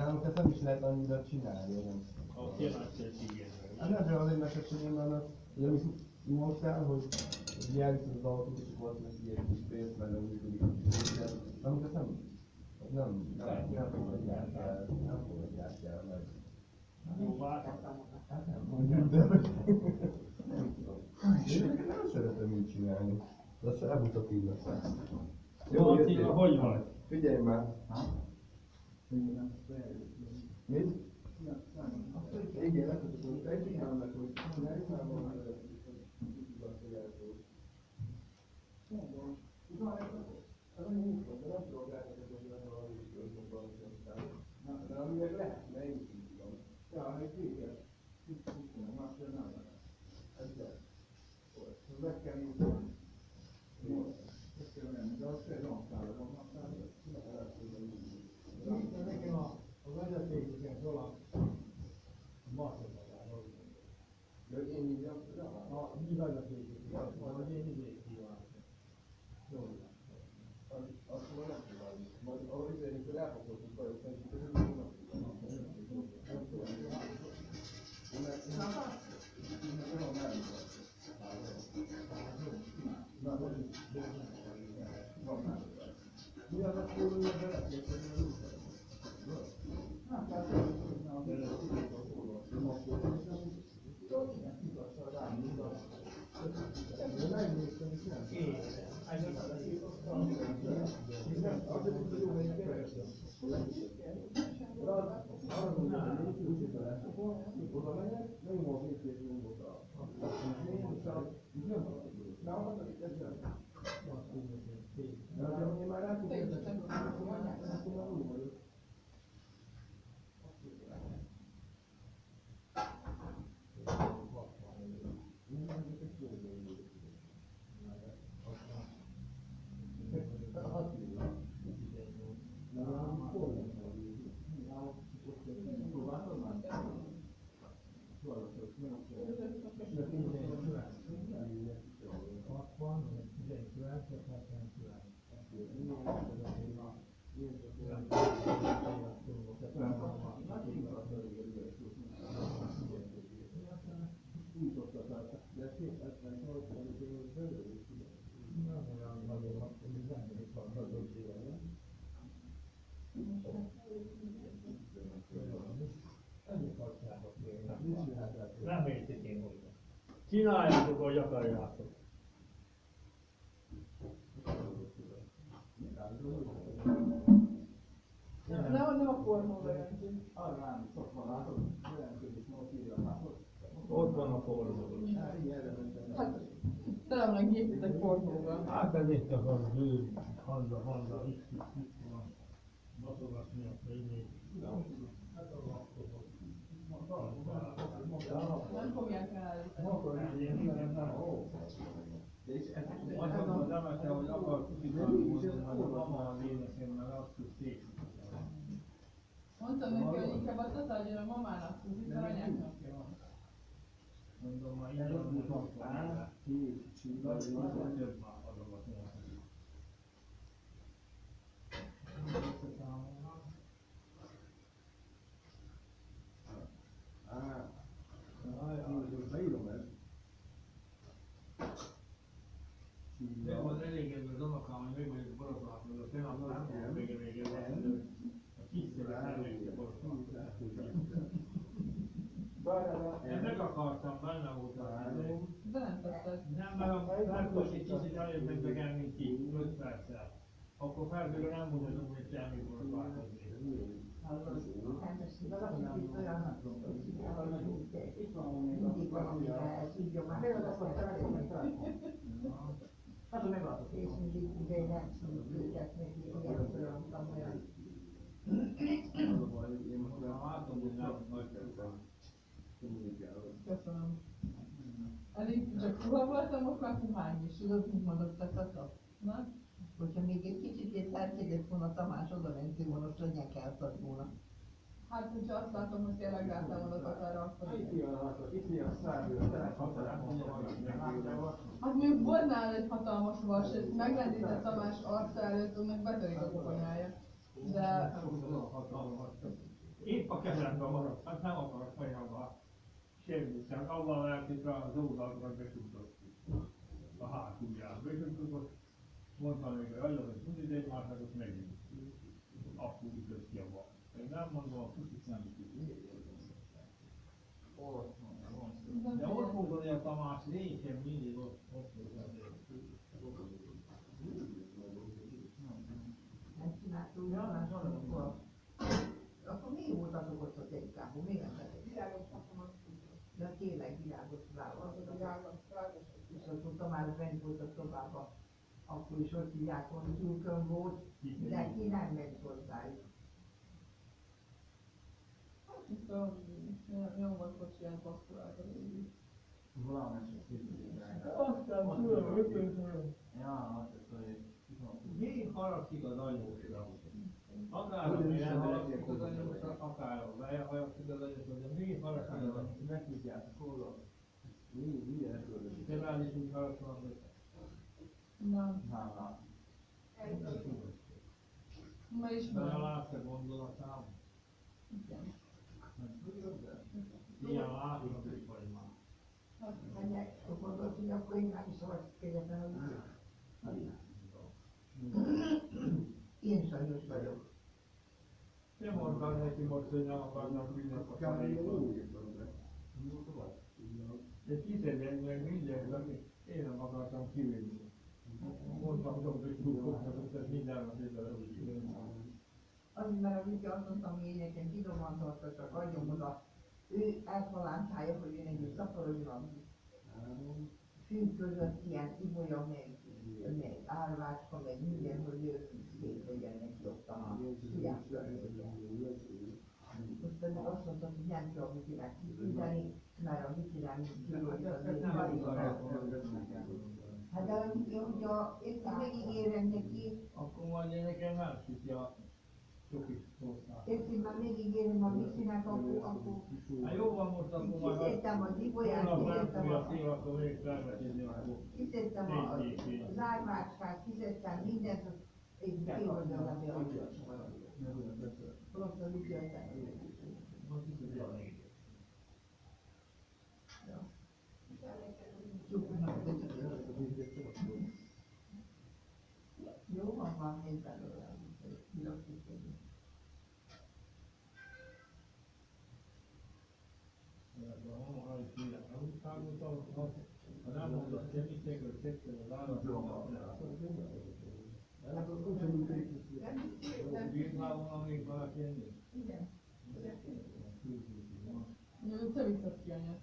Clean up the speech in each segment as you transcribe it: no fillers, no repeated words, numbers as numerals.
nálunk ezt nem is lehet annyira csinálni, nem? A kiemelkedségén. Hát nem, de azért megköszönöm, mert ugye mi mondtál, hogy jelentett az autót, és akkor az neki egy kis pénzt, mert nem működik. Amit ezt nem fogadják el, mert... Jó, várhat. Hát nem mondjuk, de hogy... Én nem szeretem így csinálni. De azt elmutatív lesz. Jó, Attila, hogy vagy? Figyelj már! Mit? Igen, lekötött, egy csinálnak, hogy megszámolom, hogy tudod, hogy eltól. Ez annyi nincs, de nem tudok rákezdeni, hogy valami közben aztán. De amivel lehetne, én is tudom. Ja, egy véges. Másfél nem lehet. Ezzel. Meg kell írni. Ezt kell menni, de azt kell nyomtálni. Nekem a vezetéküket valami masszatagában. De én így a mi vezetéküket, vagy én így kívánom. Jó. Azt már nem kívánom. Majd ahogy izé, amikor elfoglaltuk vagyok, hogy ez nem kívánom. Mi az a kóró, hogy belekészíteni a lúzat? Hát, tehát nem a kóró, hanem igazság rám, igazság. Megnéztem, és nem. Azért, hogy jó, hogy keresem. Arra gondolom, hogy én úgy beleszokol, oda megyek, megnyomom a végét nyomot a és nem maradok. De annak itt ezzel. De ha én már rá tudok érteni, akkor már úgy vagyok. Remélték én hozzá. Csináljátok, ahogy akarjátok. Nem a pornóra jelentünk. Arra rám, szokva látod, jelentkezik, most írja a látod. Ott van a pornó. Hát, nem legépítek pornóra. Hát ez itt az bő, Hanna, itt van. Baszogatni a fejét. Nem fogják elállítani. Azt mondom, hogy akar kitalálni, hogy a mama az énekén, mert azt tud szétszítani. Mondtam neki, hogy inkább a tata adjon a mamának, hogy a anyáknak. Mondom, már így van, több már adogat mondani. Beírom ezt. Nem az elégedve az unokám, hogy meg vagyok borotváltva, a tegnap nem tudom még a kisztől elvégte borotváltva. Én meg akartam, benne volt a videó. De nem tetted. Nem, mert a Ferkos egy kicsit előbb megtegel, mint ki, 5 perccel. Akkor Ferkosra nem mutatom, hogy semmi borotváltozni. Hát, megadott. És mindig ide nem szűkültek neki, ilyen folyamtam olyan. Én most már Látom, hogy nem nagy Köszönöm. Elég csak puha voltam, akkor puhány is. Tudod, mit mondott a tata? Na? Hogyha még egy kicsit elkérdett volna Tamás, oda mentél volna, azt anyák eltad volna. Hát, hogyha azt látom, hogy tényleg rátámadok arra, akkor... Itt mi a szárnyú, Hát még volt nála egy hatalmas vas, és meglendített Tamás arca előtt, annak betörik a koponyája. De... Épp a kezemben maradt, hát nem akarok anyagba semmi, csak avval lehet, hogy az oldalra besújtottuk a hátuljába. És akkor mondtam még, hogy adjad, hogy tudod, egy másnak ott megint. Akkor ütött ki a bal. Én nem mondom, a puszit nem tudjuk. De ott volt azért a Tamás, lényeg mindig ott volt azért. Nem csináltunk, akkor mi voltatok ott a technikában? Mi mentetek? De tényleg világos választottak. Viszont ott Tamás bent volt a szobában, akkor is ott hívják, hogy Gyurkön volt, de ki nem ment hozzájuk. Itt a nyomvatkocsiát baszkolálta végig. Aztán tudom, ötözöm. Még haragszik az anyósra. Akár a még nem haragszik az anyósra, akár a haragszik az anyósra, de még haragszik az anyósra. Meg tudjátok, hol milyen eszközök. Te rád is úgy haragszanak, hogy Nem. nem tudod. Ma De ismerem. a látsz gondolatám. Igen. Ilyen látom, hogy vagy már. Menjek, akkor mondod, hogy akkor én nem is vagy kegyetlen. Én sajnos vagyok. Te mondtad neki most, hogy nem akarnak mindent a szájékon. De kiszedjen meg mindent, amit én nem akartam kivinni. Mondtam, hogy túlfognak, hogy minden nap Azért, mert a Viki azt mondta, hogy én nekem finoman tartta, csak adjon oda. Ő elpalántálja, hogy én egy szaporodjon a fű között ilyen ibolya, meg árvácska, meg minden, hogy ő szép legyen neki ott a fiás környéken. Most pedig azt mondta, hogy nem kell a Vikinek kifűteni, mert a Viki nem Hát de a Viki, hogyha éppen megígérem neki, akkor majd én nekem elsütja csokis szószál. éppen már megígérem a Vikinek, akkor Hát jó van most, akkor majd kiszedtem az ibolyát, kiszedtem az árvácskát, kiszedtem mindent, és kihozom a miatt. Rossz a Viki Jó van még belőle, ha nem mondod semmit, akkor tetszett az állatnak. Bírnál volna még valaki enni? Igen. Te viszed ki anyát.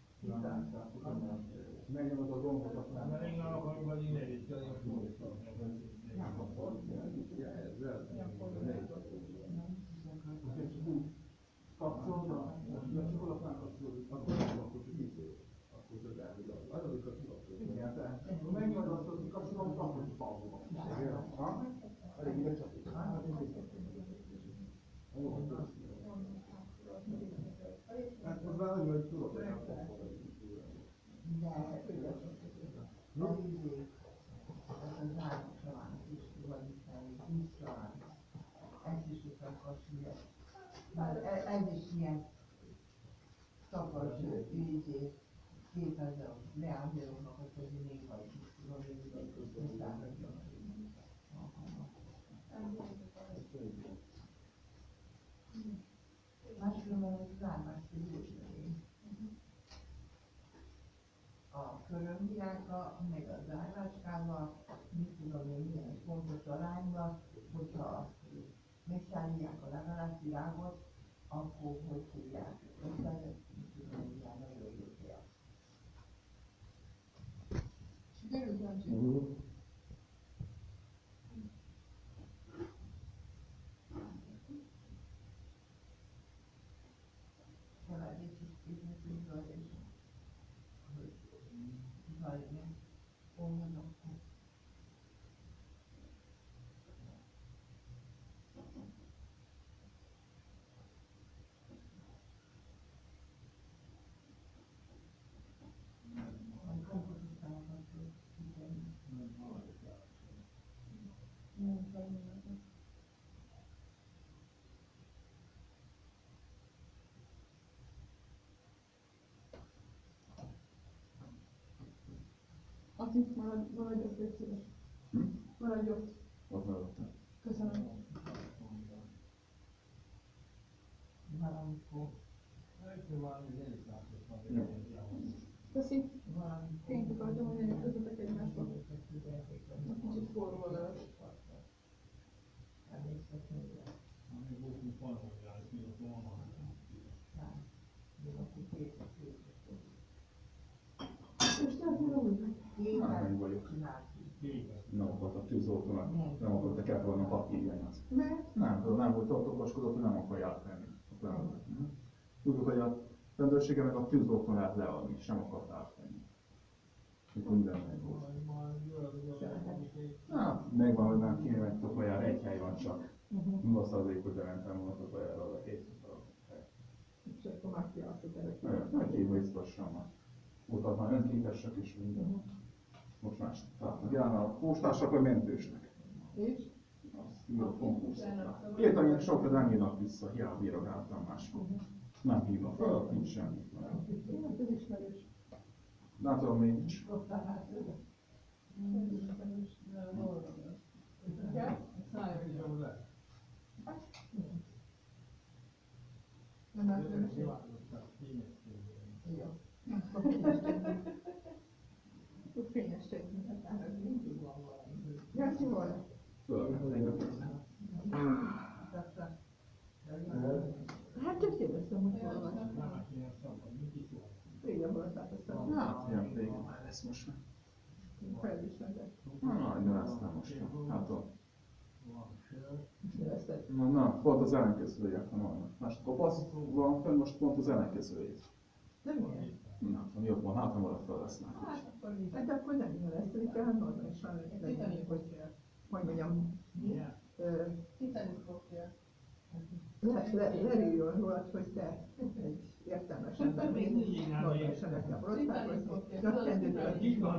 Megnyomod a gombot, Mert én nem akarok az innen hogy a fordítom. kapcsolod, csak oda felkapcsolódik, akkor csak izé, akkor csak elvileg. Az, amikor kikapcsolod. Igen, tehát megnyomod azt, hogy kikapcsolod, akkor csak pauzba. Ha? Elég ide csapik. Hát most már nagyon, hogy tudod, hogy nem fogod. De az izé, ez a zárcsalán is vagy egy vízcsalán, ezt is utána hasonlít. Már ez is ilyen szapas izé, 2000 leányzóknak, hogy ez még vagy is tudom, hogy utána. Máskülönben ez zármás tudni. A körömvirággal, meg a zárváskával, mit tudom én, milyen fontos arányban, hogyha megszállják a legalább virágot, akkor hogy hívják? Összeget, mit tudom én, milyen nagyon jó kell. Sikerült Jancsi? Márti, maradj ott, légy szíves. Maradj ott. Ott maradtam. Köszönöm. Valamikor. Köszi. Én akartam, hogy ennek közöttek egymásba. Kicsit forró oldalak. És te akkor úgy vagy. Nem vagyok. Nem akart a tűzoltónak, nem akartak elfogadni a papírjaimat. Mert? Nem volt ott okoskodott, hogy nem akarják tenni. Tudjuk, hogy a rendőrsége meg a tűzoltón lehet leadni, és nem akart átvenni. Mikor minden meg volt. Megvan, hogy nem kéne meg Tokajára, egy hely van csak. 0%-os bementem volna Tokajára, az a 2 hely. És akkor már kiálltott erre. Neki biztosan már. Voltak már önképesek és minden. Most más látnak. Jelen a postásnak vagy mentősnek. És? Azt írok konkurzokra. Értem, hogy sokra nem hívnak vissza, hiába bírogáltam máskor. Nem hívnak fel, nincs semmi. Hát ez ismerős. Látom, még nincs. Nem látom. Fényes segített. Jászki volna. Hát csak kérdeztem, hogy hol vagy. Régen voltál, aztán. Hát, ilyen régen már lesz most már. Felismertek. De ezt nem most. Hát a... Érezted? Na, pont az ellenkezője. Most kopasz van fenn, most pont az ellenkezőjét. De miért? Na, jobb van, hát hamarabb fel lesznek. Hát akkor nem érezted, kell, hát normálisan legyen, hogy mondjam, lerüljon rólad, hogy te egy értelmes ember vagy, normálisan el kell borotálkozni, nyakkendőtől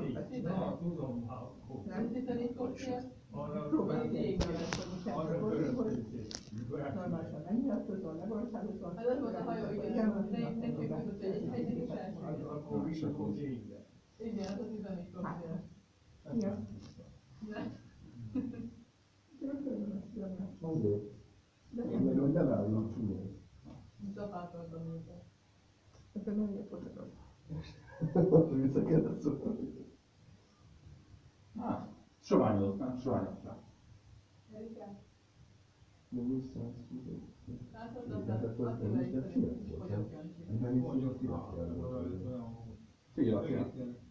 nem? Próbálj ténylegeskedni, hogy normálisan megnyilatkozol, leborotálkozol, Ez volt a hajó, igen. Nekünk jutott egy helyzet is első. Igen, az a 14 kopja. Igen. Azért. De nem állunk csúnyán. Zapátoltam őket. ebben nem ilyen fotókat. Visszakérdeztem. Soványodott, nem? Soványodtál. Erikát? Nem vissza. Látod, Attila is szerintem is vagyok Jancsi. Fiat, ja.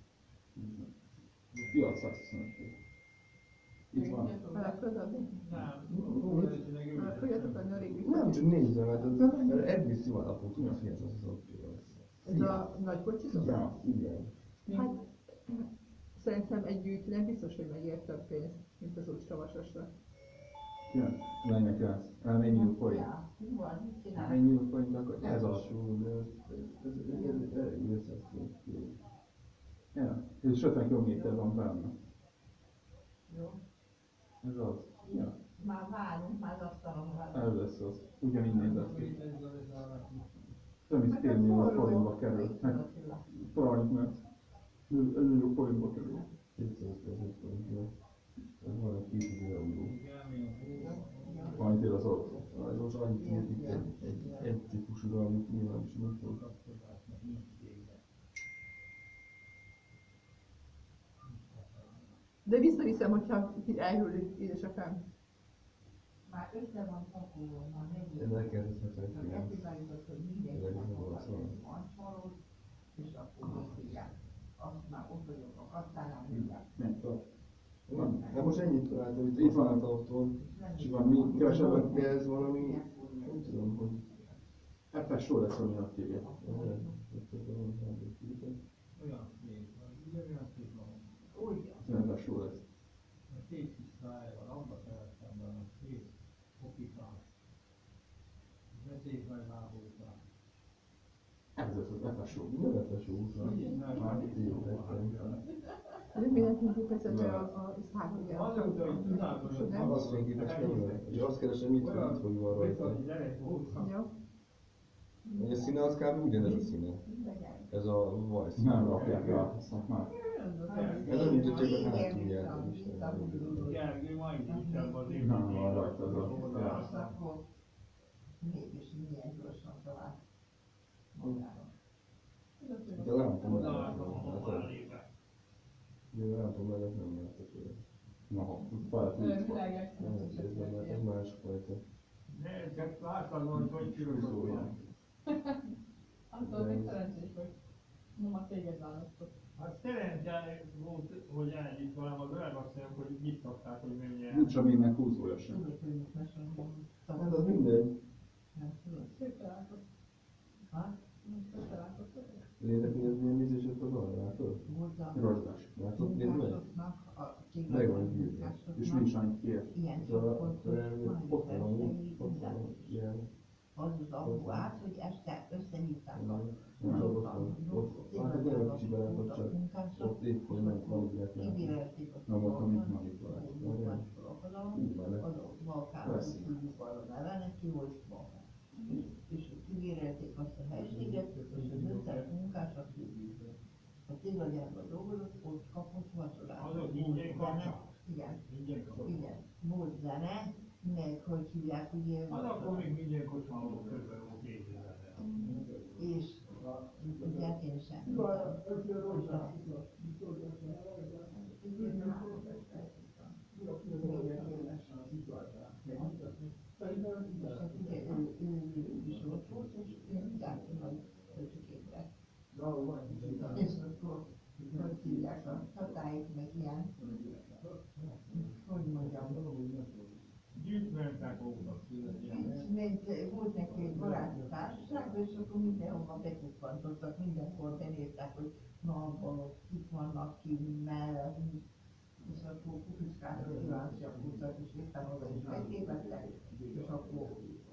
Fiat 125. Itt van. Alá adni? Fogjátok adni a régi. Nem, csak nézzem, mert az egész jó állapotú, tudja, hogy ez oké lesz. Ez a nagy kocsizó? Ja, igen. Hát szerintem egy gyűjtőnek biztos, hogy megér több pénzt, mint az úcskavasosra. 99. 4 millió forint. Ja, mi van, mit csinál? 4 millió forint, akkor ez az. Alsó, de ez elég összesztő. Ja, és 50 km van benne. Jó. Ez az. Ja, Már várunk, már az asztalon van. ez lesz az. Ugyanígy nézett ki. Több mint 10 millió forintba kerül. Meg találjuk meg. 1 millió forintba kerül. 250 forintja. Ez van 2000 euró. Annyit ér az autó. Most annyit nyílik egy típusúra, amit nyilván is nem fog. De visszaviszem, hogyha elhűlik édesapám. Már össze van pakolva, már megint. 1979. Eszébe hogy mindenki van csalód, és akkor megfigyel. Azt már ott vagyok a kasszánál, mindjárt. De most ennyit találtam, hogy Itt van az autón. És van mi kevesebbet? De ez valami, nem tudom, hogy... Effes sor lesz, ami a tévé. Úgy. Effes sor lesz. Ez lesz az effes sor. Nem effes útra. Már jó, De mindenki képezete a szállója. az fényképes nem lehet. És azt keresem, mit van rajta. Jó. Hogy a színe az kb. Ugyanez a színe. Ez a vajsz. Nem rakják rá, aztán már. Ez úgy mutatják a hátulját. Gergő ma is tisztában az én Nem, van rajta az Azt akkor mégis milyen gyorsan talált magára. De a lámpa mellett Odaadom a nem mamálébe. látod. A lámpa mellett nem látod. Na, feltűnt. Világos. Ez másfajta. Ne, csak láttad, hogy csillogott. Attól még szerencsés vagy. Mama téged választott. Hát szerencsére volt, hogy elnyit velem az öreg asszonyok, hogy nyitották, hogy menjen. Nincs a minden húzója sem. Tudod, hogy mit mesélni. Hát az mindegy. Nem tudod? Szép találkoztok. Ha? Szép találkoztok. Nézd, milyen vízesett az arra, látod? Voltak Rozsdás. Látod, nézd meg? munkásoknak, a Meg van gyűjtve. És nincs annyi kér. ilyen Ez sok a, volt, hogy ott van amúgy, vesztei, ott van ilyen. az az apu át, hogy este összehívták a Hát egy olyan kicsi belátott, csak ott épp, hogy ment valóját nem. kibérelték a Na, volt, amit manipulál. Így van, az a Balkán, tudjuk arra neve, neki volt Balkán. És kibérelték azt a helységet, és az összes munkás, aki a téglagyárban dolgozott, ott kapott vacsorát. Azok ingyen kapcsán. Igen, Ingyen kapcsán. igen. Volt zene, meg hogy hívják, ugye, Az akkor még minden kocsmában közben volt éjjel. és ugye én sem. Ő is ott volt, és ő járt nagy öcsökékre. És akkor, hogy hívják a hatályt, meg ilyen, hogy mondjam, Gyűjtmentek voltak születni. Ment, volt neki egy baráti társaság, és akkor mindenhova bekukkantottak, mindenkor benéztek, hogy na, abban kik vannak kimmel, és akkor kukicskára kíváncsiak voltak, és éppen oda is megképettek, és akkor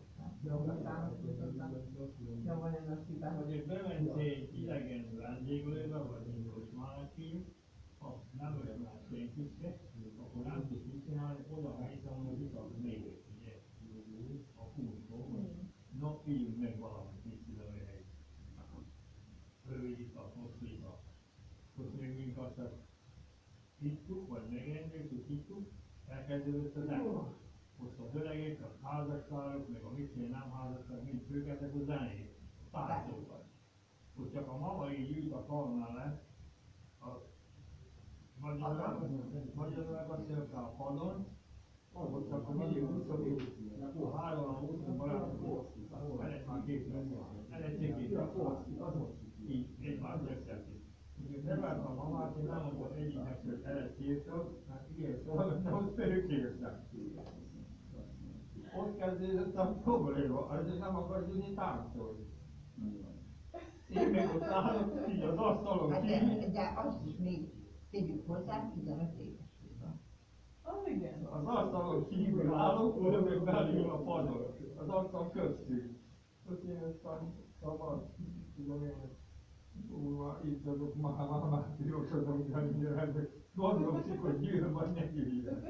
ja, van ez a szívem, Hogy egy bementél idegen vendéglőbe, vagy indulós málaki, ha nem ösmás senkisze, akkor nem tudsz mit csinálni, oda helyszem, hogy az ital még, ugye, a kultó. No, ígyünk meg valamit, mit tudom én egy rövid ital, hosszú ital. Most még mink azt, hogy hittuk, vagy megrendeltük, hittuk, elkezdődött az el. Most az öregek, a házasságok, meg a mit nem házasság, mind főketek a zenét, táncoltak. Most csak a mama így ült a falnál le, a magyarul beszélt a padon, ott akkor mindig úszok, a hárman úszok barátok, így egymást beszélték. Úgyhogy nem láttam a mamát, én nem mondtam egyiknek, hogy eredtírtok, hát igen, szóval ott főkértem. Ott kezdődött a probléma, azért nem akar tudni táncolni. Én meg ott állok, így az asztalon hát kívül. de azt is még tegyük hozzá, 15 éves volt. Az igen. Az asztalon kívül állok, oda meg belül a padon. Az asztal köztük. Ott én aztán szabad, tudom én, itt azok már pirosodom, gondolom, hogy gyűlöm, vagy ne gyűlöm.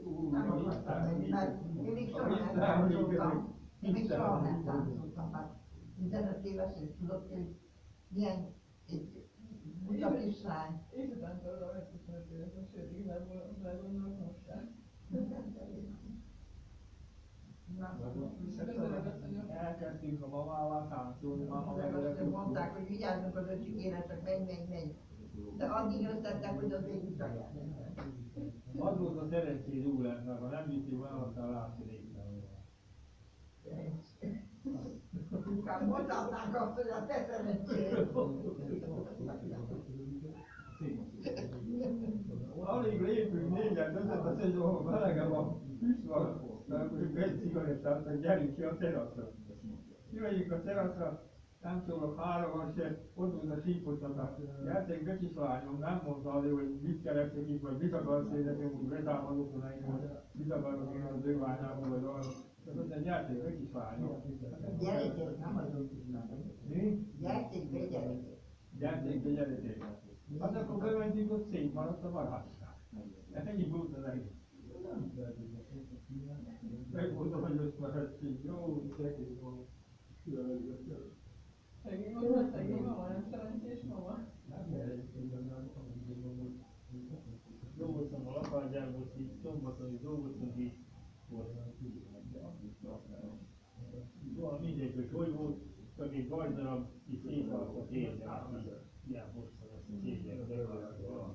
Én még soha nem táncoltam. Én még soha nem táncoltam. Hát 15 évesen tudod, hogy milyen egy buta kislány. Én sem táncoltam, hogy 25 évesen, sőt, igazából belegondolok most sem. Elkezdtünk a mamával táncolni, mama De meg azt mondták, hogy vigyázzunk az öcsikére, csak menj. De addig összettek, hogy az végig csak az volt a szerencsés úrember, ha nem vittük el, aztán látszék. Mondhatnánk azt, hogy a te szerencséd. Alig lépünk négyen, között az egy ahol melegem a füst van, mert egy cigarettát, hogy gyerünk ki a teraszra. Kimegyünk a teraszra, nem szólok hároman se, ott volt a sípottatás. Gyertek be kislányom, nem mondta azért, hogy mit kerestek itt, vagy mit akarsz érezni, hogy betámadok oda én, hogy mit akarok én az ő ványából, vagy arra. Azt mondta, gyertek be kislányom. Gyerekek, nem azok is nem. Mi? Gyertek be, gyerekek. Gyertek be, gyerekek. Hát akkor bementünk, ott szép maradt a barátság. Ennyi volt az egész. Megmondom, hogy összehetjük. Jó, szegény volt. szombaton is dolgoztunk itt, volt valami mindegy, hogy volt, csak egy gajdarab, itt szétvállt a térde, ilyen hosszan ezt a térdet megváltva.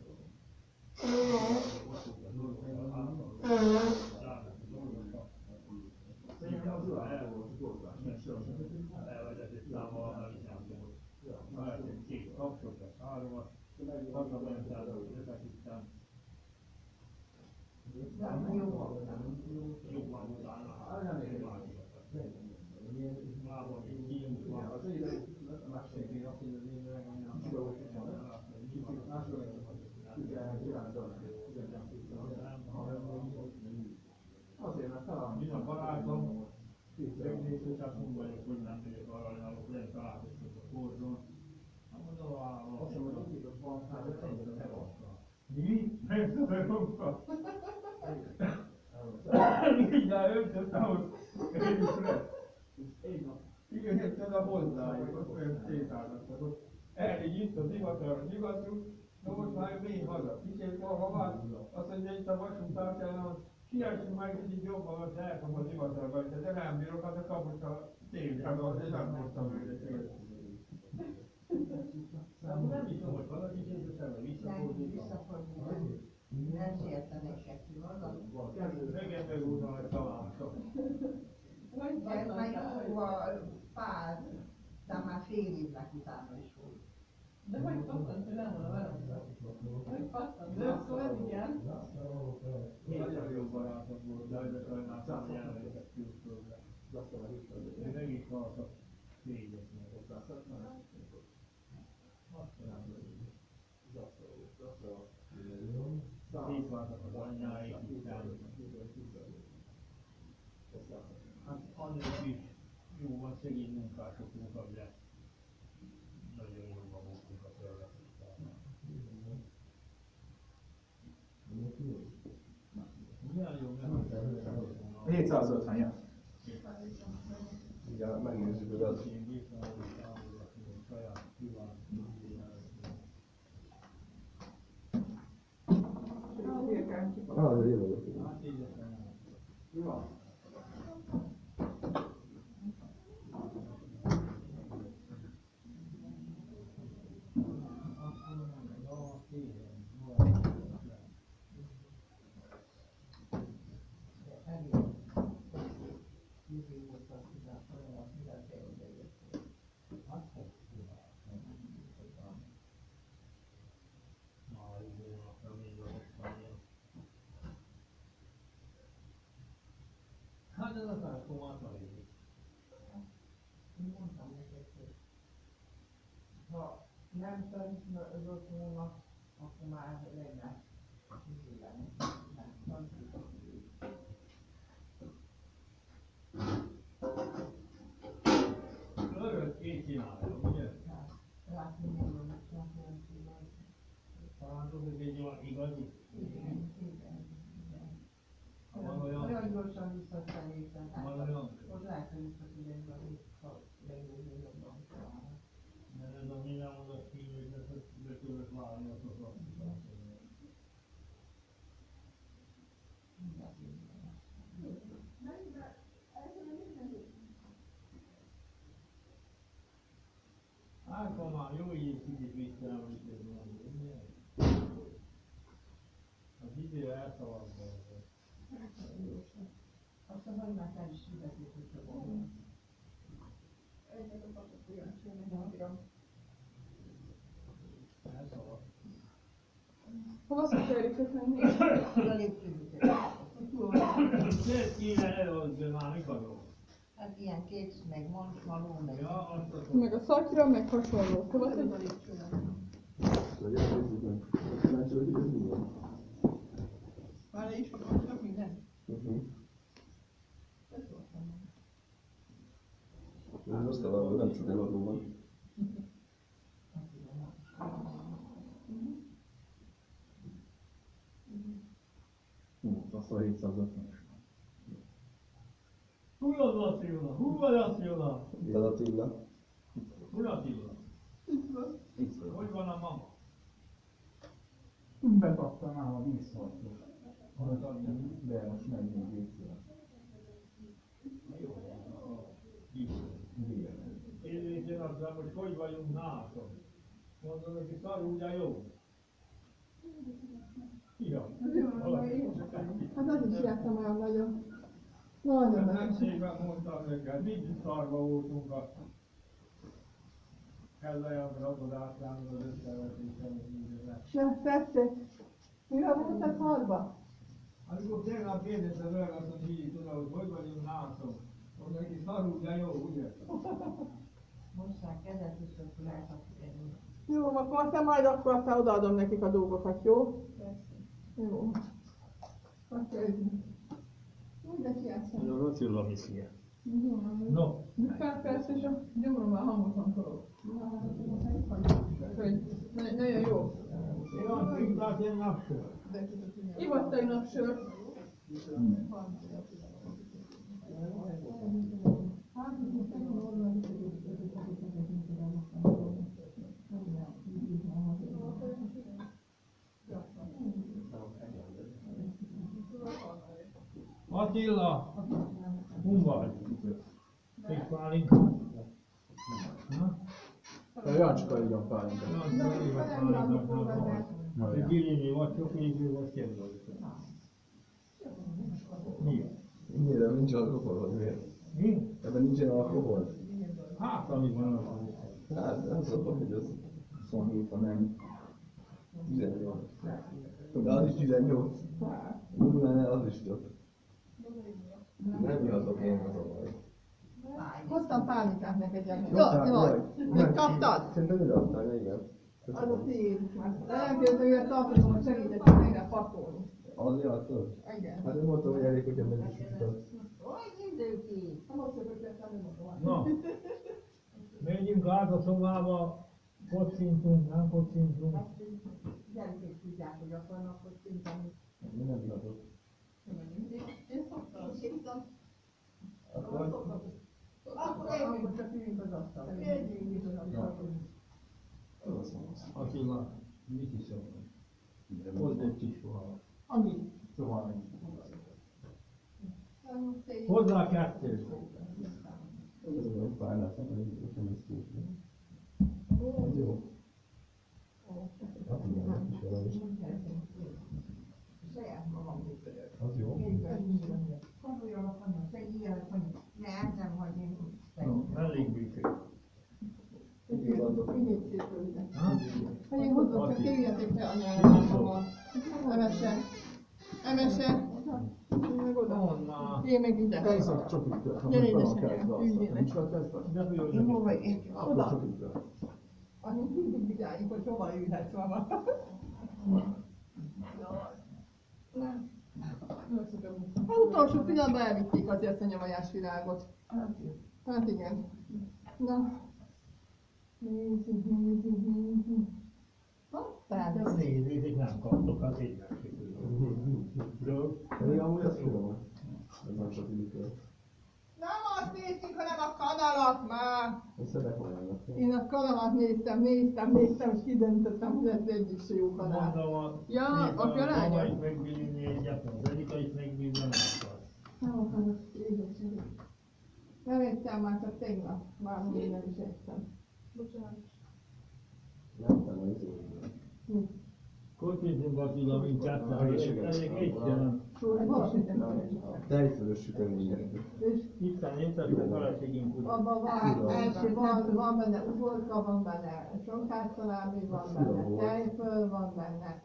Elvezetett számmal, amit nem volt. Már két kapcsot, lesz háromat, hazamentem, összeküldtem. Jobban utána, Azért, mert talán Mind a barátom, megnéző, csak mondjuk, hogy nem tudjuk arra, hogy nem találkoztunk a korzon. Hát mondom, azt hiszem, hogy itt a banknál szerintem eladta. mi? Nem tudom, mindjárt öntöttem, hogy én is lesz. Igen, jöttem a hozzájuk, ott olyan sétálgattak, ott elég itt az hivatalra nyugatunk, na most már még haza. Kicsit van, azt mondja, itt a vasútártyának, siessünk meg kicsit jobban, hogy elkap az hivatalba, de nem bírok, az a kaput a tényleg, de nem mondtam őket. Nem is volt valaki, és utána visszafordítottam. Nem sértenékek ki magam. Rengeteg úton találtak. Ez már jó a pár, de már fél évnek utána is volt. De hogy pattant, hogy nem volna velem? Hogy pattant? De akkor ez igen. Nagyon jó barátok volt, de ezek olyan számú jelenléket külföldre. Én meg is haltak szégyeknek. Itt váltak az anyjáik, hát annak is jó van, szegény munkások voltak, de nagyon jóban voltunk a területekkel. Milyen jó, nem 750, ja. Igen, megnézzük, hogy az. én bírtam, hogy támogatni a saját privát Ah, de jövök. hát édesem. Mi van? Hát ez az átkomat a végig. Mondtam neked, hogy ha nem tanulott volna, akkor már lenne lenni. Örökké csinálja, ugye? Látni nem van, csak nem tudom. Talán tudod, hogy egy olyan igazi. Igen. Van olyan, Olyan gyorsan visszaszerítem. van olyan, Ott lehet, hogy visszatérünk, ha megnézni jobban talán. mert ez a minden mondat ki, hogy be tudok válni a szokatban. Hát ha már jó így kicsit visszaemlíteni, ugye? Az idő elszavazza. Aztán hogy már fel is fizetjük, hogyha volna. Elszavaz. Hova szokták menni? A lépcsőzőt. Miért kéne előhozni már mikor? Hát ilyen kész, meg marshmallow, meg... Ja, azt a Meg a szatyra, meg hasonló. Hova Hogy a szokták? lépcsőben. Legyen nézzük meg. Kíváncsi vagy, hogy ez mi van? Már le is foglaltak minden? Ez volt benne. Ez aztán valahol nem csak eladó van. Hát igen. Azt a 750. Hú az Attila, hú az Attila, Mi az Attila? hú Attila. Hogy van a mama? Bekaptam már a vízszortot. De most nem még végül. Én azt mondom, hogy vagyunk nászon. Mondom, hogy szarul, de jó. Ja. Hát az is jártam olyan nagyon. Nagyon Nem nagyon. szépen mondtam neked, mind szarva voltunk a Kellajábra, akkor átlányol az összevetésen. Ja, tessék. Mire volt ez harba? Amikor tegnap kérdezte velem azt, hogy így tudod, hogy vagyunk nászon. Mondom, neki szarul, de jó, ugye? Mossák kezet, és akkor lehet kerülni. Jó, akkor aztán majd akkor aztán odaadom nekik a dolgokat, jó? Jó. Akkor úgy de kiászom. Az Attila miszia. No. Persze, és a gyomrommal hangosan forog. Nagyon jó. Jó, ittál én napsor. Ivott tegnap sört. Attila, hol vagy? Egy pálinka? A Jancska így a pálinka. Egy giliné vagy, csokréző vagy kérdező. Mi? Miért nincs alkohol, vagy miért? Mi? Ebben nincsen alkohol? Hát, ami van az. Hát, nem szokott, hogy az 27, ha nem. 18. De az is 18. Nullánál az is több. Nem ihatok én az a baj. Hoztam pálinkát neked, Jani. Kaptál? Jó. Mit kaptad? Szerintem ide adtál, igen. Az a tiéd. Nem kérdezem, hogy tartozom, hogy segítettem végre pakolni. Az játszol? Igen. Hát én mondtam, hogy elég, hogyha meg is tudod. Hogy mindenki? Nem azt mondom, hogy nem mondom. Na, megyünk át a szobába, kocintunk, nem kocintunk. Gyerekek tudják, hogy akarnak, hogy szintén. Én nem ihatok. Én szoktam. Akkor én csak üljünk az asztalra. Üljünk az asztalra. Attila, mit iszol? Hozd egy kis poharat. Ami? Soha nem. Hozzá kettőt. Fájlát, nem is szép. Az jó. Hát igen, nem is olyan is. Saját magam működök. Az jó. Gondoljanak, hogy segítjenek, hogy nem hagyni. Elég működik. Mindig szép ide. Ha? Hogy én hozom, csak írjatok le a nyelvemmal. Emese. Emese. Meg oda. Honnan? Én meg ide. Elszak csokit, ha Gyere ide, fel kell Sanyi, azt. üljél Nincs le. rá kezdve? De mi Én hova én? Akkor csokit kell. Annyit mindig vigyáljunk, hogy hova ülhetsz mama. Az utolsó pillanatban elvitték azért a nyomajás világot. Hát igen. Na. Nézzük. Hoppá. Nézzétek, nem kaptok az énekségről. Pedig amúgy azt tudom. Ez nem csak így kell. Nem azt néztük, hanem a kanalat már. Összedek olyannak. Én a kanalat néztem, és kidöntöttem, hogy ez egyik se jó kanal. Mondom a... Ja, apja lánya. Mamait megbízni egyet, az Erikait megbízni nem akar. Nem akarok édességét. Nem ettem már csak tegnap. Már nem is ettem. Bocsánat. Nem tudom, hogy izé. Kocsintunk Attila, mint ketten, elég egyszerűen. Tejfölös sütemények. És Itten érted, a feleségünk úgy. abban van benne uborka, van benne sonkászalámi, van benne tejföl, van benne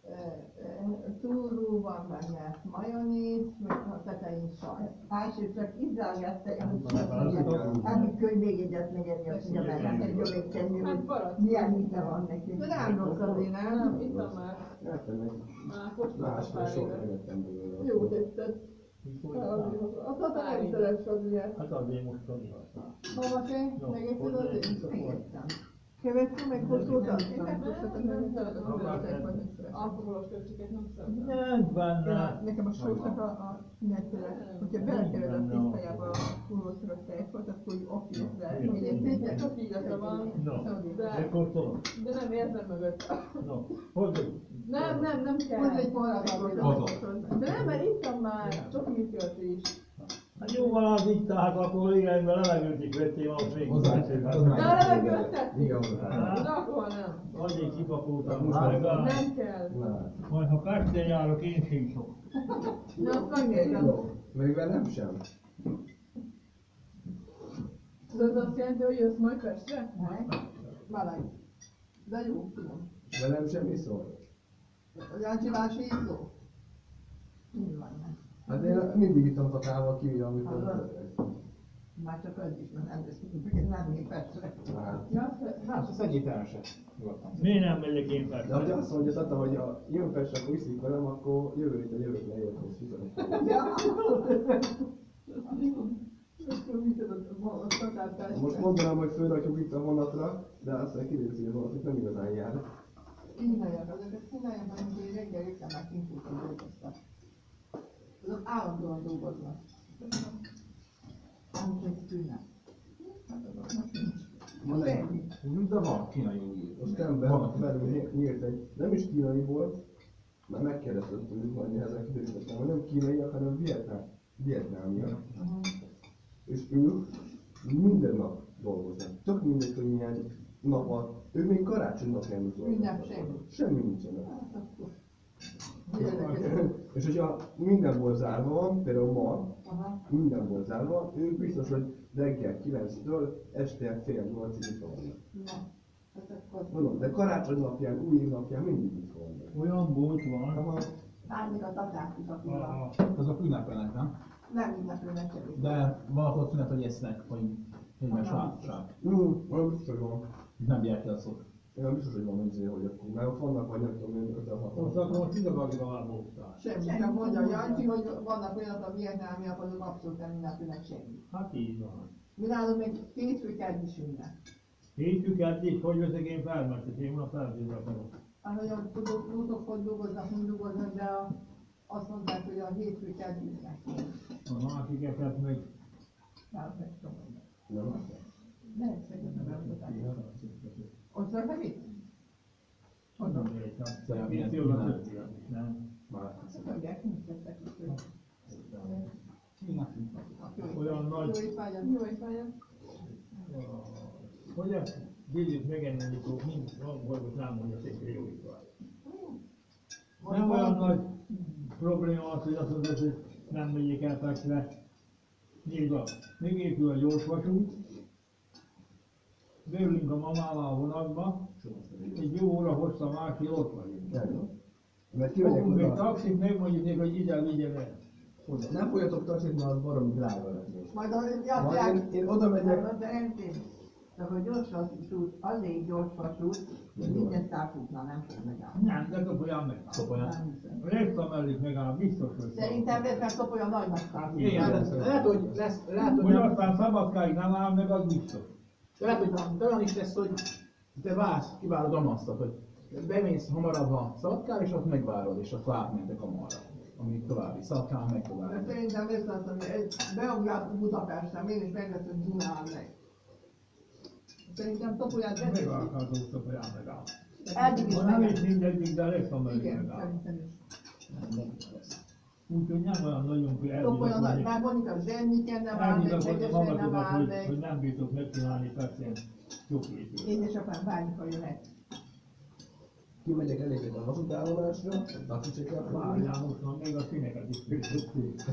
túrú, van benne majonéz, meg a tetején saj. Első csak izzelgette, amikor még egyet megedni, azt mondja, mert nem egy jobb egyszerű, hogy milyen íze van neki. De nem rossz azért, nem? Ittam már. Értem meg. Már kóstoltam Másra pár sok éve. megettem belőle. Jó tetted. Azt mondta, nem szeretsz az ilyet. Hát azért most tanultam. Hova te? Megetted az én? Megértem. Kevettünk, meg kóstoltad? Alkoholos költséget nem szeretem. Nem benne. Nekem a sósnak a mindenféle, hogyha belekered a tisztájába a kurvószoros tejfölt, akkor úgy oké, de egyébként sok ízlata van. No, De- de kóstolom. De nem érzem mögött. No, hozzuk Nem kell. Hozz egy forradalmat. De nem, mert ittam már sok lityört is. Hát jó van az itt, tehát akkor igen, mert levegőt is vettél, az még De a levegőt tettük. Igen, De akkor nem. Adj egy kipapót, Nem kell. majd ha Pesten járok, én sem iszok. Na, azt megnézem. Még velem sem. Tudod, azt jelenti, hogy jössz majd Pestre? Maradj. De jó, tudom. Velem sem iszol. Jancsi bácsi iszó? Mi van meg? Hát én mindig ittam kakával kívül, amikor... Már csak az is, mert nem még persze. Hát, a szegyítelmese. Miért nem megyek én De ha Pestre? azt mondja Tata, hogy ha jön Pestre, akkor iszik velem, akkor jövő héten jövök le, jövök és fizetek. Akkor mit tudod, a szakáltás? Most mondanám, hogy fölrakjuk itt a vonatra, de aztán kiderült, hogy a vonat itt nem igazán jár. Kínaiak, azokat kínaiak, amikor reggel jöttem, már kintúltan dolgoztak. Azok állandóan dolgoznak. Amikor egy tűnnek. Hát azoknak nincs. Van egy, De van kínai új. most ember belül nyílt egy, nem is kínai volt, mert megkérdeztem tőlük, majd nehezen kiderült, hogy nem kínaiak, hanem vietnámiak. És ők minden nap dolgoznak. Tök mindegy, hogy milyen nap van. Ők még karácsony napján is dolgoznak. Ünnep semmi. Semmi nincsenek. Hát akkor. És hogyha mindenból zárva van, például ma, Aha. mindenból zárva, ők biztos, hogy reggel 9-től este fél 8-ig itt vannak. Na. Hát akkor. Mondom, de karácsony napján, új év napján mindig itt vannak. Olyan bolt van. Aha. Bármik a taták is a pillanat. Azok ünnepelnek, nem? Nem ünnepülnek semmi. De valahol szünet, hogy esznek, hogy meg sát. Olyan biztos, hogy van. Nem bírják ki a szót. Olyan biztos, hogy van azért, hogy akkor, mert ott vannak, vagy nem tudom, én 5-6. Most akkor most idegagba már voltál. Semmi, csak mondja Jancsi, hogy vannak olyanok a vietnámiak, azok abszolút nem ünnepülnek semmi. Hát így van. Mi nálunk még hétfő kedd is ünnep. Hétjük eddig, hogy veszek én felmertet, én a felmertet akarok. Hát nagyon tudok, hogy dolgoznak, mind dolgoznak, de azt mondták, hogy a hétfő kedd ünnep. A másikeket meg Nálunk meg tudom. Nem? Lehet szerintem nem. Ott raknak itt? mondom még, hát Szerintem én ilyen jól a pillanat. többiek is, nem? Már Tudják, nincs tettek itt. Olyan nagy, Jó étvágyat. Jó étvágyat. hogy ezt vigyük megenni, amikor mind van, hogy nem mondja szépen jó étvágy. Nem olyan nagy probléma az, hogy azt mondod, hogy nem megyek el Pestre. Még épül a gyorsvasút, beülünk a mamával a vonatba, egy jó óra hossza másfél ott vagyunk. Mert kimegyek Fogunk egy oda. taxit, megmondjuk neki, hogy ide vigyen el. Nem fogjatok taxit, mert az baromi drága lesz. Majd a Majd játszák. én oda megyek. De rendben. Csak a gyorsvasút, azért gyorsvasút, hogy minden távútnál nem fog megállni. Nem, de Topolyán megáll. Topolyán. Nem hiszem. Rexta mellé megáll, biztos, hogy Szerintem mert Topolya nagy távút. Lehet, hogy lesz, lehet, hogy hogy nem, aztán Szabadkáig nem áll meg, az biztos. lehet, hogy de olyan is lesz, hogy te vársz, kivárod a masztot, hogy bemész hamarabb a Szabadkára, és ott megvárod, és akkor átmentek a marra. Amíg tovább is, Szabadkán meg De tovább. szerintem ez az, hogy beugráltunk Budapesten, én is megveszem Dunán meg. Szerintem Topolyát beteszik. Megállható Topolyán megáll. Eddig is Ha nem is megáll. mindegyik, de Rexta mellé Igen, megáll. szerintem is. Úgyhogy nem olyan nagyon, hogy Topolya nagy, elbizakodni. már mondjuk a zsenniken nem áll meg, Elbizakodni Szegesen nem magatokat, áll hogy meg. nem bírtok megcsinálni Pestén sok épületet. Édesapám bármikor jöhet. Kimegyek elég a vasútállomásra, taxicsekkel Várjál, most már még a színeket is fűtötték.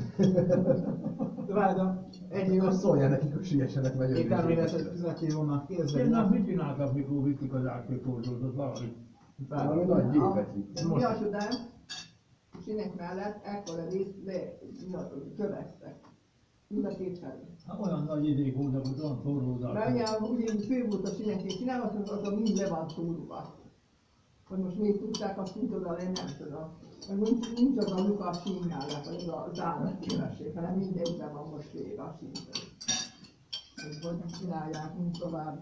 De várj, ennyi jó szó. Szóljál nekik, hogy siessenek meg. Ételmélet, hogy 15 év vannak kézben. Én nem mit csináltak, mikor vitték az átkötózódot valami? Valami nagy gépet vitt. Mi a csodám? Sinek mellett ekkora részt köveztek. Mind a két felé. Hát olyan nagy idék voltak, hogy olyan torlódás. Mert ugye úgy fő volt a sineké csinálva, az mind le van túlva. Hogy most még tudták azt úgy oda lenni, nem tudom. Meg nincs az a luka a sínálnak, vagy az állatélesség, hanem mindegyben van most vége a sínről. Hogy csinálják, mint tovább.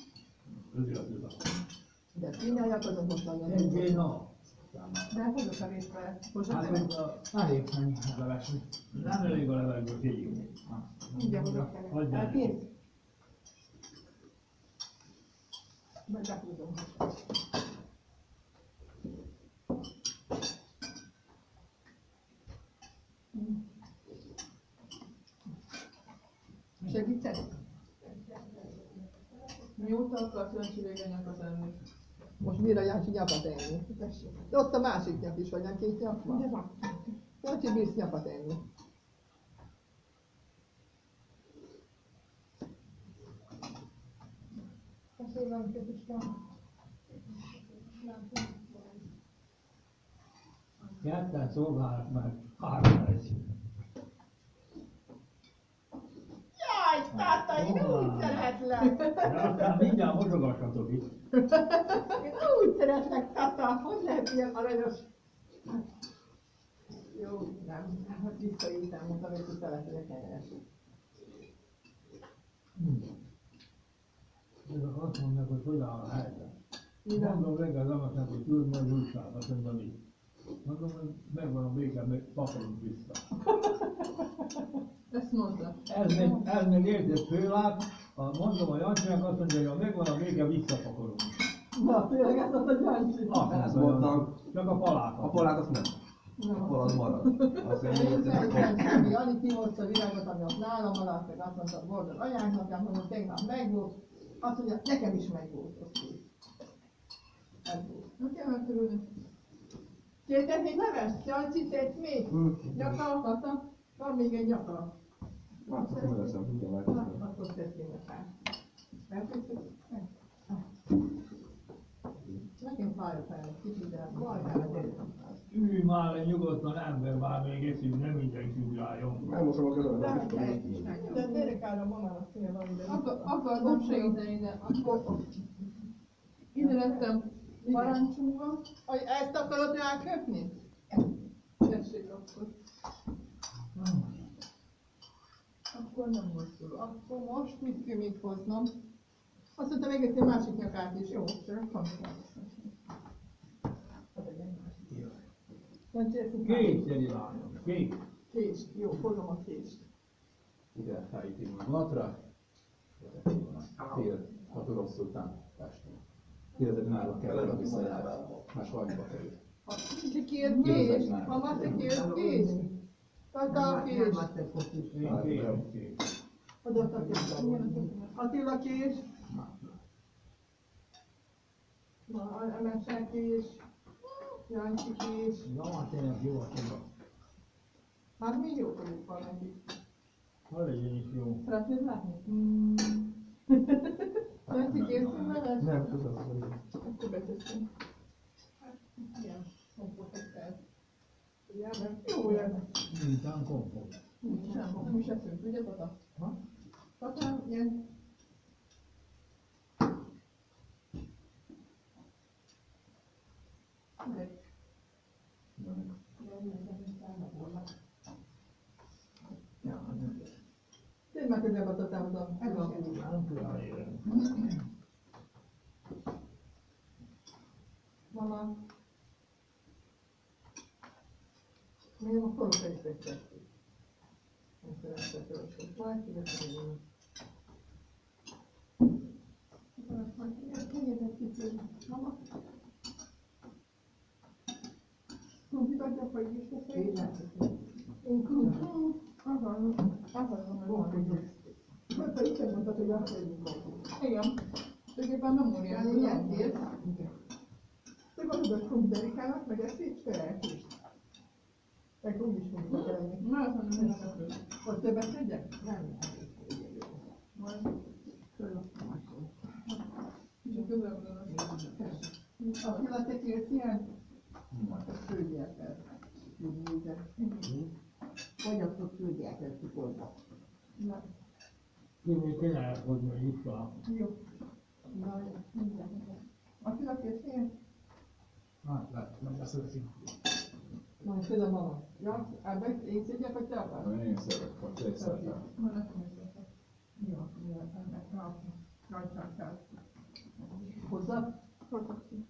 De csinálják, azok most nagyon Egy nap. De fogok a részre. Most Hát, nem hogy a- Elég ennyi levesni. nem elég a levegő, figyelj. mindjárt oda kell. Hagyjál. Hát kész. Majd behúzom. Segítek? Mióta akarsz Jancsi végre nyakat enni? Most mire Jancsi nyakat enni? De ott a másik nyak is, vagy nem két nyak van? De van. Jancsi bírsz nyakat enni. Köszönöm, Krisztán. Ketten szolgálnak meg 3 perc. Jaj, táta, én úgy szeretlek! De aztán mindjárt mosogassatok itt. Én úgy szeretlek, táta, hogy lehet ilyen aranyos? Jó, nem, hát visszajöttem, mondtam, hogy tu szeretlek erre. Ezek azt mondják, hogy hogy áll a helyzet. Mondom reggel Lamasnak, hogy küld majd újságot, azt mondom, így. Mondom, hogy megvan a béke, még pakolunk vissza. Ezt mondta. Ez még érted főlát, mondom a Jancsinak, azt mondja, hogy ha megvan a béke, visszapakolunk. Na, tényleg ezt mondta Jancsi. Azt mondtam, csak a palát. A palát azt nem. A palát marad. Azt mondja, Semmi, alig kihozta a virágot, ami ott nálam maradt, meg azt mondta, boldog anyáknak, nem mondom, tegnap megvolt. Azt mondja, nekem is megvolt, az kész. Ez volt. Nem kell megtörülni. Kértek még levest? Jancsi, tett még? Nyaka akartam? Van még egy nyaka. hát akkor megveszem, tudja már. Na, akkor teszünk meg. Nem tetszik? Nekem fáj a fejem, kicsit, de Ülj már le nyugodtan, ember, bár még eszünk, nem mindenki álljon. Megmosom a kezemet. de derekára mamának szél van ide. Akartam segíteni, de akkor ide lettem parancsúva. Ezt akarod ráköpni? Tessék akkor. Akkor nem mozdul. Akkor most mit kell mit hoznom? Azt mondta, még egy másik nyakát is, jó? Csak Kétszeri lányom, két. Kést, jó, fogom a kést. Ide helyíti vonatra. Fél, ha rosszul után Pesten. Kérdezed nála kell oda visszajár. Más valamiba kerül. Te kért kést? Mama, te kért kést? Tata a kést. Adott a kést. Attila kést. Emese kést. Jancsi kést. Na, tényleg jó a csoda. Hát mi jó tudjuk van nekik. Ha legyen is jó. Szeretnéd látni? Jancsi készül leves? Nem, köszönöm. Akkor beteszünk. Ilyen kompotokkel. Ugye, mert jó jön. Miután kompot. Nem is eszünk, ugye, Tata? Ha? Tata, ilyen. Tényleg már közel a Tatához. Nem kell elérni. Mama. Miért a korokat is megtettük? Nem szeretett a korokat. Majd kivetem. Kegyetek kicsit. Mama. Krumplit adjak, vagy is teszek? Én krumplit. Akarom, hogy van. Mert te így mondtad, hogy akarjuk krumplit. Igen. Tulajdonképpen memórián, hogy ennél. Te gondolod krumplit Erikának, meg ezt így felelkést. Meg úgy is fogjuk elejni. Már azt mondom, hogy nem. Vagy többet tegyek? Nem, Majd kicsit közelebb van. Attila, te kérsz ilyen? Ezt küldjél fel. Fogyasztott küldják ezt cukorba. Én még kell elhozni a jussal. Jó. Attila, kérsz ilyen? Hát, lehet, nem beszélünk. Majd közel mama. Ja, ebben én szedjek, vagy te akarsz? Na, én szeretek, vagy te is szeretem. Jó, ennek rajtán kell. Hozzad? Hozzad ki.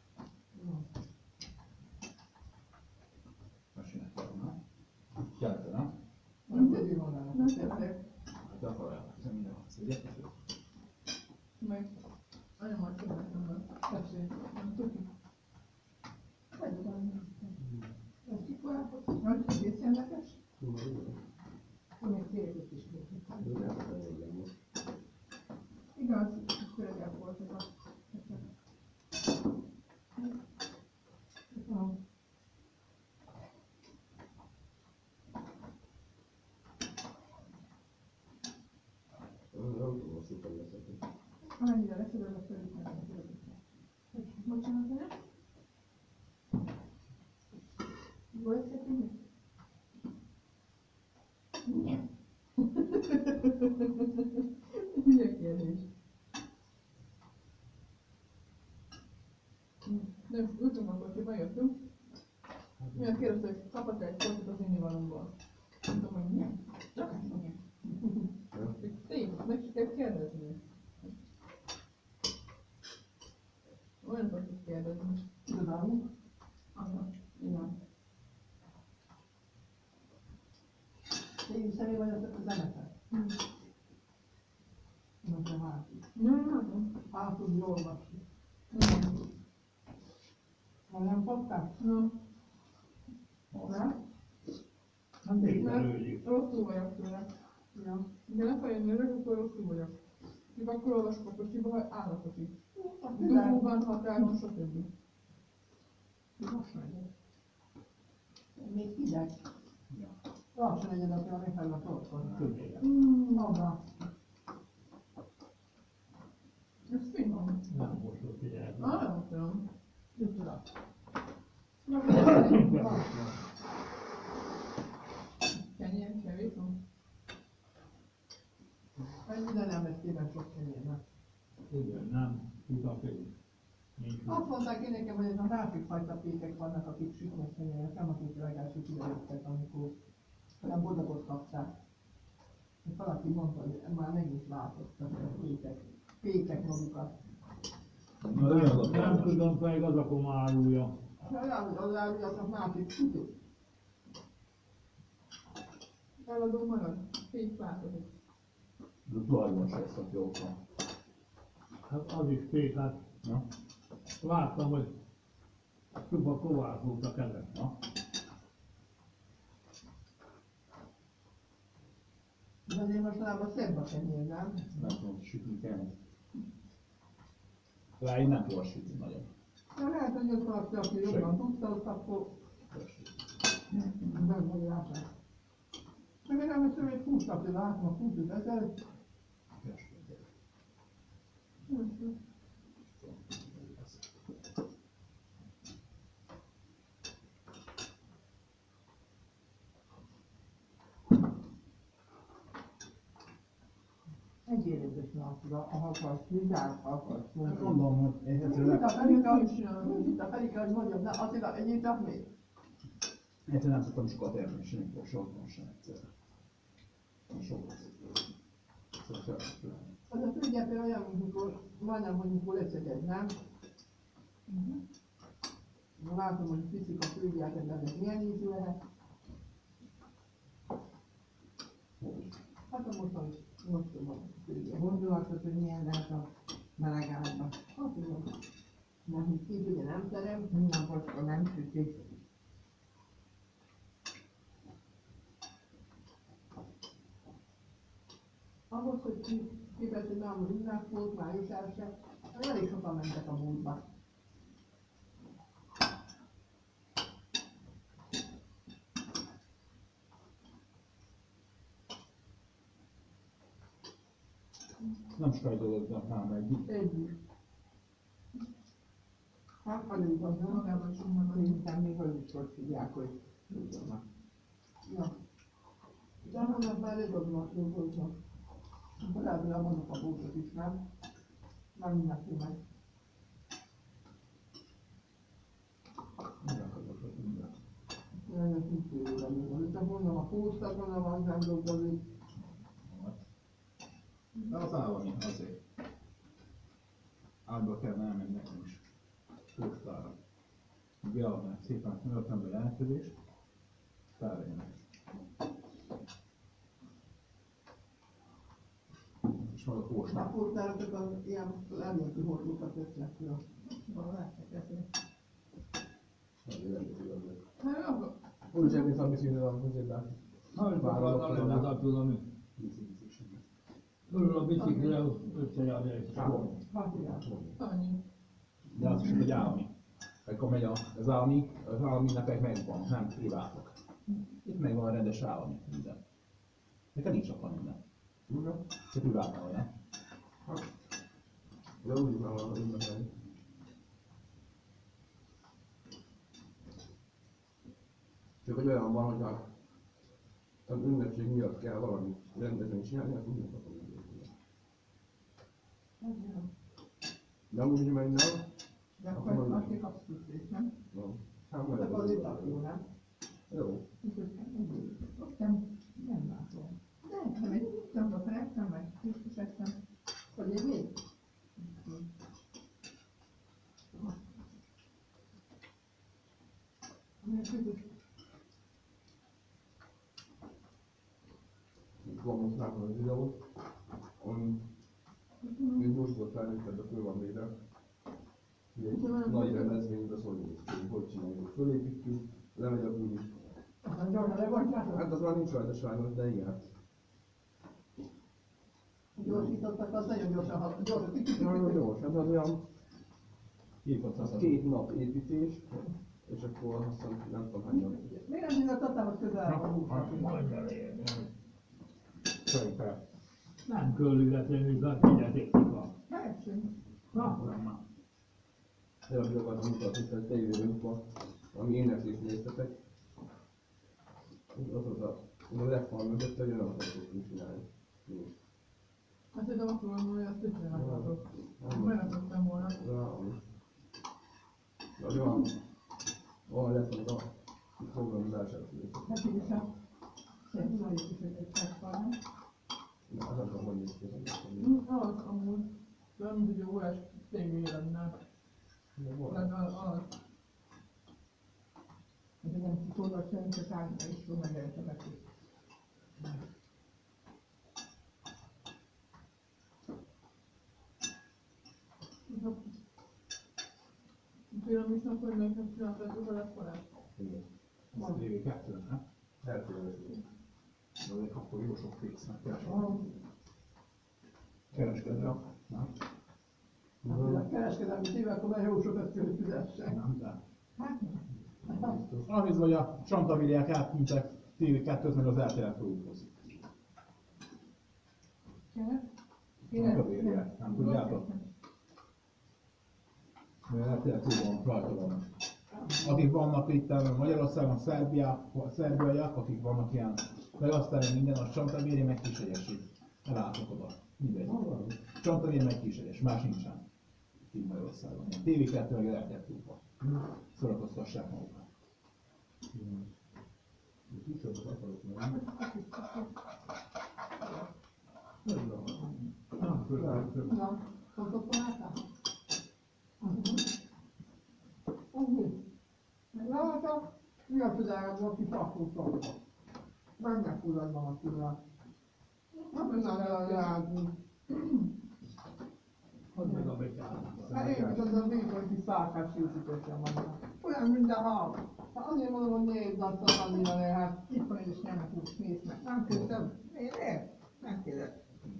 Most jönnek el, na? Gyertek, na? Nem tegyük magának. Nem tegyük. Hát akarják, nem minden van, szedjek. Meg anya már követem el. Tessék. Nem tudjuk. Hagyjuk el. Ezt kikorábbot. Nagy, egész érdekes. Még féltött is még. Most. Igaz, öregek voltak a Nem tudom, szépen leszek. Annyira leszeded a fölét, nem tudom. Bocsánat, ne? Volt szépen? Igen. Hülye kérdés. Nem, ültünk akkor, hogy bejöttünk. Miért kérdezte, hogy kapott egy kortot az innivalóból? Mondtam, hogy nem. Csak ezt mondja. Tényleg, meg is kell kérdezni. Olyan tudsz kérdezni. Tudom. Aha, igen. Én személy vagy a zenete? Mondja hátul. Nem. Hátul jól olvasni. Ha nem fogtál? Nem. Nem? Nem? Belőlük. Rosszul vagyok tőle. Ja. De ne fejjön nőleg, akkor rosszul vagyok. Csak akkor olvasok a kocsiba, ha állapot is. Hát Dugóban, határon, stb. most megyek. Még hideg. Lassan legyen, aki a megfelelő a torkon. Abba. Ez finom. Nem most ott figyelni. Nem tudom. Mit tudom? Kenyér, kevés van. Ennyire nem lesz szépen sok kenyérnek. Igen, nem. Tudok én. Nincs. Azt mondták én nekem, hogy ez a másik fajta pékek vannak, akik sütnek kenyeret, nem akik legelső kiderültek, amikor olyan bodagot kapták. És valaki mondta, hogy már meg is változtak a pékek magukat. Nem tudom, pedig az a komárúja. Olyan, az áruljatok másik sütő. Eladó marad. Fény változik. De tulajban se eszak jókkal. Hát az is fék, hát Na? láttam, hogy csupa kovászoltak ezek. Na? De azért mostanában szebb a kenyér, nem? Nem tudom, sütni kell. Rá én nem tudok sütni nagyon. Na lehet, hogy az valaki, aki jobban tudta, ott akkor nem magyarázták. De én nem hiszem, hogy 20 napja látom a 20 000. Egy érdekes napra, ha akarsz, mindjárt akarsz. Mondom, hogy én Mit egyszerűen a Ferika, hogy mondjam, de azért egyéb csak még. nem tudtam sokat érni, semmikor, soha sem egyszer. Sokat. Szóval kell. Az a főgyepé olyan, amikor majdnem, hogy mikor összegegy, nem? Látom, hogy piszik a főgyepet, de ez milyen ízű lehet. Hát a most van a főgyep. Gondolhatod, hogy milyen lehet a meleg állapot. Hát tudom. De hogy ki ugye nem terem, minden postkor nem sütik. Ahhoz, hogy képest, hogy nem ünnep volt, május 1-e, elég sokan mentek a múltba. Nem sokáig dolgoznak már együtt. Együtt. Hát pedig az nem, Magában is unnak. szerintem még az is hogy tudják, hogy tudjanak. Ja. De vannak már régóbb dolgoznak. Lehet, hogy vannak a búcsot is, nem? Nem mindenki meg. Ennek nincs jövőben még. Csak mondom, a pósztak van, a vanzán dolgozik. De az állami azért. Ágyba kellene elmenni nekem is. Postára. Beadnák szépen öltem be jelentkezést. Felvegyenek. És majd a A postán. pósztárok az ilyen elméleti hordókat vesznek ki a Látják ezért. Azért nem tudod. Hát akkor. Úgyhogy, mint amit szinte van, azért látni. Hajtva tudom, örül a biciklire összejárja és Annyi. De az is egy állami. Akkor megy az állami ünnepek megvan, nem privátok. Itt meg van rendes állami minden. Neked nincs akkor minden. Csak privátnál vagy, nem? De úgy van valami ünnepelni. Csak hogy olyan van, hogyha az ünnepség miatt kell valami rendezvényt csinálni, akkor úgy akarom ünnepelni. De amúgy, hogy menne, De akkor azt kapsz plusz, nem? hát majd Akkor az itt jó, nem? jó. Ott nem látom. De, nem egy nem felektem meg, Krisztus ettem. Hogy én még? Itt van most látom a videót, ami még most volt felnőtted, de föl van véve. Egy nagy rendezvényt, az hogy csináljuk, fölépítjük, lemegy a buli. Aztán gyorsan lebontjátok? Hát az már nincs rajta sajnos, de igen. Gyorsítottak, az nagyon gyorsan Nagyon gyors, hát az olyan Hívott 2 nap építés, és akkor aztán nem tudom hány nap. Miért nem hívott Tatához közel a húsnak? Szerintem nem körülvetlenül, de figyelték a Persze. De a videókat mutatni, hogy te jövőnk van, ami éneklést néztetek. Az a lefal mögött, hogy nem akarok csinálni. Hát tudom, akkor van, hogy azt többnyire akartok. Megrakottam volna. De olyan lesz az a programozását. Hát így is a szerintem is egy cseppal. Na, az akarom, hogy néz ki. Az amúgy. De nem tudja, órás tévé lenne. Lenne az. Ez nem tudod, hogy csak állni is fog megelőzőnek. Piramisnak, hogy nekünk csináltátok a lekkorát. Igen. Az TV2, nem? Eltérőség. De akkor jó sok pénznek kereskedem. Nem? A kereskedelmi téve, akkor már jó sokat kell, hogy fizessen. Nem, de. Hát, Ahhoz, hogy a csantamériák átmentek TV2-t, meg az RTL Pro-hoz. Csantamériák, nem tudjátok? Mert RTL Pro-ban rajta vannak. Akik vannak itt Magyarországon, szerbiaiak, akik vannak ilyen, meg aztán minden, a csantaméri meg kisegyesít. Elálltok oda. Mindegy. Csantaméri meg kisegyes, más nincsen. Itt Magyarországon. TV2 meg RTL Pro-ban. Szórakoztassák magukat. Kicsodat akarok meg. na, fontok láttál? Látok, mi a tudára, aki pakul szokta. Megfuradban a tudára. Nem tudnám eljázni. az meg a betyárnak. Hát én is az a vékony kis szálkás készítésem van. Olyan minden hal. Hát azért mondom, hogy nézd azt a annyira le, hát itt van is nem tudsz, nézd meg. Nem kérdezem. Miért? Nem kérdez.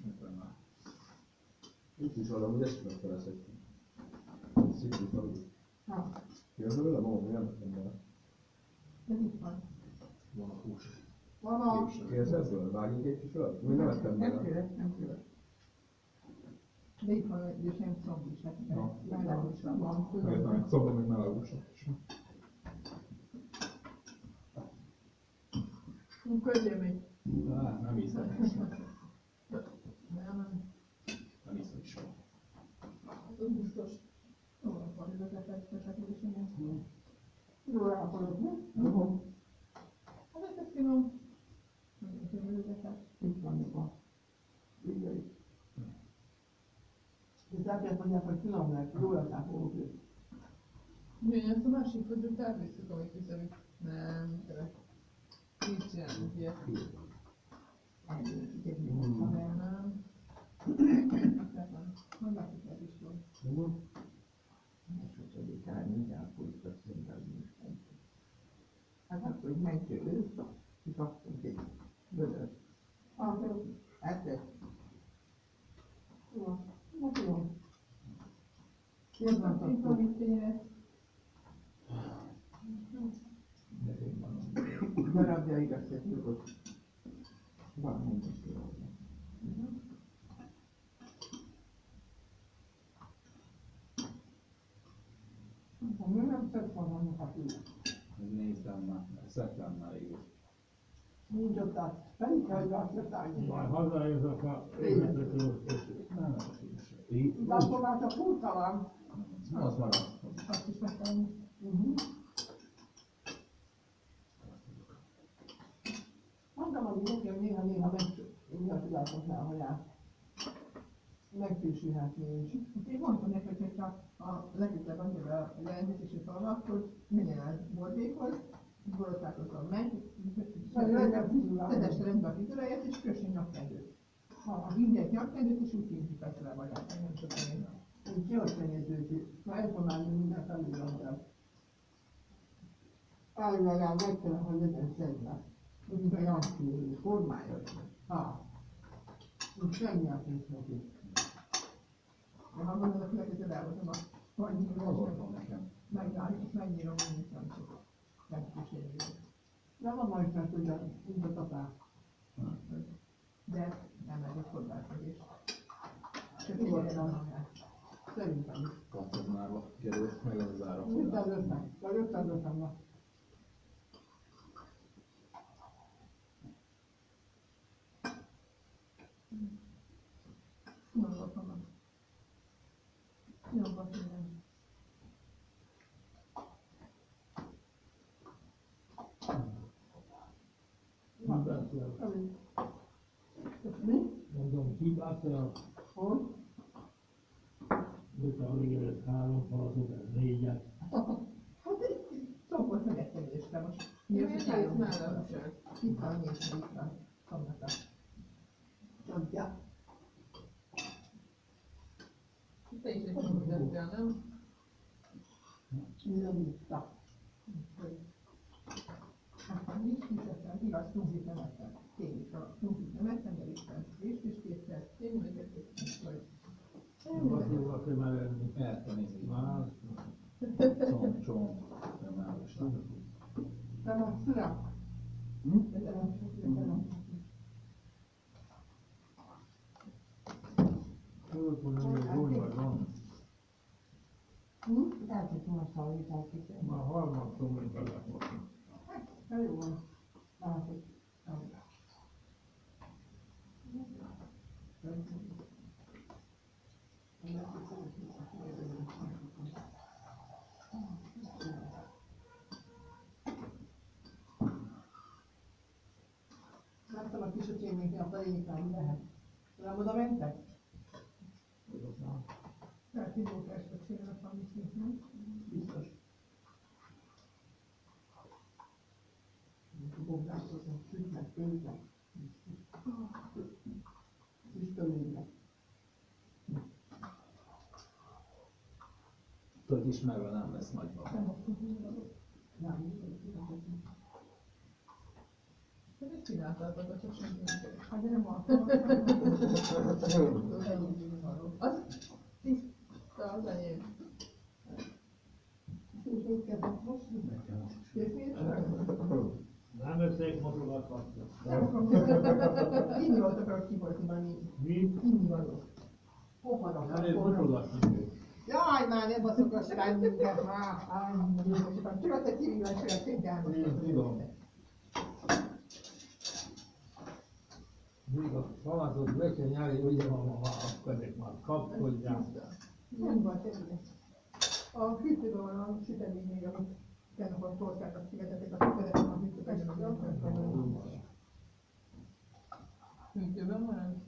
Itt is valami, hogy ezt megfelezek. Sziklis alul. Ha, Kérdezem vele, mondom, nem vettem bele. ez itt van. Van a hús. Van a... Kérdez ebből? Vágjunk egy kis alatt? Még nem vettem Nem bele. kérdez, nem kérdez. De itt van egy ilyen szomb is, hát melegúsan van. Értem, szoktam még melegúsok is. Közélmény. Nem hiszem is. Nem. Nem hiszem is. Az biztos. Ó, van ez a tefektetek is, igen. Jól elfogadod, mi? Hát ez finom. Nem tudom, hogy ezeket. Itt van, itt van. Így. És azért mondják, hogy finom lett, jól elfogadod. Milyen ezt a másik között elviszük, amit viszont nem kell. Így csinálunk ilyet. Nem. Mondják, is van. Hát akkor így mentő ősz, és adtunk egy Itt van itt tényleg. Darabjait összetűrjük, hogy valamint is kihozni. Mi nem tett volna a fül? Néztem már, szedtem már régóta. Nincs ott át. Pedig kell, hogy azt letállni. Majd hazajövök a épületről, és Nem, De akkor már csak úgy talán. az marad. Azt is megtenni. Mondtam, hogy nekem néha megtudatotnál, hogy megfrissülhetni is. Én mondtam neki, hogy csak a legközelebb annyira a jelentését szólva, akkor menjen el boltjékhoz, borotálkozzon meg, szedesse rendbe a frizuráját és kössön nyakkendőt. Ha ingyen nyakkendőt, és úgy kintik persze le magát, nem csak én. Úgy jól szennyeződik, már elformálni minden felülről. Állványán meg kell, hogy legyen szedve. Úgy a jankívül, formája. Úgy semmiát nincs neki. De ha mondod, a következő elvoltam a Gondoltam nekem. megálljuk, és megnyírom, mint nem csak megkísérjük. De van majd mert ugye, mint a tatár. De nem ez a korlátozás. Csak így van magát. Szerintem is. 600 márba kerül, meg az zára. 550, vagy 550 van. Finomban. Finomban finom. Mi? mondom, kibászel, Hogy? mit a végélet 3 faladok, ez 4-et. Hát egy szokott megettelésre most. Miért néz nálam sem? Itt van, nézd, itt van. Szomnata. Tudja. Te is egy mondjáttál, nem? Nem vissza. Hát nincs hiszem, igaz, krumplit nem ettem. Én is a krumplit nem ettem, de ittem részt is kétszer. Én mindeket tettem. Azt kell már enni. El kell nézni. Már, Csont. Nem állásnak. Te már szüra. De te nem sok, de te nem sok. tudod, hogy úgy vagy van. Lehet, hogy most hallgatják ki. Már harmadszor még belefogtam. Hát jó van. Látod. Láttam a kis öcsémnél a felényikán, lehet. Nem oda mentek? Tehát időkás öcsémnek van viszont, nem? Biztos. Foglalkozom, sütnek, főznek. Sütölődnek. Tudod, ismerve nem lesz nagyban. Nem, Te mit csináltátok, hogy csak senki nem keres? hát de nem alkalmaztam. Az tiszta az enyém. És mit kezdett most? Készít? Nem összeik mosogatva. Nem akarom. Inni voltak, ahogy ki volt már mind. Mit? Inni való. Poharak. Elég mosogatni. Jaj, már ne baszogass rá minket, már. Csak azt a kívülásra tényleg. Tudom. Még a szalatot vekse nyári, ugye van ma, akkor már kapkodják. Nem volt ennyi. A hűtőben van a sütemény még, amit tegnapon tolták a szigetetek, a sütetek a hűtőben. Hűtőben van?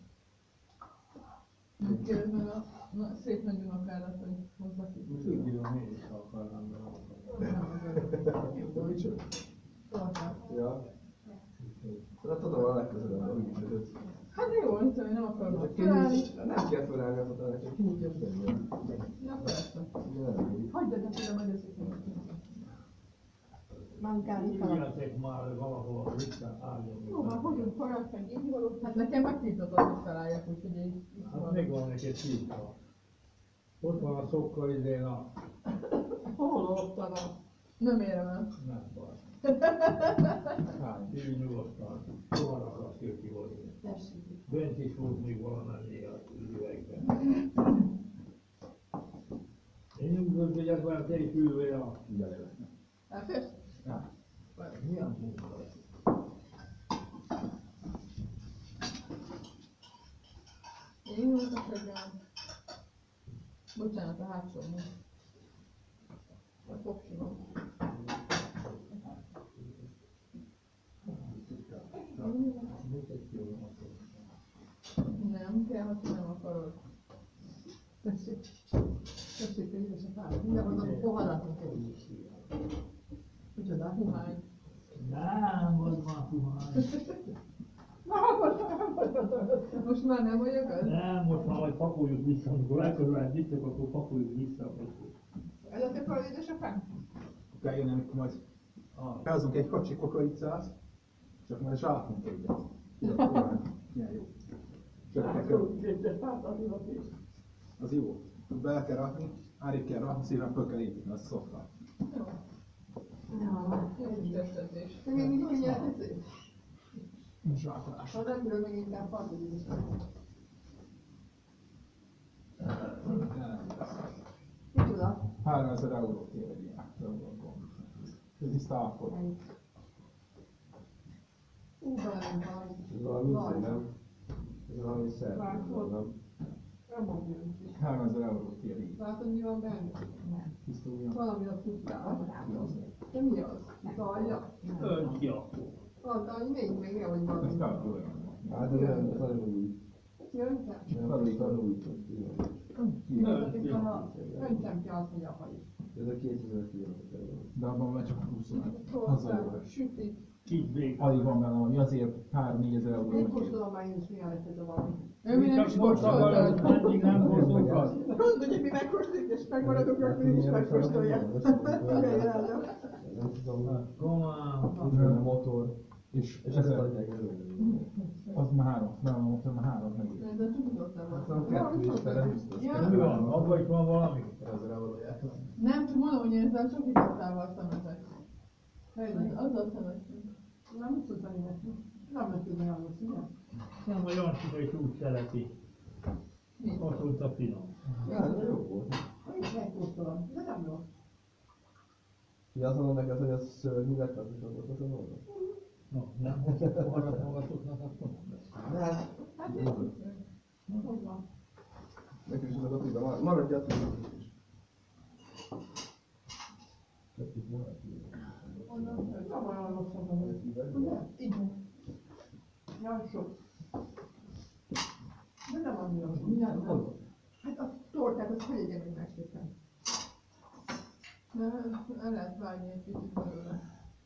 Mit kérdez meg a szép nagy unokádat, hogy hozza ki? Tudom, én is akarnám be. De micsoda? Ja. Na tudom, a legközelebb úgy is ötöt. Hát de jó, hiszem, hogy nem akarom Csak felállni. nem kell felállni a fotelre, csak kinyitja a szemben. Na persze. Hagyd el, de majd összekötni. Mankálni fel. Üljetek már valahol vissza álljon. Jó, már hogyan paraszt, meg inni való. Hát nekem megtiltott az, hogy feláljak, úgyhogy így Hát még van neked szívta. Ott van a szokkal idén a... Hol ott van a... Nem érem el. Nem baj. Hát, így nyugodtan. Soha nem akarsz kihozni. Bent is volt még valamennyi az üvegben. Én nyugodtan, hogy ez már te is ülve a... Elférsz? Milyen munka ez? Én ülök a könyvem. Bocsánat, a hátsómon. A fogsimon. Nem kell, ha nem akarod. Tessék. Tessék, hogy édes a pár. Mindenhol a poharat kell. Micsoda, humány. Nem, az már puhány. Most már nem vagyok az? Nem, most már majd pakoljuk vissza, amikor legközelebb visszük, akkor pakoljuk vissza. Ez a te karod, édesapám? Kell jönni, amikor majd felhozunk egy kacsi kukoricát, csak majd zsákunk egyet. Milyen jó. Az jó. Bele kell rakni, árébb kell rakni, szépen föl kell építni, az szokta. Jó. Jó is testetés. Te még mindig mindjárt teszél? Zsákolás. Ha nem bírod meg inkább fardulni is. Micsoda? 3000 eurót ér egy ilyen. Ez is tápol. Bármi Ez valami nem? Ez valami szervezet, nem? Nem mondjam. 3000 eurót ér így. Látod, mi van benne? Tisztuljon. Valami a tudtál. De mi az? Zajja? Önts ki akkor. Annyi még nehogy Ez valami. kb. Olyan. Hát de nem, tanulj. Jöntem? Tanulj. Jöntem ki azt, hogy apa is. Ez a 2000 kilométer. De abban már csak 25. Hazajövet. Sütik. Kis vég. Alig van benne valami, azért pár 4000 euró. Én kóstolom már én is, milyen lett ez a valami. Ő mi nem is kóstoltad? Eddig nem kóstoltad? Tudod, hogy mi megkóstoljuk, és megmaradok, akkor mi is megkóstolják. Milyen irányom. Nem tudom. Komán. A motor. És És ez ezt adják elő. az már 3, nem, a motor már 3 meg. De csak tudottam Aztán volna. kettő is fele biztos. Ja. Mi van? Abban is van valami? 1000 euróját. Nem, csak mondom, hogy én ezzel sok időtával szemetek. Azzal szemetünk. Nem mit tudtam én neki. Nem lehet tudni annak, ugye? Nem, a Jancsika is úgy szereti. Mi? Azt mondta finom. Ja, de jó volt. Én is megkóstolom, de nem jó. Ugye azt mondom neked, hogy ez szörnyű lett, az is ott a nóda. No, nem hoztak arra magatoknak, akkor nem lesz. De hát, Hát én hogy van? nekünk is az a piba, maradjál tudni is. Kettőt maradjál. Nem olyan rosszabb, hogy ugye? Igen. Jaj, sok. De nem annyira sok. Mindjárt hol? Hát a tortát, azt hogy egyem még megszépen? El lehet vágni egy kicsit belőle.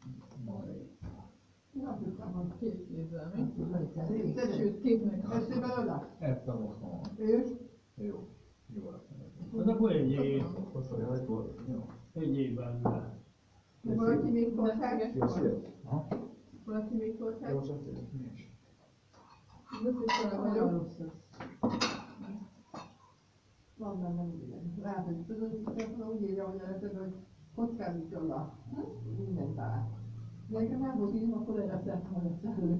Nem tudtam, hogy két kézzel, mi? Sőt, kétnek. Eszi belőle? Ettem otthon van. És? Jó. Jó lesz. Az akkor egy év. Hosszú, hogy volt? Jó. Egy évben már. Valaki még tortát? Szia. Valaki még tortát? Jó, sem szépen. Nincs. Biztos vagyok. Van benne minden. Lehet, hogy tudod, hogy úgy írja, hogy először, hogy kockázítjon a mindent talán. De nekem nem volt így, akkor erre szerettem volna szerelni.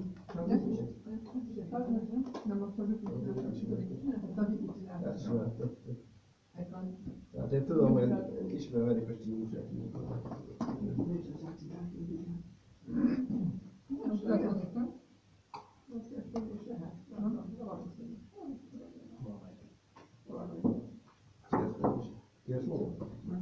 Nem akarjuk, hogy nem akarjuk. Ezt sem tették. Hát én tudom, hogy ismerem Erika stílusát. Kérsz magad?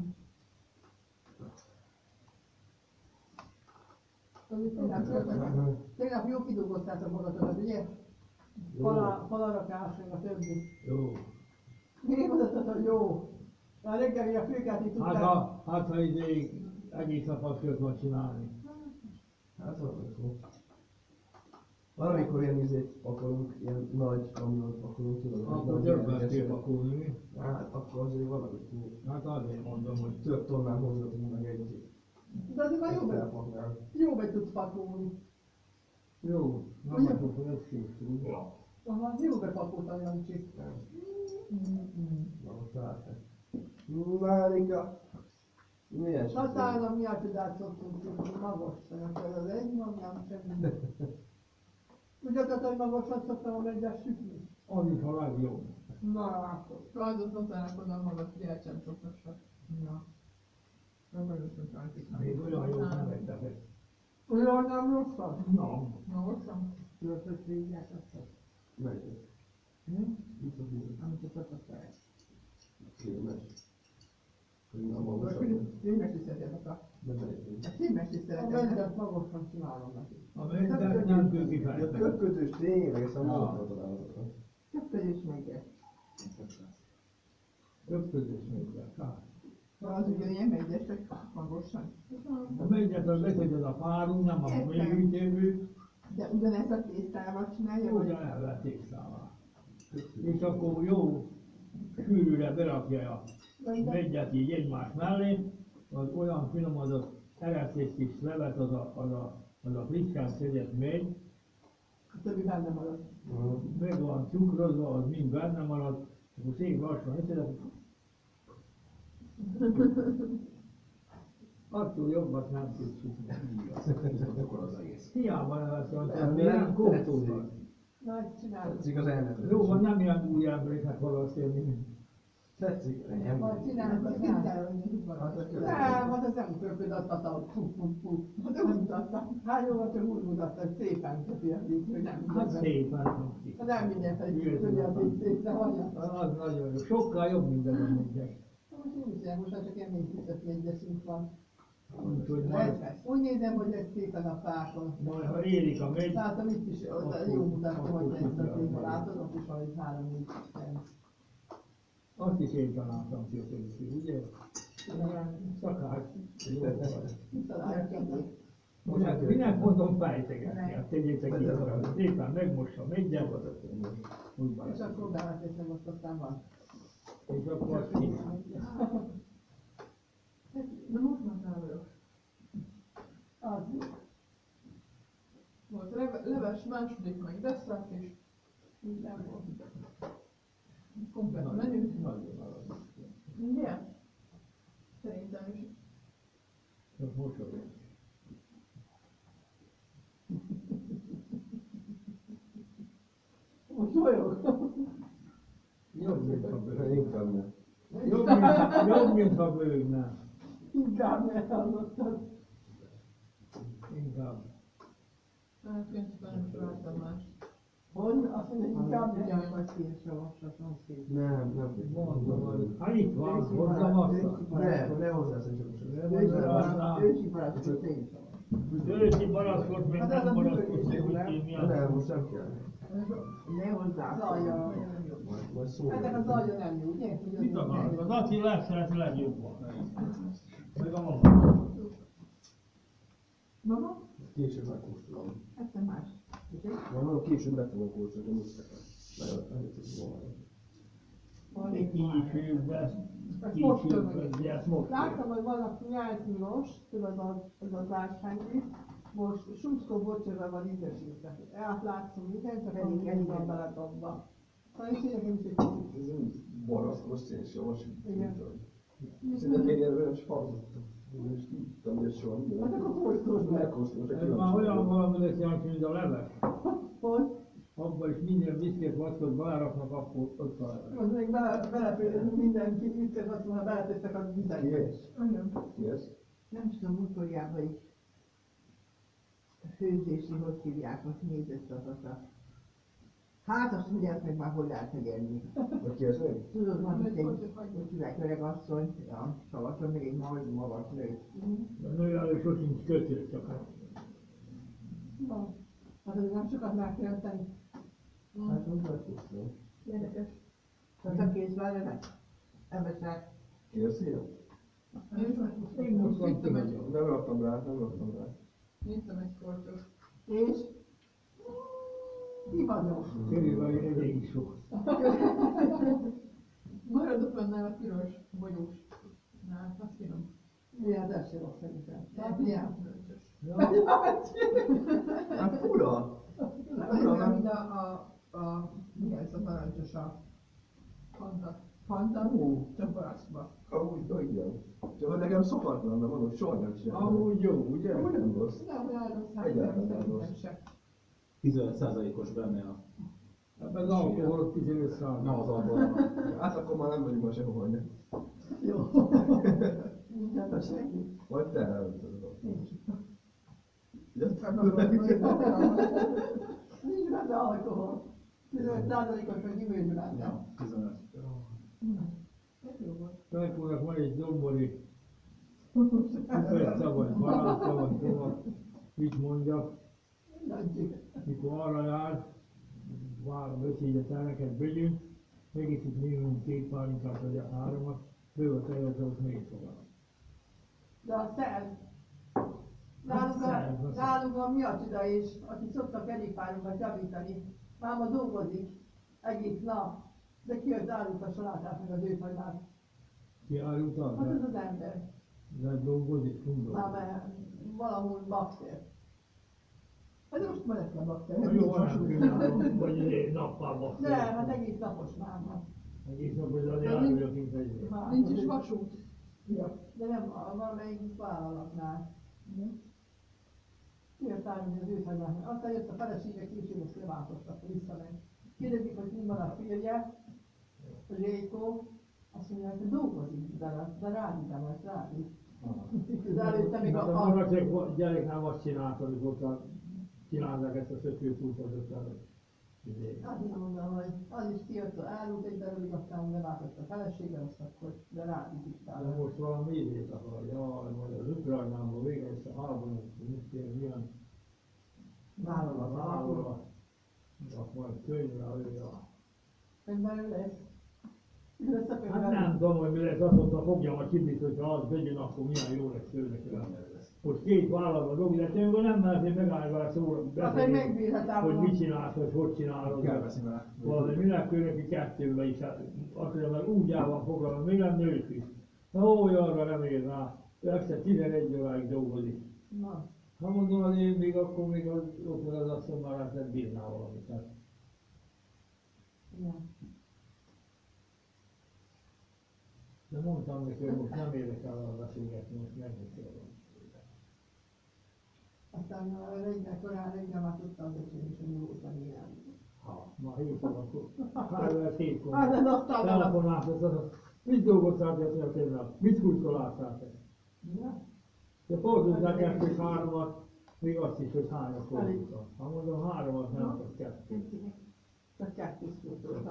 Tegnap jó kidolgoztátok magatokat, ugye? Falarakás, meg a többi. Jó. Miért mondottad, hogy jó? A reggeli a főkát így tudtál. Hát ha idéig egész nap azt kell csinálni. Hát valamikor. Valamikor ilyen izét pakolunk, ilyen nagy kamiont pakolunk, tudod? Akkor többet kell pakolni, mi? Hát akkor azért valamit. Hát azért mondom, hogy Több tonnán hozzatunk meg egy De azért már elpaknál. jó be tudsz pakolni. jó, nem akarok, hogy ezt készül. Aha, jó bepakoltam, Jancsi. Na most látod. Márika. Milyen Határa miatt tudát szoktunk tudni magasra, mert az egy magam semmi. Tudjátok, hogy magasat szoktam a megyes sütni? Az is a legjobb. Na, akkor. Rajzot hatának oda magat, hogy el sem csapassak. Ja. Nem vagyok most rajta. Még olyan jó nem lettek. Olyan nem rosszat? Na, Magasan? Tudod, hogy végigják azt? Melyik? Mit a hír? Amit a tapasztalás. Filmes. Hogy nem Akkor magasabb. filmes is szeretek a... De melyik? A filmes is A szeretek. megyet magasan csinálom neki. a mentek nem A kőkifejtek. köpködős ténylegesen magasabb találhatók. Többször is megyek. Többszörös mentek. Az ugyanilyen megyesek magasan. A mennyet az leszeded a fáról, nem a mélyítőből, De ugyanez a tésztával csinálja, vagy? ugyan elvették szállal. És akkor jó sűrűre berakja a mennyet így egymás mellé, az olyan finom az az eresztés kis levet, az a frissen szedett mély, A többi benne marad. meg van cukrozva, az mind benne marad, akkor szép lassan összedek. Attól jobbat nem tudsz sütni. Akkor az egész. Hiába nevettem, milyen kótolva. Nagy csinálom. Tetszik az elnevezés. Jó, van nem ilyen új emléket valószínűleg. Tetszik. Majd csinálom, hogy nem, hát az nem köpöd, azt adta, de úgy mutatta. Hány óra csak úgy mutatta, hogy szépen köpi a víz, hogy nem. Hát szépen hangzik. Ha nem mindenféle köpi a víz, szépen hagyja. Az nagyon jó. Sokkal jobb, mint ez a mindjárt. Most én is ilyen, most csak ilyen 4 egyesünk van. Úgyhogy Úgy nézem, hogy ez szépen a fákon. majd ha érik a megy, Látom itt is, jó mutatja, hogy ezt a téma látod, ott is van egy 3-4 azt is én találtam ki a közül, ugye? Szakács. Jó volt. Most hát minek mondom fejtegetni, hát tegyétek ki, szépen megmossa, megyen, úgy És van. akkor beleteszem, azt aztán van. És akkor azt csinálom. De most már nem vagyok. Az jó. Volt leves, második meg desszert is. Minden volt. Komplet menü. Nagyon arany. Ugye? Szerintem is. Csak mosolyog. Most olyog. Jobb, mint a bőr. Inkább nem. Jobb, mint a bőrne. Inkább ne hallottad. Inkább. Hát könyvben nem is láttam más. Hogy? Azt mondja, inkább ne. Ugyan vagy szélsavasra, van szél. Nem. Mondom, hogy hát itt van, hozzam azt. Ne hozzá szerintem csak. Ősi barát, hogy szélsavas. Őszi barackot, még Hát ez nem a barackot, működés, hogy nem? ki mi Nem, az. most nem kell. Ne hozzá. Zajja. Majd szólok. Ennek az alja nem jó, ugye? Mit akarsz? Az Aci lesz a legjobban. Meg a mama. Mama? Később megkóstolom. Ez nem más. Mondom, később be fogom kóstolni, de most nagyon tudom volna. Van Egy egy kicsibe, Ezt most kicsibe, ezt most. láttam, hogy valaki nyált Milos, tudod, az a zársángvíz, most Suszkó bocsővel van ízesítve. Átlátszom mindent, csak Elég, elég elég. van beledobva. Szóval is nekem is egy kicsit. Ez úgy baraszkos szélsavas. Igen. Szerintem még erről nem is hallottam. Nem is tudtam, hogy ez soha minden. Hát akkor kóstold meg. Megkóstolom, csak Ez már olyan valami lesz, Jancsi, mint a leves. Hogy? Abba is minden viszkét vackot beleraknak, akkor ott a leves. Az még belepődünk mindenki, mit kell azt mondani, beleteszek a Ki vizekbe. ez? Ki ez? Nem tudom, utoljába is főzési, hogy hívják, azt nézett az a... Hát azt tudják meg már, hogy lehet megenni. Vagy ki ez még? Tudod, van itt egy, hogy hívják öreg asszony, a Savason, még egy nagy magas nő. A nő elő sosincs kötő, csak hát. Na, hát azért nem sokat már kell tenni. Hát úgy megkóstolom. Érdekes. Tehát a kézvárjának? Emesek. Érszél? Én most van Vittem egy, tudom. Nem raktam rá. vittem egy kortyot. És? Hivanyos. Körülbelül elég sok. Maradok benne a piros bogyós. Na, hát az finom. Milyen, ez se rossz szerintem. Tehát ilyen fröccsös. Ja, Hát fura! Nem olyan, mint mi ez a parancsos a fanta. Pantanó, csapásba. Amúgy igen. Csak hogy nekem szokatlan, de mondom, soha nem csinálom. Amúgy jó, ugye? Amúgy nem rossz. Nem olyan rossz, hát Egyáltalán nem nem szerintem rossz. se. 15%-os benne a... Ebben az alkoholok 15 Nem az alkohol. Hát akkor már nem vagyunk ma sehova, ne. Jó. Minden a segít. Vagy te elöntöd. Nincs. Ugye? Nincs benne alkohol. 15%-os a gyümölcs benne. Ja, 15. Ez jó volt. Tajkónak van egy dombori szavony, barátszavony, szóval mit mondjak, Nagyjuk. mikor arra jár, várom ötséget el neked begyünk, mégis itt minimum 2 pálinkát vagy 3-at, bő a tejet, ott még fogal. De a szel, szel, nálunk a miattida is, aki szokta kerékpárunkat javítani, máma dolgozik egész nap, de kijött árult a salátát meg az őfagymát. Ki árultad? Hát ez az ember. De dolgozik, tudom. Már mert valahol bakter. Hát most már lesz a bakter. Na jó, nem különböző, vagy egy nappal De, hát egész napos máma. egész nap, hogy azért áruljak kint egy. Nincs is vasút. Ja. De nem, valamelyik vállalatnál. Kijött árulni az őfagymát. Aztán jött a felesége, később azt leváltottak, visszament. Kérdezik, hogy mi van a férje, Rékó, azt mondja, hogy dolgozik, de ráditam, ezt rádik. De előtte még De a... maradék gyereknál azt csinálta, amikor csinálták ezt a szökőpultot ötlenet. Hát én mondom, hogy az is kijött, árult egy darabig, aztán leváltott a felesége, azt akkor, de rádik is De rá. most valami idét akar, jaj, majd az Ukrajnában vége lesz a háború, mit kér, milyen vállalat, majd könyvre őja. Önben ő lesz. Ő lesz a Hát könyvben. nem tudom, hogy mi lesz, azt mondta, fogjam a kibit, hogyha az begyön, akkor milyen jó lesz tőle. Most 2 vállalatban dolgozik, de tényleg nem mehetnél megállni vele szóra, Hát, hogy beszélni, megbírhatám hogy volna. mit csinálsz, hogy csinálod. Kell beszélni vele. Valami minek kell neki 2-be is, hát azt mondja, mert úgy áll van foglalva, még nem nőtt is. Na ó, arra nem ér rá, ő este 11 óráig dolgozik. Na, Ha mondom, az én még akkor még ott van az asszony már hát nem bírná valamit. Hát. igen. De mondtam neki, hogy most nem érdekel a beszélgetni, most megbeszélve. Aztán reggel korán reggel már tudtam, hogy is, hogy nyugodtan ilyen. Ha, ma héten akkor, kár 7 Hát ez aztán nem. telefonálsz, azt mit dolgoztál te a kézzel? Mit kultoláltál te? Ja. De fordultál 2-3-at, még azt is, hogy hányat fordultál. Ha mondom 3-at, nem, az 2. Csak 2 szót.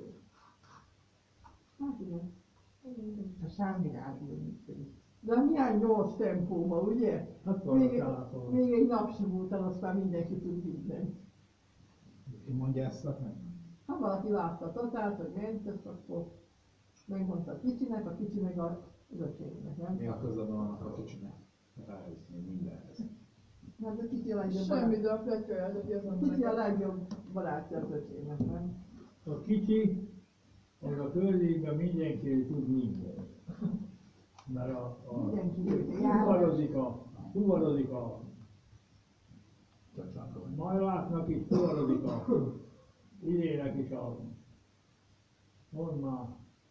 Hát igen. A semmi rádió működik. De milyen gyors tempóban, ugye? Hát Még, van még egy nap sem után, aztán mindenki tud mindent. Ki mondja ezt neked? Ha valaki látta Totát, hogy ment, ezt akkor megmondta a kicsinek, a kicsi meg az öcsémnek, nem? Mi a köze van annak a kicsinek? Rájössz még mindenhez. Hát a kicsi a legjobb Semmi, barát. de a pletykáját, aki azt A mondta kicsi a neked. legjobb barátja az öcsémnek, nem? A kicsi, az a környékben mindenki tud mindent. Mert Mindenki fuvarozik a Csacsánkra vagy. majlátnak is, fuvarozik a idének is a mondd már,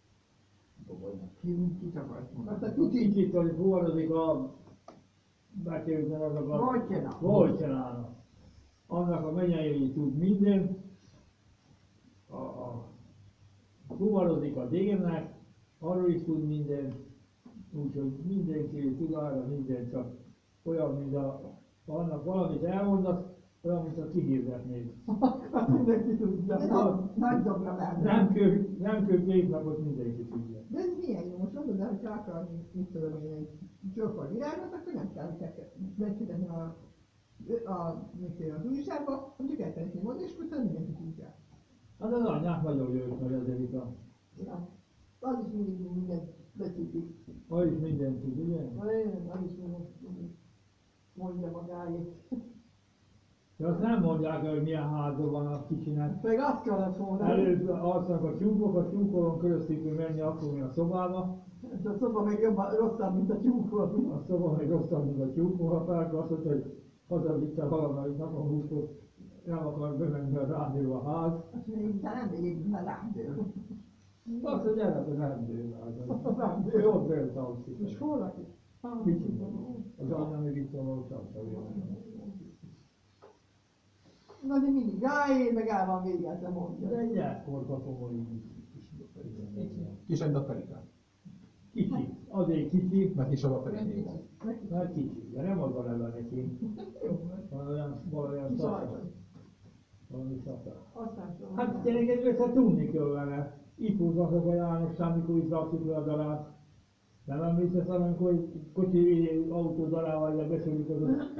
Ki csak azt Azt mondta. a kicsi, kicsit, hogy fuvarozik a bekerülten azok a Voltjena. Voltjenának. Annak a menyei tud mindent, fuvarozik a délnek, arról is tud mindent, úgyhogy mindenki tud arra mindent, csak olyan, mint annak valamit elmondasz, olyan, mint a kihirdetnéd. azt mindenki tudja. De nagy dobra lenne. Nem kell 2 napot mindenki tudja. De ez milyen jó, most mondod, hogy akarni, mit tudom én, egy csokor virágot, akkor nem kell megkérdezni az újságba, csak eltenni mondani, és utána mindenki tudja. Hát az anyák nagyon jók, hogy azért itt Ja. Az is mindig mindent betűdik. az is mindent tud, ugye? Az is mindig mondja magáét. De azt nem mondják el, hogy milyen háza van a kicsinek. Meg azt kellett volna, Előbb alszanak a tyúkon közöttük, hogy menni akkor a szobába. és a szoba meg jobban, rosszabb, mint a tyúkol. A szoba meg rosszabb, mint a tyúkon, ha Pálka azt mondta, hogy hazavitte valamelyik napon húztott, nem akar bemenni a rádió a ház. Azt mondja, de nem még, mert rám dől. Azt, hogy gyere, hogy nem dől. Nem dől. Jó dőlt alszik. És hol lakik? Kicsi. Az anyja még itt van a csapta. Na de mindig, jaj, meg el van végelve, mondja. De egy gyerekkorba fogom. Kis egy Perika. Kicsi. Azért kicsi, Mert is a Perika van. mert kicsi. De nem az a neve neki. Valami szakra. Valami szakra. Aztán tudom. Hát tényleg egy össze tudni kellene. Itt húznak a János amikor is rakjuk le a darát. Nem emlékszesz, amikor kocsi autó darával beszéljük azon.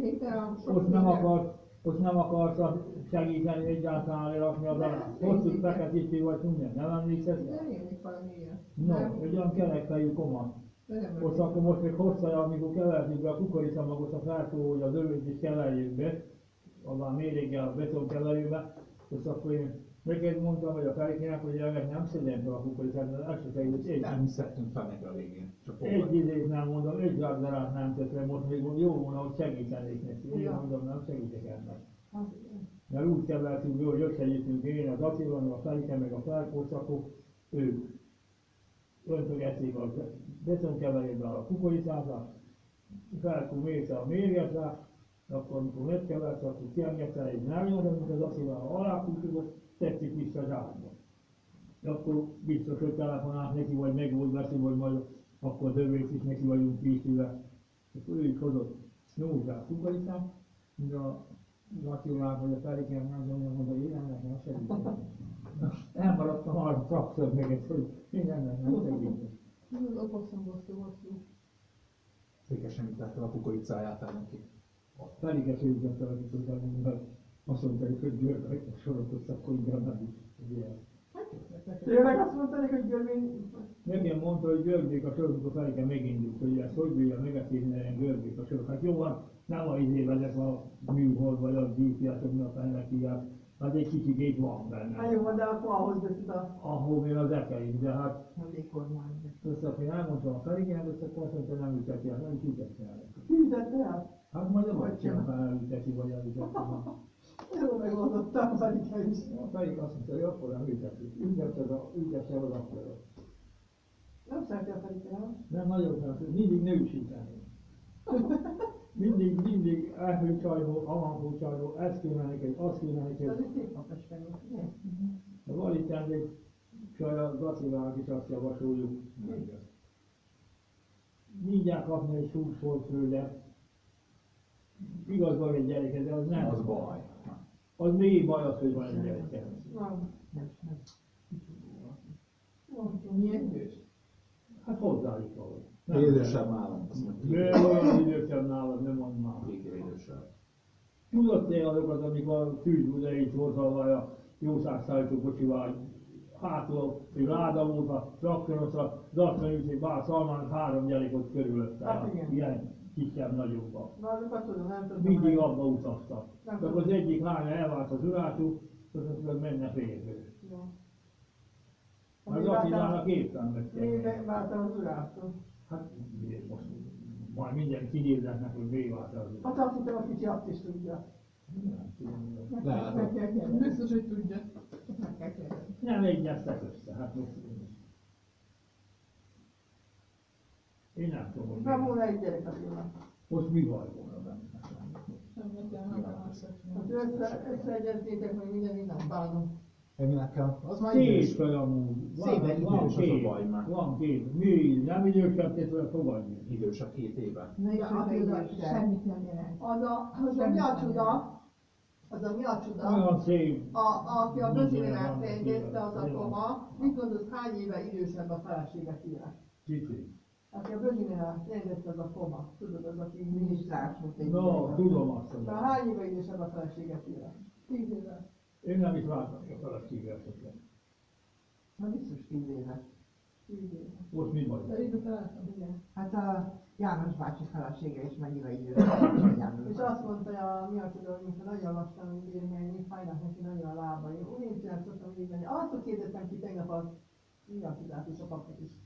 Ott nem akarsz segíteni egyáltalán lerakni a darát. Hosszú feketítő vagy tudni, nem emlékszesz? Nem élnék valami ilyen. No, egy olyan kerekfejű koma. Ott akkor most még hosszaja, amikor keverjük be a kukoricamagot a felszó, hogy az övöt is keverjük be, abban méréggel a betonkeverőbe, és akkor én neked mondtam, hogy a Ferikének, hogy ennek nem szedjen fel a kukoricát, mert el se segít egy. Nem szedtünk fel neki a végén. Csak Egy idét nem mondom, egy darab nem tettem, most még jó volna, hogy segítenék neki. Én Ja. mondom, nem segítek ennek. Hát igen. Mert úgy kevertünk be, hogy összegyűjtünk én, az Attila, meg a Ferike, meg a Felkószakok, ők öntögették a betonkeverőbe a kukoricát, a Felkó mérte a mérgetbe, akkor amikor megkeverte, akkor kiengedte egy nályon, amit az Attila alákultudott, tetszik vissza a zsárba. Akkor biztos, hogy telefonált neki, vagy meg volt veszi, vagy majd akkor dövét is neki vagyunk készülve. Akkor ő is hozott nózsát kukoricát, de a Attilát, vagy a Ferikén nem mondta, hogy én ennek nem segítek. Elmaradtam arra prakszor meg ezt, hogy én ennek nem segítek. Az opokszom hosszú. Székesen itt a kukoricáját el neki. A Ferike segítette a kukoricát, azt mondta, hogy György, a sorokot akkor inkább nem is. Tényleg azt mondta neki, hogy Görmény... Nekem mondta, hogy Görgék a sorok, a Ferike megindult, hogy ezt hogy bírja megetézni ilyen Görgék a sorok. Hát jó, hát nem a izében ezek a műhold, vagy a GPS-ok, mi a fejnek hívják, hát egy kicsikét van benne. Hát jó, de akkor ahhoz veszik a... Ahol még az ekeink, de hát A légkormány. össze, én elmondtam a Ferikének, össze azt mondta, nem ülteti el, nem is ülteti el. Hűzette el? Hát majd a bajcsán elülteti, vagy elülteti. Jó megoldottam a Ferike is. A Ferik azt mondta, hogy akkor nem ülteti. Ültette az akkor. Nem szereti a Ferike, nem? Nem nagyon nem, mindig nősíteni. Mindig elhő csajból, avankó csajból, ez kéne neked, az kéne Ez neked. egy szép napes fejű, ugye? Van itt egy csaj, a Gacilának is azt javasoljuk. Mindjárt kapni egy 20 volt földet. Igaz van egy gyereke, de az nem. Az baj. Az még baj az, hogy van egy gyereke. Nem. Milyen idős? Hát hozzájuk valahogy. Idősebb nálam. Azt mondta, De olyan idősebb nálad, nem mondd már. 2 éve idősebb. Tudod te azokat, amikor a tűzbudai hozalvaja jószágszállító kocsival, hátul, hogy láda volt a traktorosra, dacra ülték, bár szalmán 3 gyerek ott körülötte. Hát igen. Ilyen kisebb, nagyobbak. Na azokat tudom, nem tudom. Mindig abba utaztak. Nem Csak az egyik lánya elvált az urátú, és azt menne férjő. Jó. Az Attilának éppen Még meg. váltam az urától. Hát miért most? Majd mindjárt kinéznek, hogy végvált az Hát azt hittem, a kicsi azt is tudja. Lehet. Meg kell kérdezni. Biztos, hogy tudja. Meg kell kérdezni. Nem egyeztek össze, hát most... Én nem tudom, hogy Nem mi. volna egy gyerek Attila. Most mi baj volna benne? Nem nekem, nem Hát összeegyeztétek, hogy minden nem bánom. Én nekem, az már Szép idős. fel amúgy. Szépen idős az a baj már. Van két. Mi? Nem idősebb, tehát fogadni. Idősebb 2 éve. De Attila Semmit nem jelent. az a mi a csuda? Az a mi a csuda? Olyan szép. Aki a Minden bözével van, fejleszte az a igen. koma, mit gondolsz, hány éve idősebb a felesége fia? Kicsi. Aki a bözével fejleszte az a koma, tudod, az aki Minisztrás volt egy No, időben. tudom azt Na mondani. hány éve idősebb a felesége fia? 10 éve. Én nem is láttam a feleségre esetleg. Na biztos 10 éve. 10 éve. Most mi baj? De időt láttam. Igen. Hát a János bácsi felesége is mennyire idősebb. János És bácsi. azt mondta, a mi a csuda, hogy mintha nagyon lassan bír menni, fájnak neki nagyon a lábai. Úgy nincsenek szoktam így menni. Azt kérdeztem ki tegnap a mi a csudát és a papot is.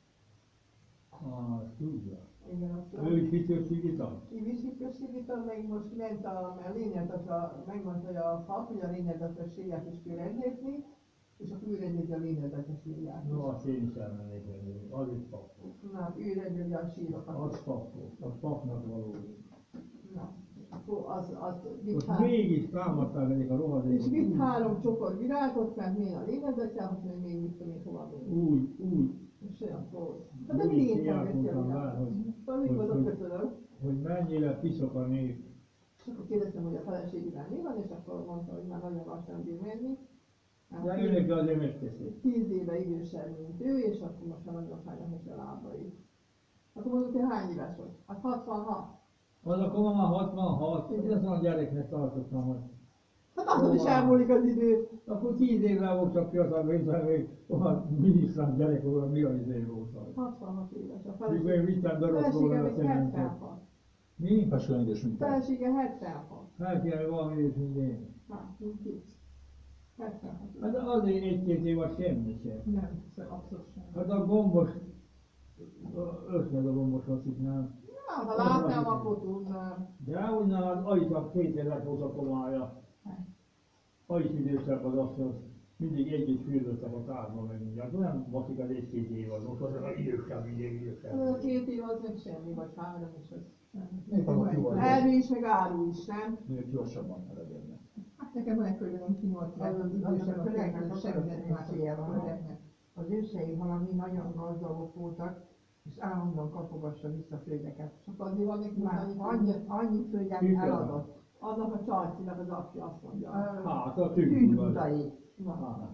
Tudja. Igen, azt Ő is hitőségítan? Kivisítőségítem, meg most ment a lényedet, megmondta, hogy a pap, hogy a lényedet is kér megnézni, és akkor űregyedi a lénezetes írják. No, azt én is elmennék venni, az is pappó. Na, űregyedi a sírokat. Az pappó, az papnak való. Na, akkor az vitt Most három. mégis támadták ennek a rohadékot. És vitt 3 csokor virágot, mert milyen a lénezetje, hogy még mit tudom én hova még. Úgy, És olyan próz. Hát de úgy miért kiáltottam hallgatja a rá, virágot? hogy, Szóval még oda köszönöm. hogy mennyire piszok a nép. És akkor kérdeztem, hogy a feleségével mi van, és akkor mondta, hogy már nagyon lassan bír menni. De őnek azért megteszik. 10 éve idősebb, mint ő, és akkor most már nagyon fájnak neki a lábai. Akkor mondjuk, hogy hány éves vagy? Hát 66. Az akkor már 66, én azon a gyereknek tartottam, hogy Hát azon is elmúlik az idő. akkor 10 évvel volt csak fiatal, mint még a minisztrán gyerek volt, mi az izé volt. 66 éves. A Mikor én vittem felesége Dorottóra a még szementet. 76. Mi? Hasonló idős, mint te. Felesége 76. Hát ilyen valami is, mint én. Hát, mint ki. 76. Hát azért egy-két év az semmi sem. Nem, abszolút sem. Hát a gombos, összeg a gombos haszik, nem? Na, ha látnám, akkor tudnám. De onnan az ajtak 2 évet volt a komája. Az is idősebb az asszony, mindig együtt fürdöttek a kárban megint. Hát nem baszik az 1-2 év az, most az a idősebb, mindig idősebb. Az a 2 év az meg semmi, vagy 3 is az. Még vannak jó Erő is, meg áru is, nem? Még gyorsabban eredérnek. Hát nekem van egy kölyönöm ki 8 Az idősebb, a a kölyöknek kölyönöm a segíteni más szerencséje van. kölyöknek. Az őszei valami nagyon gazdagok voltak, és állandóan kapogassa vissza földeket. Csak azért van neki Már annyi, annyi földet Tűzön. eladott. annak a csajcinak az apja azt mondja. Hát a tűzbudai. Tűzbudai. Na,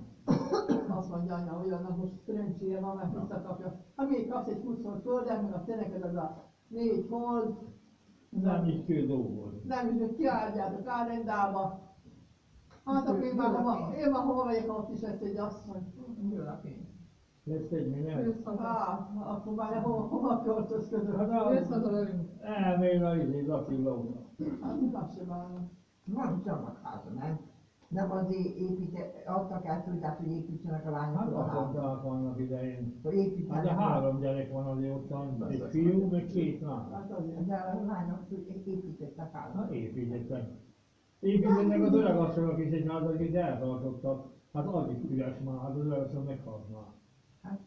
azt mondja anya, hogy annak most szerencséje van, mert visszakapja. Ha még kapsz egy 20 hold földet, meg azt neked az a 4 hold, Nem is kell dolgozni. nem is, hogy kiáldjátok árendába. Hát akkor én már hova megyek, ott is lesz egy asszony. Jön a pénz. Lesz egy minden. Hát, akkor már hova költözködök? Hát Jössz haza velünk. elmény a izé, Attila óta. Hát, azt sem állom. Van csarnokháza, nem? Nem azért adtak át földát, hogy építsenek a lányok Hát a azt házat. mondták annak idején. Hogy Hát építenek de 3 gyerek van azért ottan, egy fiú, meg 2 lány. Hát azért. De a lányok építettek házat. Hát építettek. Építettek az öregasszonyok is egy házat, akit eltartottak. Hát az is üres már, hát az öregasszony meghalt már. Hát.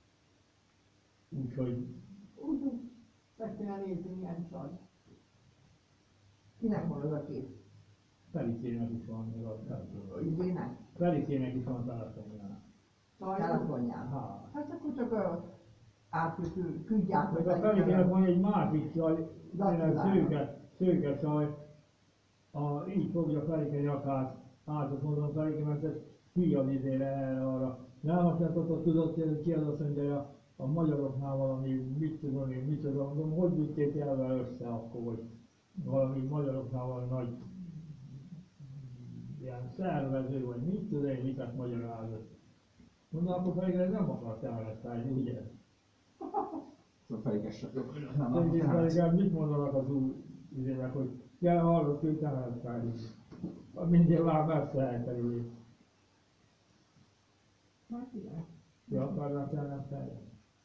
Úgyhogy Úgy, meg kéne nézni, milyen csaj. Kinek van az a kép? Felicének is van még a telefonján. Izének? Felicének is van a telefonján. Csaj, Telefonján. Hát. Hát akkor csak küldják. Meg a Felicének van egy másik csaj, Dacilára. szőke csaj, így fogja Felike nyakát, azt mondom Felike, mert ez hülye izére erre arra. Nem azt nem tudott, ki az azt mondja, a magyaroknál valami, mit tudom én, mondom, hogy vitték el vele össze akkor, hogy valami magyaroknál valami nagy ilyen szervező, vagy mit tudom én, miket magyarázott. Mondom, akkor Felike nem akart elvesztálni, ugye? Szóval felékesek. Szerintem mit mondanak az úr izének, hogy kell hallott, hogy elvesztálni. Mindjárt már messze elkerüli. hát igen. Ja, akarnak elvesztálni.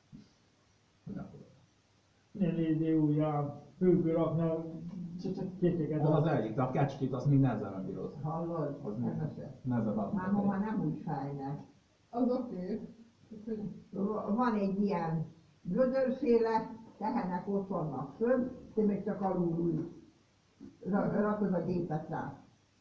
Én nézni újján, főkül raknak kéteket. Az egyik, de a kecskét azt még nehezen bírod. Hallod? Az Nem még esett. nehezebb Már ma már nem úgy fájnak. Az oké. Van egy ilyen gödörféle, tehenek ott vannak föl, te még csak alul ülsz. Rakod a gépet rá.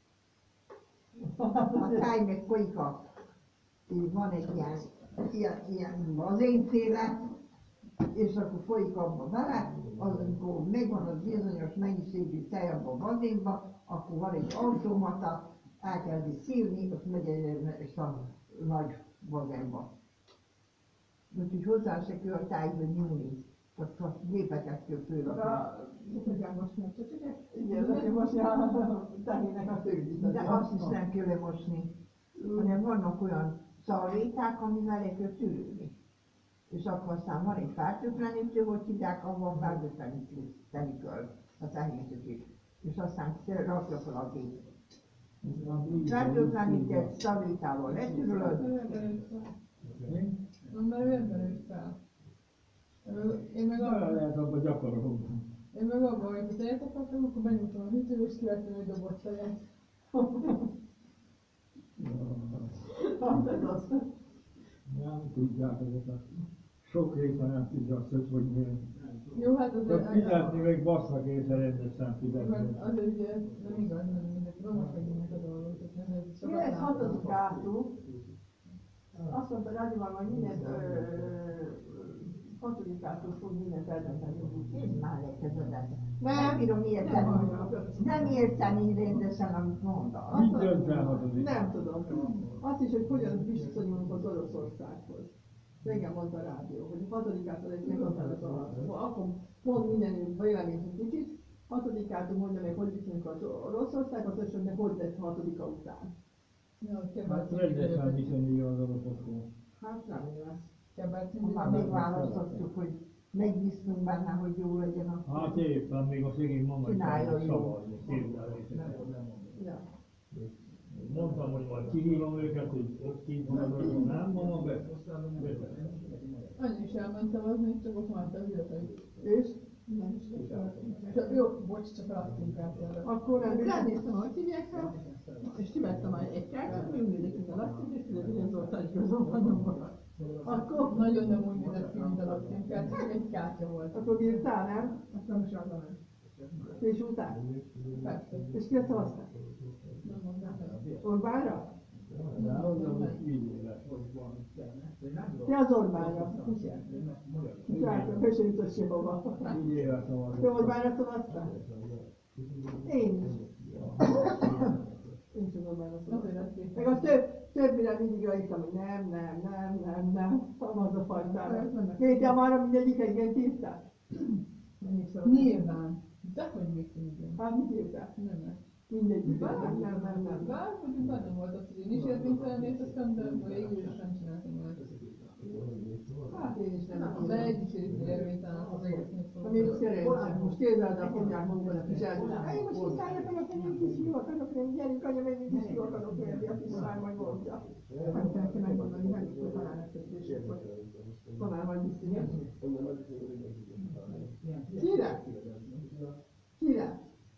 A táj meg folyik így van egy ilyen bazénféle, és akkor folyik abba bele, amikor megvan az bizonyos mennyiségű tej abba a bazénba, akkor van egy automata, elkezdi szívni, ott megy egy nagy bazénba. Úgyhogy hozzá se kell a tájba nyúlni, csak gépeket kell fölrakni. Igen, most nem csak igen, nekem most tehének a tőzsdét. De azt is nem kell lemosni, hanem vannak olyan szalvéták, amivel le kell tűrni. És akkor aztán van egy fertőtlenítő, hogy hívják, ahol fertőtleníteni kell a tehéneket is. És aztán rakja fel a gép. Fertőtlenített szalvétával letűröd, Mert vérben nőtt fel. Én meg Arra arra, lehet abba gyakorolni. én meg abban, hogy ha tejet akartam, akkor benyújtom a hűtőbe, és kivettem egy dobot tejet. Hát ez az. Nem tudják ezeket. Sok része nem tudja azt, hogy milyen. Jó, hát azért... Csak fizetni, még basszak észre rendesen fizetni. Azért ugye nem igaz, nem mindenki. Vannak megint a dolgok, tehát ezért sokat Kilenc látom. hatodik átú. Azt mondta Rádival, hogy mindent hatodikától fog mindent eldönteni. Nézd már le kezedet. Nem. Nem bírom érteni. Nem érteni rendesen, amit mondasz. Mit dönt el hatodik? Nem tudom. Azt is, hogy hogyan viszonyulunk az Oroszországhoz. Régen mondta a rádió, hogy a hatodikától egy meghatározó, akkor mond minden véleményünk kicsit, hatodikától mondja meg, hogy viszonyulunk az Oroszországhoz, és hogy meg hogy lesz a hatodika után. Hát rendesen viszonyulja az oroszokhoz. Hát remélem. Már megválasztottuk, hogy megbíztunk benne, hogy jó legyen a... Hát éppen még a szegény mama is Csinálja elment jól. szavazni, képzel Ja. Mondtam, hogy majd kihívom őket, hogy ott kint maradok, nem mama, be. Annyi is elment szavazni, csak ott már az ületei. És? Nem is csak jó, bocs, csak feladtunk át erre. Akkor nem Ránéztem, hogy hívják rá, és kivettem már egy kártyát, mi úgy nézett, mint a lakcím, és tudod, hogy az Zoltán igazol van nyomva. Akkor nagyon nem úgy nézett ki, mint a lakcím kártya, csak egy kártya volt. Akkor bírtál, nem? Akkor most rá nem. És után? Persze. És ki a szavaztál? Nem mondom, hogy Orbánra? De az a így élet. Te az Orbánra. Drága, be se jutott sehova. Így élet van. Te Orbánra szavaztál? Én is. Én is az Orbánra azért szavaztam. lesz szép. Meg a többire mindig rajtam, hogy nem, az a fajtára. Miért te már mindegyik egyet írtál? Nyilván. De hogy még tudjuk. Hát mit írtál? Nem. Mindegyik. Nem. Bár mondjuk benne volt az, hogy én is érvénytelen érteztem, de végül is nem csináltam el. Hát én is nem. De egy is érvénytelen az egésznek Na még szerencsém, most képzeld el, mondják magunknak is el. Én most kiszállja meg, hogy én is jó akarok lenni, gyerünk anya, meg én is jó akarok lenni, a kiszáll majd mondja. Nem kell neki megmondani, hogy talán megkötését, hogy talán majd biztos. Kire? Kire?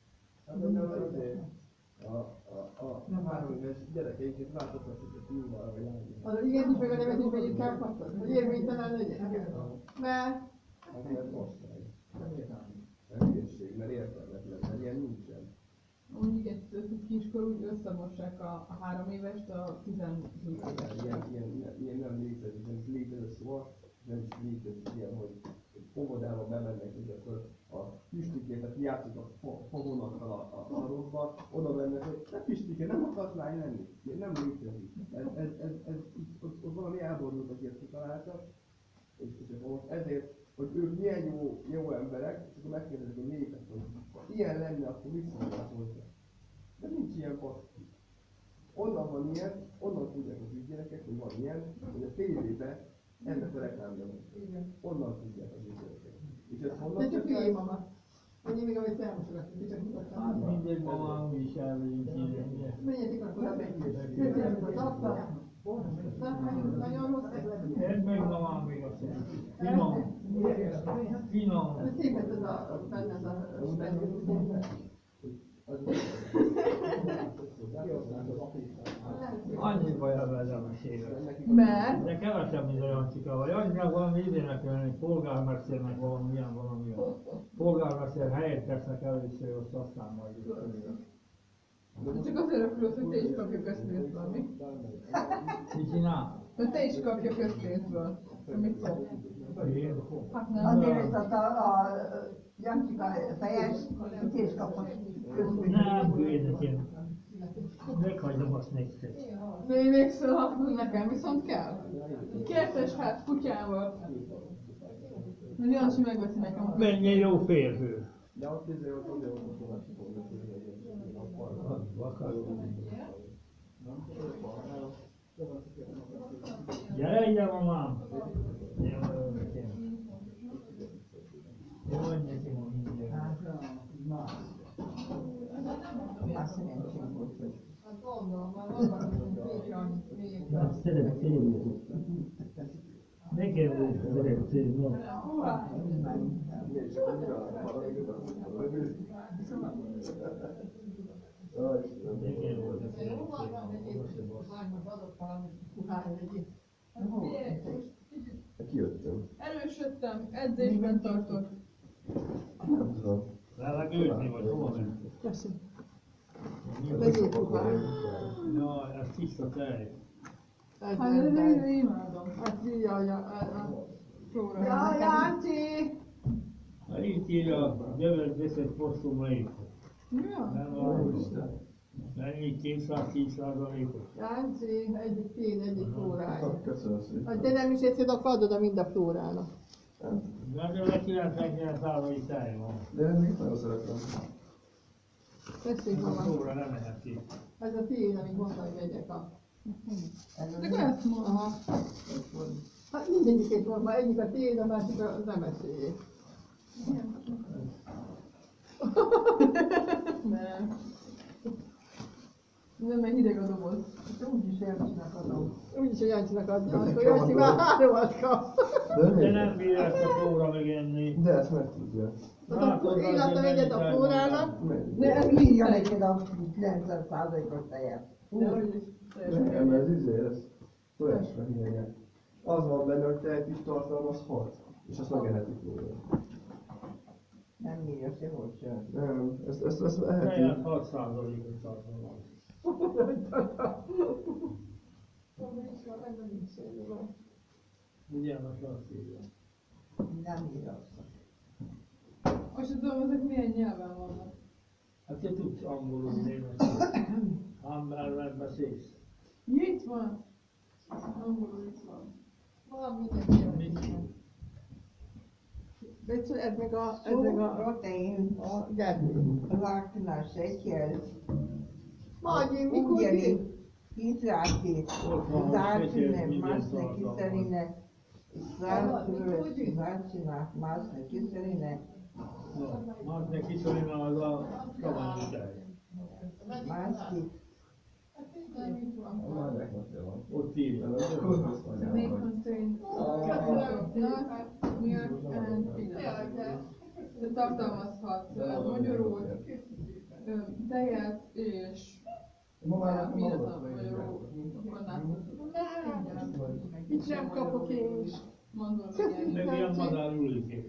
A 3 éves gyerekeinket láthatnak, hogy a filmmal, vagy Az igen is, meg a nevet is megyünk elkaptad, hogy érvénytelen legyen. Mert hát osztály. Hülyeség, mert értelmetlen, mert ilyen nincsen. Mondjuk egy kiskor úgy összemossák a 3 évest a 17 éves. Ilyen nem létezik, nem is létező szó, nem is létezik ilyen, hogy óvodába bemennek, és akkor a Pistikétet játszik a fogonakkal a sarokba, oda mennek, hogy te Pistike, nem akarsz lány lenni? Ilyen nem létezik. Ott valami elborultak, ilyet kitaláltak, és most ezért, hogy ők milyen jó emberek, és akkor megkérdezik a népet, hogy ha ilyen lenne, akkor mit szólnál hozzá. De nincs ilyen baszki. Onnan van ilyen, onnan tudják az ügyerekek, hogy van ilyen, hogy a tévébe ennek a reklámja van. Onnan tudják az ügyerekek. És ez honnan de csak tudják? figyelj mama. Annyi még, amit elmosogatjuk, csak mutattam. Hát mindegy, mama, úgy is elvegyünk ide, ugye? Menjetek akkor a beszélgetni az asztal. Nagyon rossz ez. Edd meg mama, még azt mondja. Finom. Finom. De szép ez benne ez a spendő. Annyi baj a velem a sével. Mert? De kevesebb, mint olyan csika vagy. Annyira valami idének kell lenni, polgármesternek valami. Polgármester helyettesnek először, azt aztán majd Csak azért örülök, hogy te is kapja közpénzből, mi? Mit csinál? Hogy te is kapja közpénzből. Mit szól? Én? Hát nem. Azért ez a Jancsika fejes, hogy és kapott közben. Nem, én meghagyom azt nektek. Még szólhatnunk nekem, viszont kell. Kertes hát kutyával. Hogy Jancsi megveszi nekem a Menjen jó férfő. De ott ott fognak Gyere ide, mamám! Jó, nekem. Jó, nekem a mindjárt. Azt szerencsém volt, hogy Hát gondolom, már vannak még Na, szeret célni. Nekem volt szeret célni. Nekem volt a szeret célni. adott valami kuhány egyik. Kijöttem. Erősödtem, edzésben tartott. Nem tudom. Rá őrni vagy, hova mentél? Köszönöm. Vegyél kuhány. Jaj, ez tiszta tej. Hát én imádom. Hát írja a Flóra. Ja, Jánci! Ha itt írja, jövök beszélt posztumra itt. Ja. Nem arról. Mennyi 210%-os? Jánci, egyik tiéd, egyik Flórája. Köszönöm szépen. Hát te nem is érted, akkor adod a mind a Flórának. Mert a 99%-i tej van. De én még nagyon szeretem. Tessék, A mama. Flóra nem mehet ki. Ez a tiéd, amit mondtam, hogy vegyek a... Ez De ezt mondom. Aha. Hát mindegyikét mondom, egyik a tiéd, a másik az emeséjé. Nem. Nem, mert hideg a doboz. úgyis Jancsinak adom. Úgyis, hogy Jancsinak adja, akkor Jancsi már 3-at kap. De nem bírja ezt a Flóra megenni. De ezt meg tudja. Hát akkor én adtam egyet a Flórának. De ez írja neked a 90%-os tejet. De hogy is. Nem, ez ez tojásra hiányát. Az van benne, hogy tehetős tartalmaz 6. És azt megehetik róla. Nem írja sehol sem. Nem, ezt eheti. Tejet 6%-os tartalmaz. Ugye, most azt írja. Nem írja azt. Most tudom, ezek milyen nyelven vannak. Hát te tudsz angolul németül. Hamberben beszélsz. Itt van. Angolul itt van. Van minden Mit nyelven. ír? Becsu, ez meg a Protein, Gergő. láknás egyhez, Magyi, mikor ki? ugyanígy hidráti, Ott van, zárcsinek, hogy másnak minden kiszerinek, zárcsinak, másnak kiszerinek, Most neki szólina az a savanyú tej. másik, Már neknek van. Ott írja. May contain nuts, milk and peanuts. De tartalmazhat magyarót, tejet és mindent a magyaró korlátot. Itt sem kapok én is. Mondom, Meg ilyen madár ulikék.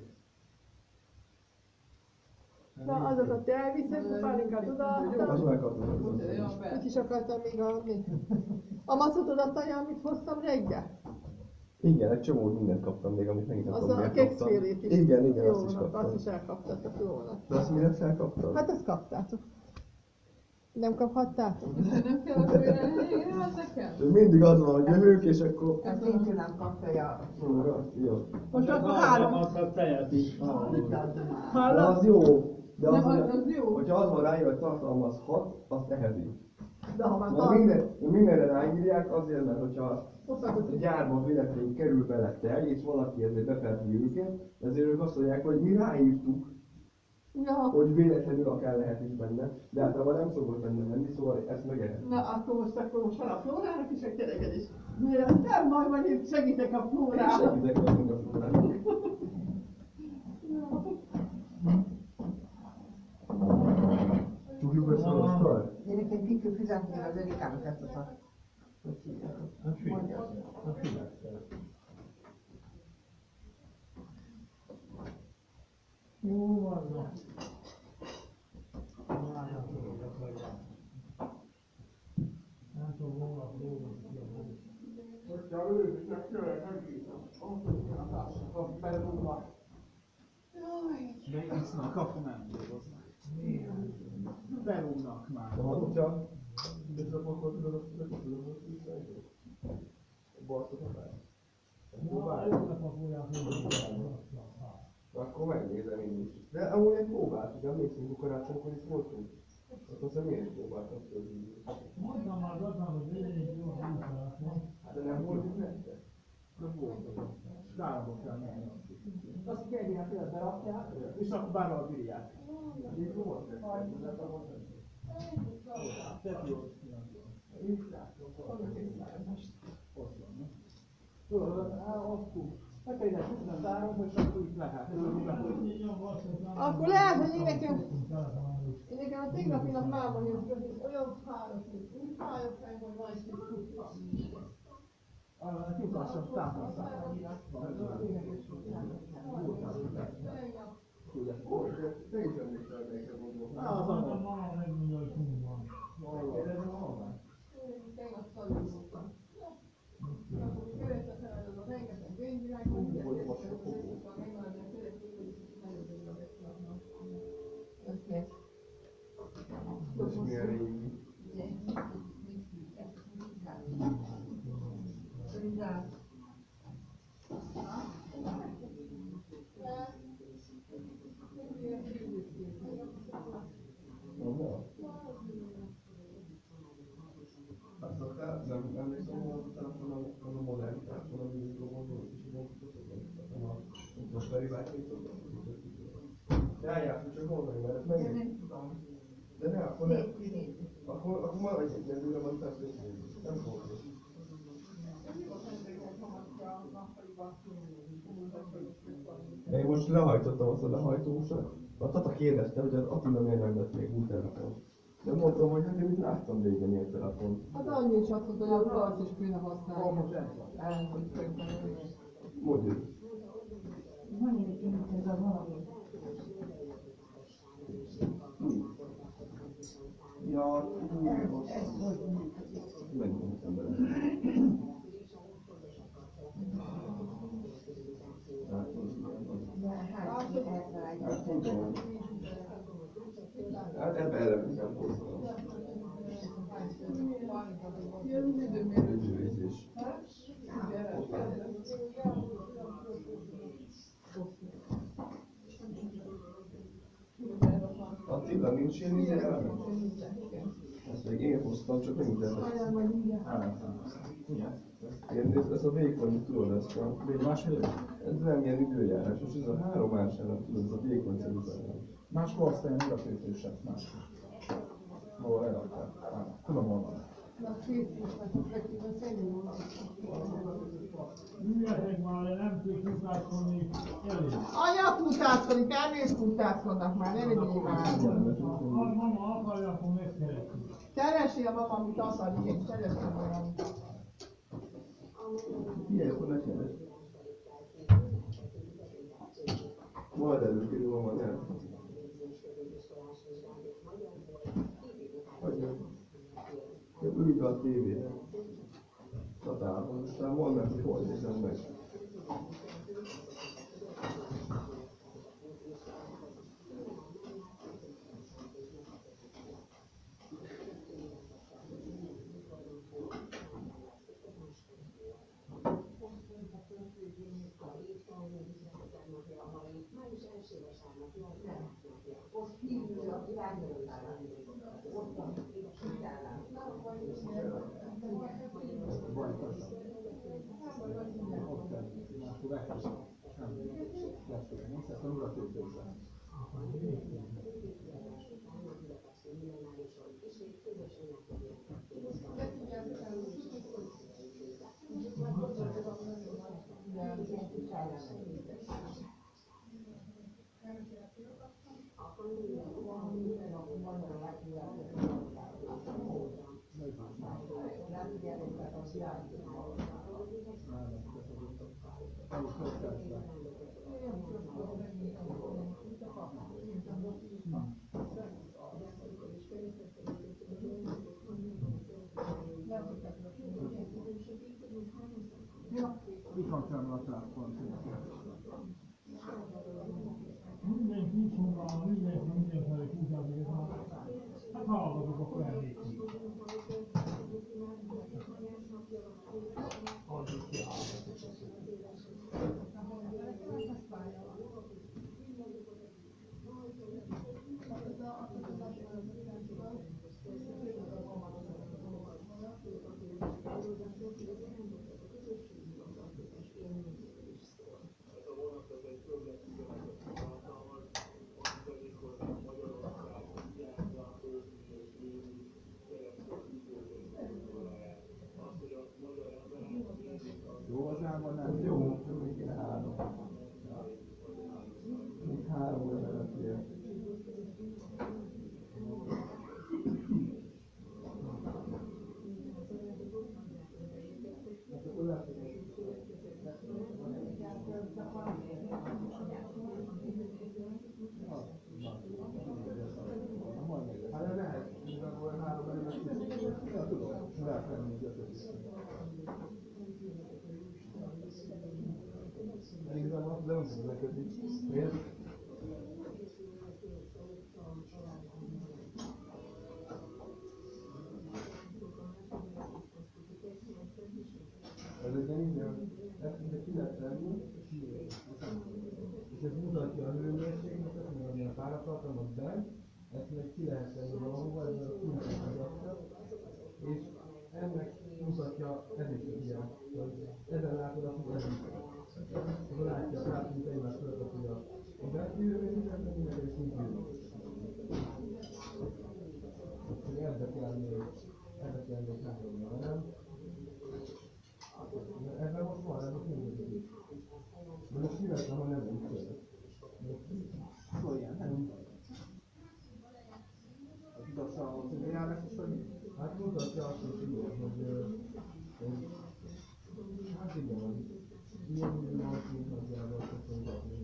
Na, azokat elviszem, a pálinkát odaadtam. Az megkapom. Mit is akartam még adni? A macot odaadtál, amit hoztam reggel? Igen, egy csomó mindent kaptam még, amit megint nem Az tudom, a miért kekszfélét kaptam. is. Igen, Jó, azt is kaptam. azt is elkaptatok, jó van. De azt mire felkaptad? Hát ezt kaptátok. Nem kaphattátok? Nem kell akkor jelenni, hát nekem. Mindig az van, hogy jövők, és akkor... ezt szintén nem kapja. Jó. Most akkor három. Adhat tejet is. De Hallod? az jó. De Nem, az, az jó. hogyha az van ráírva, hogy tartalmaz 6, azt eheti. De ha már Mert mindenre ráírják azért, mert hogyha a tartalmaz. gyárban véletlenül kerül bele tej, és valaki ezért befelti őket, ezért ők azt mondják, hogy mi ráírtuk, Ja. hogy véletlenül akár lehet is benne, de általában nem szokott benne lenni, szóval ezt megehet. Na, akkor most van a Flórának is, a kereked is. Miért nem majd majd én segítek a Flórának. Segítek nekünk a flórának. Tudjuk ezt a asztal? Gyerekek, ki kell fizetni az Erikának ezt a mondja. Jó van, na. Nem tudom, volna Hogyha ősnek jön, megírom. Azt belőle. Megisznak, akkor nem dolgoznak. Belógnak már. De hogyha visszapakol, tudod, azt tudod, hogy visszaidő. Baltot a fel. Akkor megnézem én is. De amúgy egy próbált, ugye emlékszünk, hogy karácsonykor itt voltunk. Azt hiszem én is próbáltam fölhívni. Mondtam már gazdának, hogy én is jól De nem volt itt nektek? Nem volt. Skálba kell menni. Azt kell ilyen például berakják, és akkor bárhol bírják. Itt volt nektek? Tehát jó. Ott van. Tudod, akkor meg kell ide sütni az áron, és akkor itt lehet. Akkor lehet, hogy én nekem a tegnapi nap máma jött, hogy olyan fáradt, úgy fáradt meg, hogy van egy kis kutyus. Lassabb tápasztál. Te is emlékszel, melyikre gondoltam. Az a Mama megmondja, hogy hol van. Tegnap szalú voltam. Követett el az a rengeteg könyvvilág, hogy megvan a szeretnék, hogy nagyon örül a beszélni. Oké. És milyen régi. Rizsát. Azt szoktál, nem emlékszem, hogy az a telefon, az a modern telefon, ami mikroban volt, és így most Feri bácsi szoktam. Járjátok csak mondani, mert ezt megint. Nem tudom. De ne, akkor nem. Négy. Akkor maradj egy nedőre, majd felszólsz. Nem fogok. Én most lehajtottam azt a lehajtósat. A Tata kérdezte, hogy az Attila miért nem vett még új telefon. De mondtam, hogy hát én itt láttam régen ilyen telefon. Hát annyi is azt mondta, hogy az arc is kéne használni. Mondjuk. Van egyébként ez a valami. Ja, menjünk a szembe. Hát tudom. Hát ebbe ellenkezem hozzá. Időzés. Attila, nincs ilyen izé eleme? Ezt még én hoztam, csak nem ide. Ez a vékony, tudod, ezt a... Ez nem ilyen időjárás, és ez a 3 más elem, tudod, ez a vékony szerűzően. Máskor aztán mirakötősek, máskor. Hol eladták? Tudom, hol van. Na, szétfúsnak, hogy a szegény Üljetek már le, nem tudsz mutatkozni, elég. Anya kutáckodik, elmész kutáckodnak már, ne legyél már. Ha mama akarja, akkor megszeretjük. Keresél mama, amit akar, én keresem valamit. Figyelj, akkor ne keresd. Majd előkerül a magyar. Hagyjam. Ülj be a tévére. Tatálban, aztán mondd meg, hogy hol nézem meg. Itt van felmaradt Mindenki így mondva, mindenfelé húzzátok, ez már... Hát hallgatok a felvétét. Jó az álmon, nem? Jó, még 3. Még 3 levelet ér. három elemet. Ja, tudom, rátenni így a többit. Igazából de nem tudom megkötni. Miért? Ez egy ilyen, ezt ki lehet tenni, és ez mutatja a hőmérsékletet, meg amilyen páratartalmat bent, ezt meg ki lehet tenni valahova, ezzel a kulcsot és ennek mutatja, ez is egy ilyen, hogy ezen látod azt, hogy ez is. Akkor látja a látunk egymás között, hogy a benti hőmérsékletet, meg egy szintű hőmérsékletet. Ebbe kell még három velem. Ebben most van, ez most működik. De most mi lesz, ha nem működik? Olyan, nem? Mutatja a járás is, hogy Hát mutatja azt, hogy igen, hogy hát igen, hogy ilyen milliót nagyjából szoktunk kapni.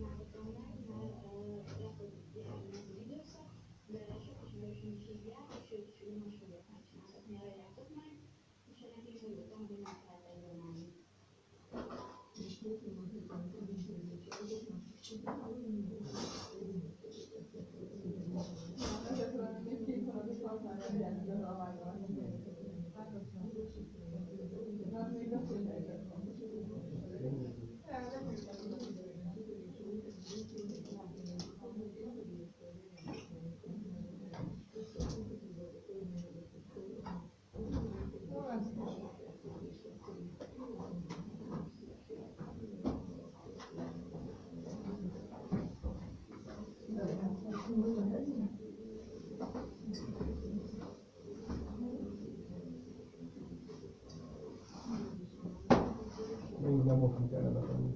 Még nem okunk kellene tenni.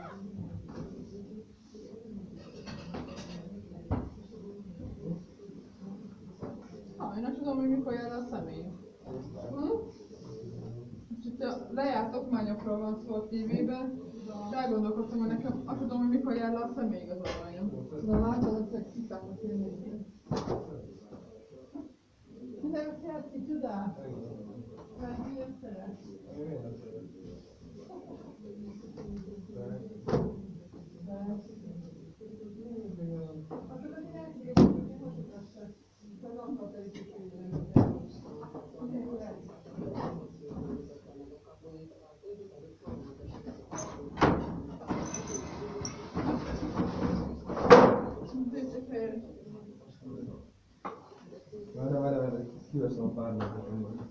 Én nem tudom, hogy mikor jár a személy. És itt a lejárt okmányokról van szó a tévében, és elgondolkodtam, hogy nekem azt tudom, hogy mikor jár le a személyigazolványom. De látod, hogy kiszámot jönni. Nem szereti, csodál? Mert miért szeret? Miért nem szeret? Várj, kiveszem a párnákat onnan.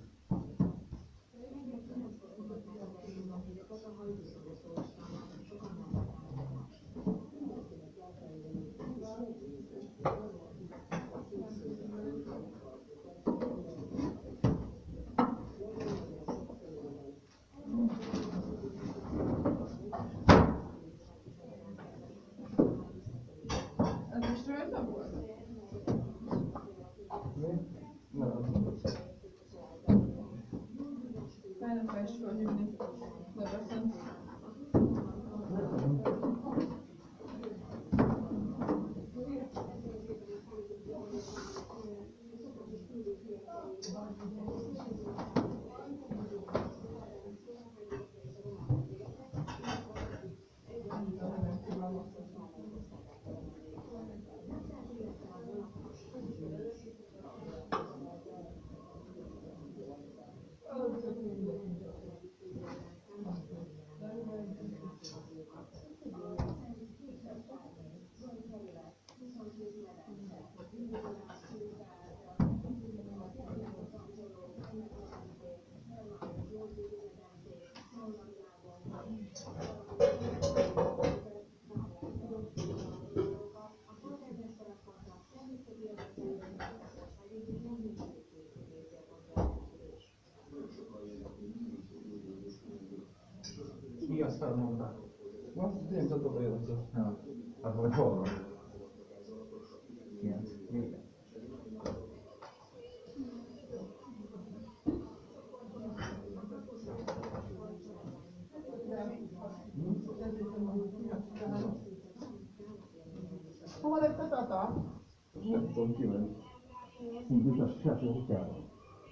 Ez most rajta volt? Fel nem kell is felhívni. Leveszem. ki azt felmondta. Azt én tudom, hogy az. Ja. Hát vagy hol van? 9. Vége. Hova lett a tata? Nem tudom, ki ment. Úgy is a kutyában.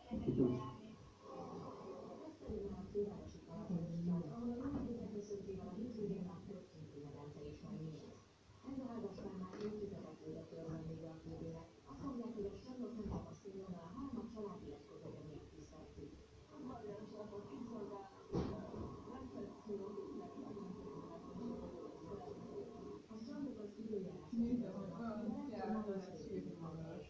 Nézem, hogy olyan járva lehet sírni magát.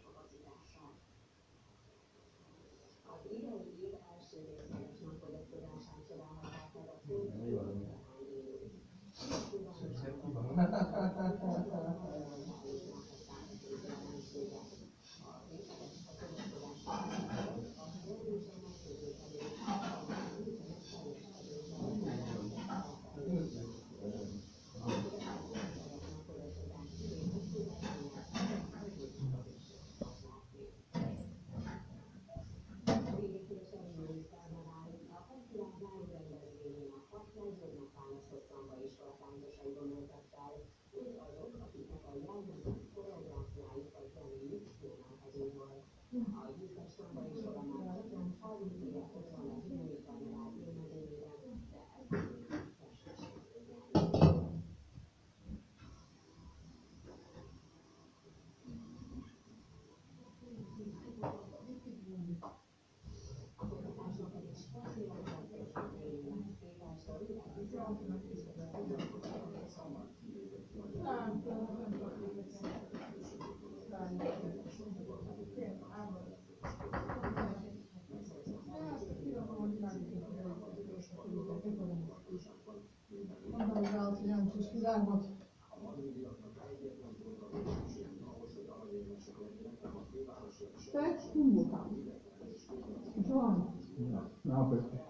Stai stufa. John. No, perché?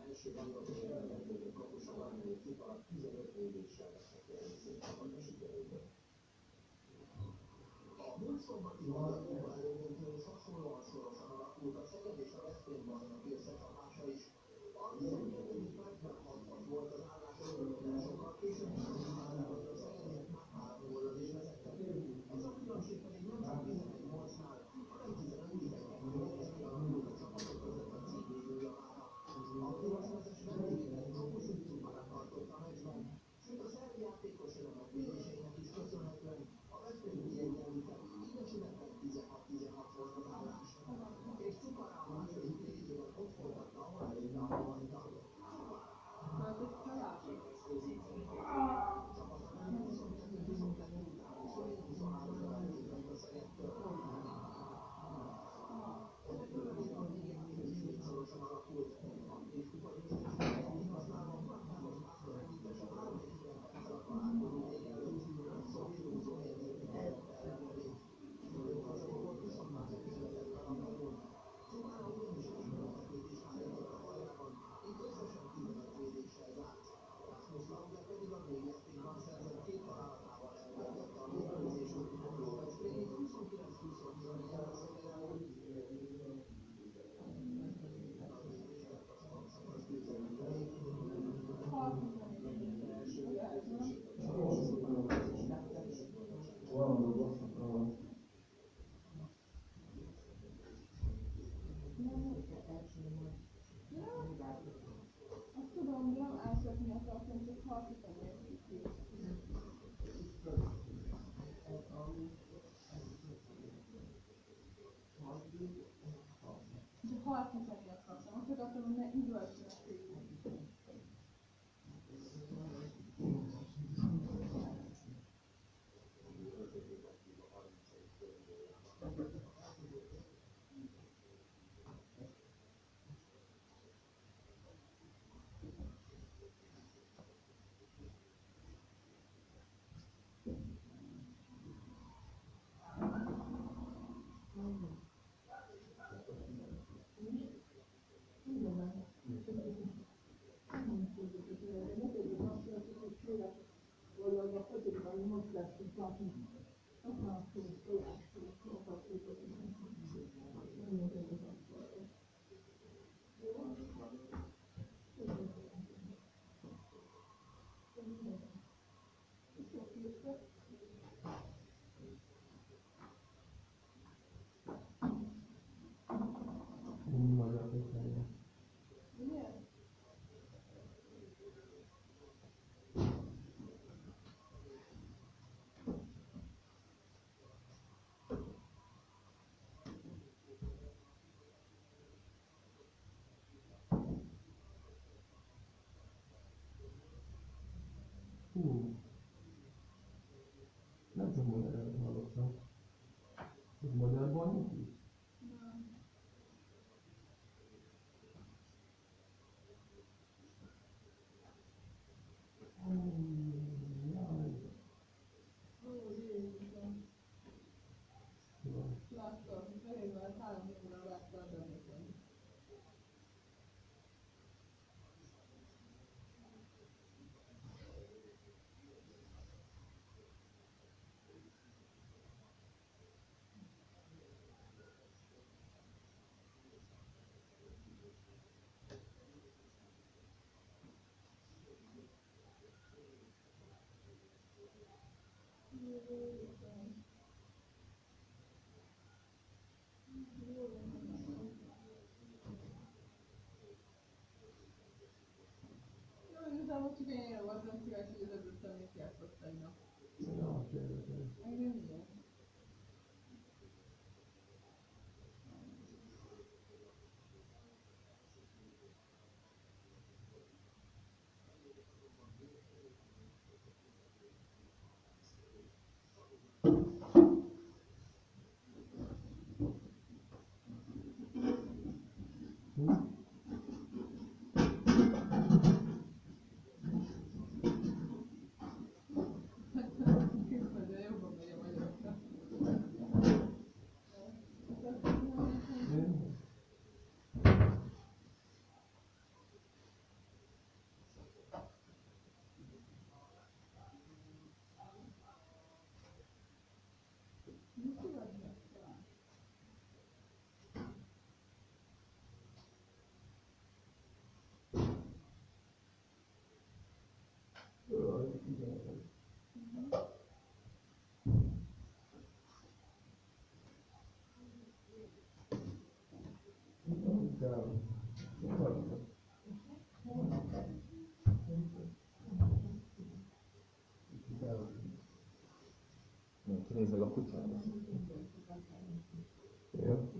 Azt tudom, de nem elszökni akartam, csak halkítani egy kicsit. De halkítani akartam, azt akartam, hogy ne üvöltsenek végig. Nem csak magyarul hallottam. Ez magyarban nincs? Láttam, fehérvel 3 óra láttam bennetlen. Igazából csak én voltam kíváncsi, hogy az előttem mit játszott tegnap. Ja, tényleg. Engem igen. Közben jobban megy a magyaroknak. Nézd meg a kutyádat. Jó.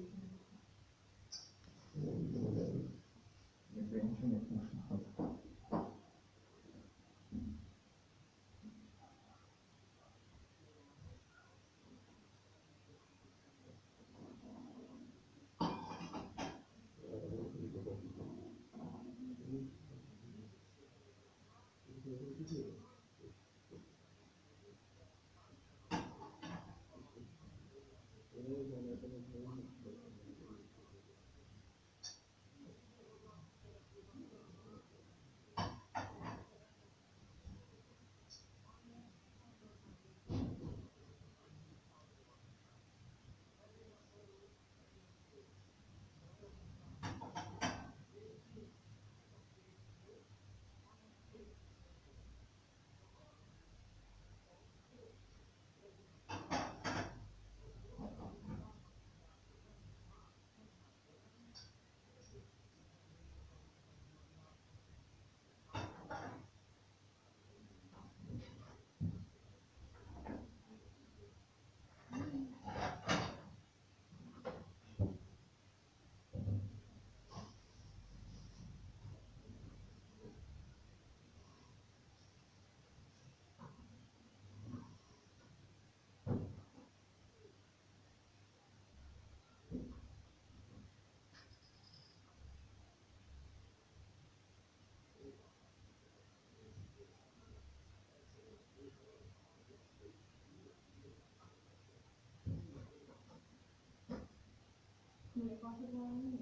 Mi akartad valami?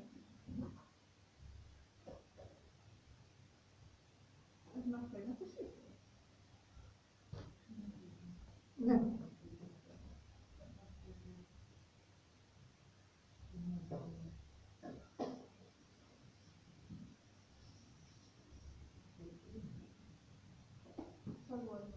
Ez már tegnapi süt? Nem. Szagolj.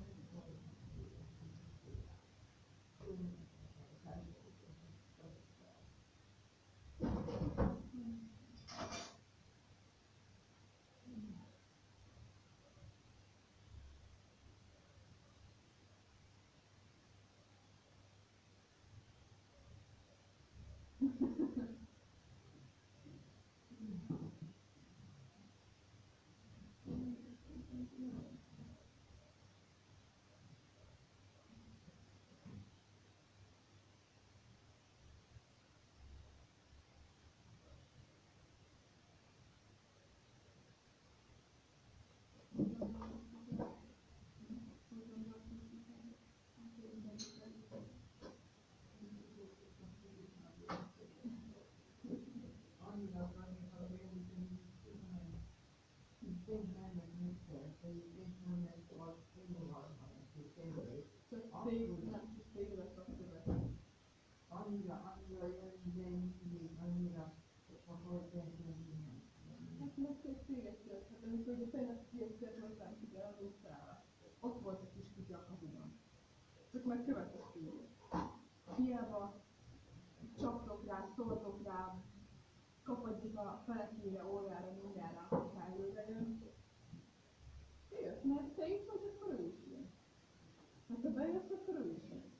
Amikor ugye tényleg kiegyszer hozzánk ide az utcára, ott volt egy kis kutya a kapuban. Csak meg következtünk. Hiába csaptok rá, szóltok rá, kapadjuk a felekére, órára, mindenre, hogy előre jön. Jössz, mert te itt vagy, akkor ő is jön. Mert ha bejössz, akkor ő is jön.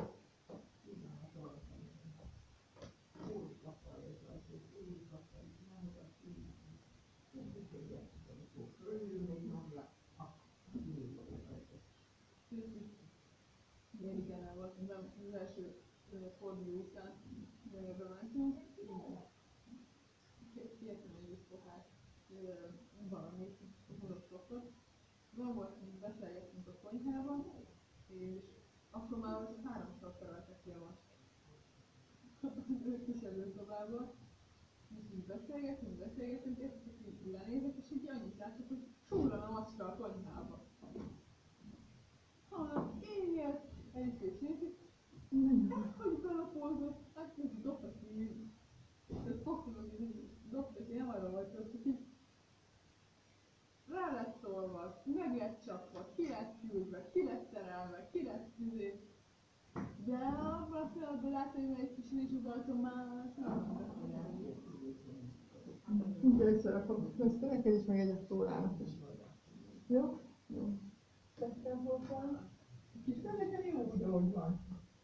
Érikánál voltunk, az első forduló után, melybe mentünk, kértem egy ügyfokát, valamit, hozott szokott. Van voltunk, beszélgettünk a konyhában, és akkor már csak 3-szor töröltek ki a mast. Ők is előszobába, és így beszélgetünk, és így lenézek, és így annyit látok, hogy súrran a macska a konyhába. Éjjel, egy-két nézik, hogy belapolzott, hát ez dobta ki, ezt fogtam, hogy dobta ki, nem arra volt, csak így rá lett szólva. kitolva, meg lett csapva, ki lett küldve, ki lett terelve, ki lett tüzé. De abban a pillanatban látom, hogy egy kis rizsugatom már, Úgyhogy összerakom, ezt neked is, meg egyet Tórának is. Jó? Jó. Tettem hozzá. Kis nekem jó úgy, ahogy van.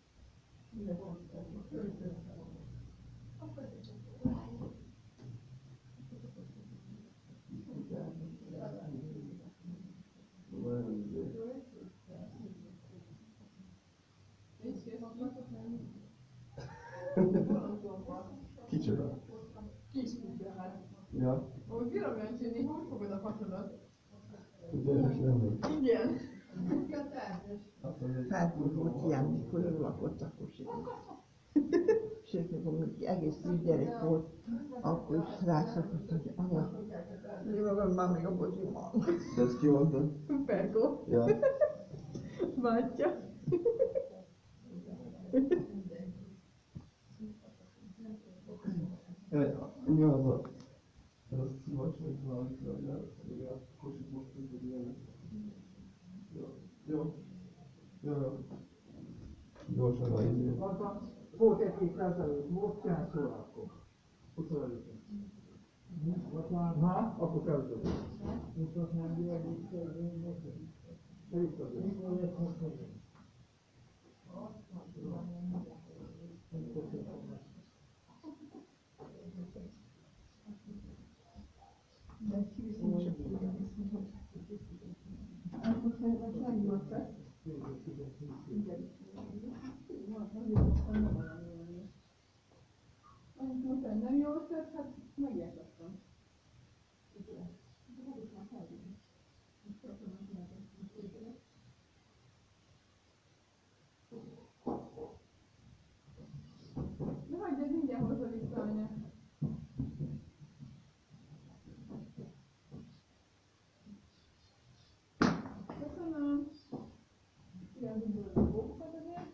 Kicsoda? Kis kutya, hát. Ja. Ahogy bírom önteni, hogy fogod a fasodat? Gyerek lennék. Igen. Azt mondja, hogy Felfordult ilyen, mikor ő lakott, akkor sőt, mikor még egész kis gyerek volt, akkor is rászokott, hogy anya, mi magam már még a bocsiban. de ezt ki mondtad? Ferkó. Ja. Bátyja. Mi az a... Ez a szivacs, vagy valami, hogy a kocsit most tudod ilyenek. Jó. Jó. Jó. Gyorsan a izé. Volt egy-két ezelőtt, volt 9 órakor. 25. Na, akkor kezdődik. Viszont nem bírjuk, nem jól tett, hát megjátszottam. De hagyj, ez mindjárt hozza vissza anya. Köszönöm. Igen, tudod, hogy bókokat azért.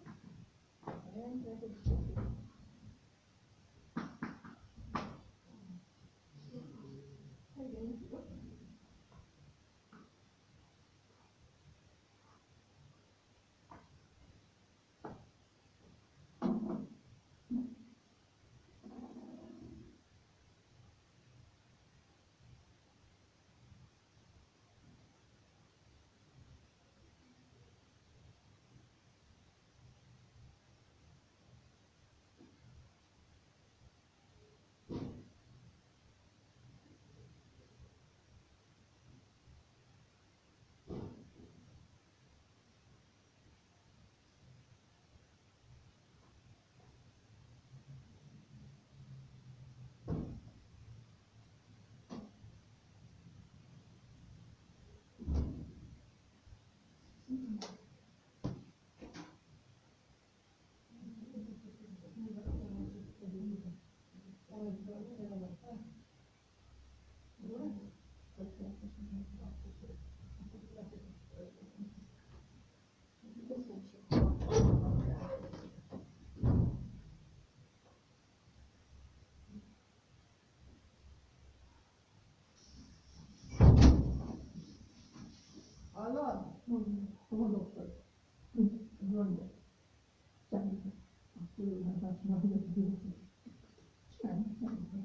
Hallod? Mondok, hogy mondja. Semmit. Akkor ő már azt mondja, hogy semmi.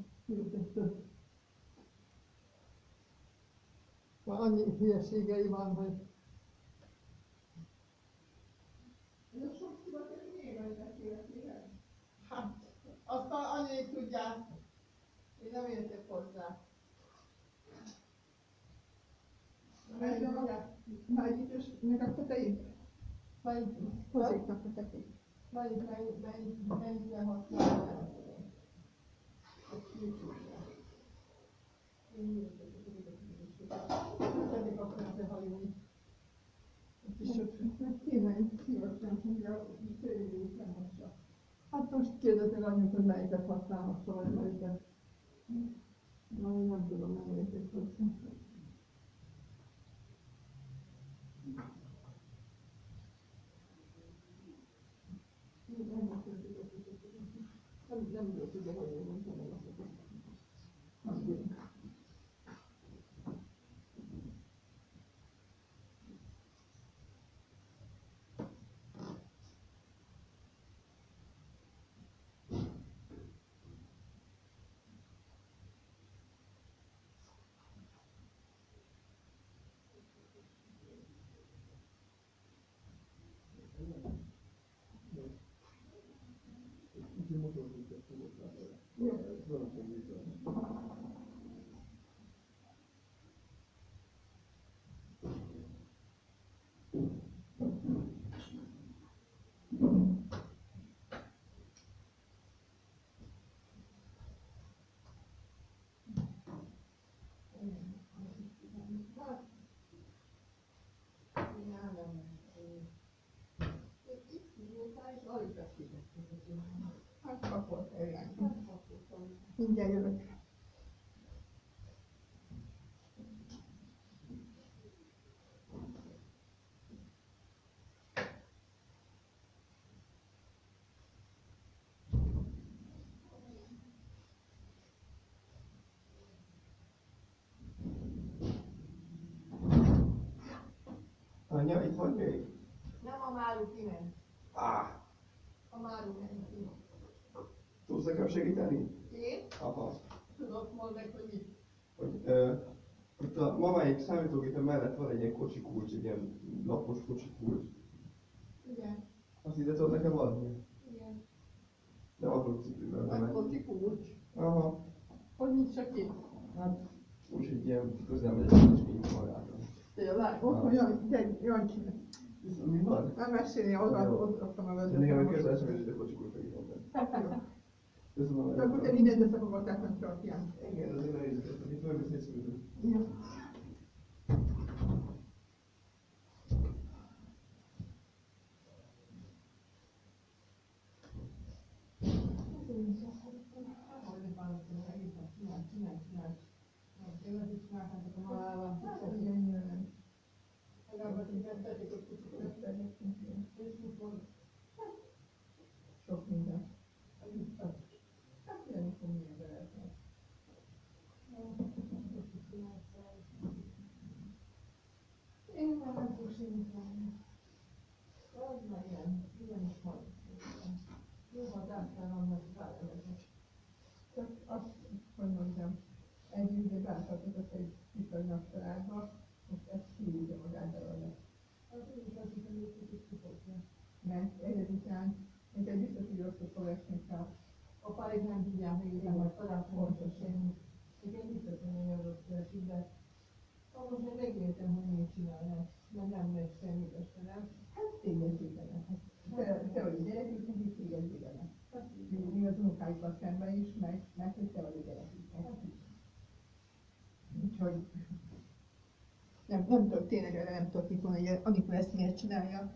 Már annyi hülyeségei van, hogy... Ez a sok szivat, ez miért van életében? Hát, azt annyi tudják. Én nem értek hozzá. Melyiknek a tetejét? Hozéknak a tetejét. Melyiknek használják? Pedig akarnak-e hajóni? Kéne szívesen, hogy a tőjét nem hozza. Hát most kérdezni annyit, hogy melyiket használhatja, vagy melyiket. Na, én nem tudom, nem érték hozzá. Nem tudja, hogy én mondtam el azt. valószínűleg biztos. Hát akkor eljártunk. Mindjárt jövök. Anya, itt vagy még? Nem, a Máru kiment. A Máru ment ki. Tudsz nekem segíteni? Én? Aha. Tudok, mondd meg, hogy mit. Hogy itt a mamáik számítógépe mellett van egy ilyen kocsi kulcs, egy ilyen lapos kocsi kulcs. Igen. Azt ide tudod nekem adni? Igen. Nem akarok cipőben Vagy menni. kocsi kulcs. Aha. Hogy nyitsa ki? Hát úgy, hogy ilyen közel megy, és így magától. Tényleg? Ott van Jancsi. Viszont mi van? Nem mesélni, oda raktam a Nekem vezetőt. egy közel eszembe, hogy a kocsi kulcs megírom be. Köszönöm. Csak akkor te mindent összefogották, nem csak ilyen. Igen, azért nehéz ezt, itt meg ezt szűrni. Ja. Sok minden. Hát nem tudom, milyen lehetne. Én már nem tudok semmit venni. Az már ilyen is van. Jó, ha dásztál annak felelőzés. Csak azt, hogy mondjam, egy ügybe beletartozott egy viszonylag családba, most ezt kiírja magát belőle. Az én is azt hiszem, hogy kicsit kifogja. Mert egyed után, mint egy biztos, hogy rosszul fog esni, ha a pályák nem tudják megírni, hogy talán fontos semmi. Én biztos, hogy nagyon rosszul esik, de most én megértem, hogy mit csinálnak, mert nem megy semmi Istenem. Hát téged védenek. Te vagy a gyerekük, hogy téged védenek. Mi az unokáikkal szemben is, meg hogy te vagy a gyerekük. Úgyhogy nem tudok, tényleg erre nem tudok mit mondani, hogy amikor ezt miért csinálja.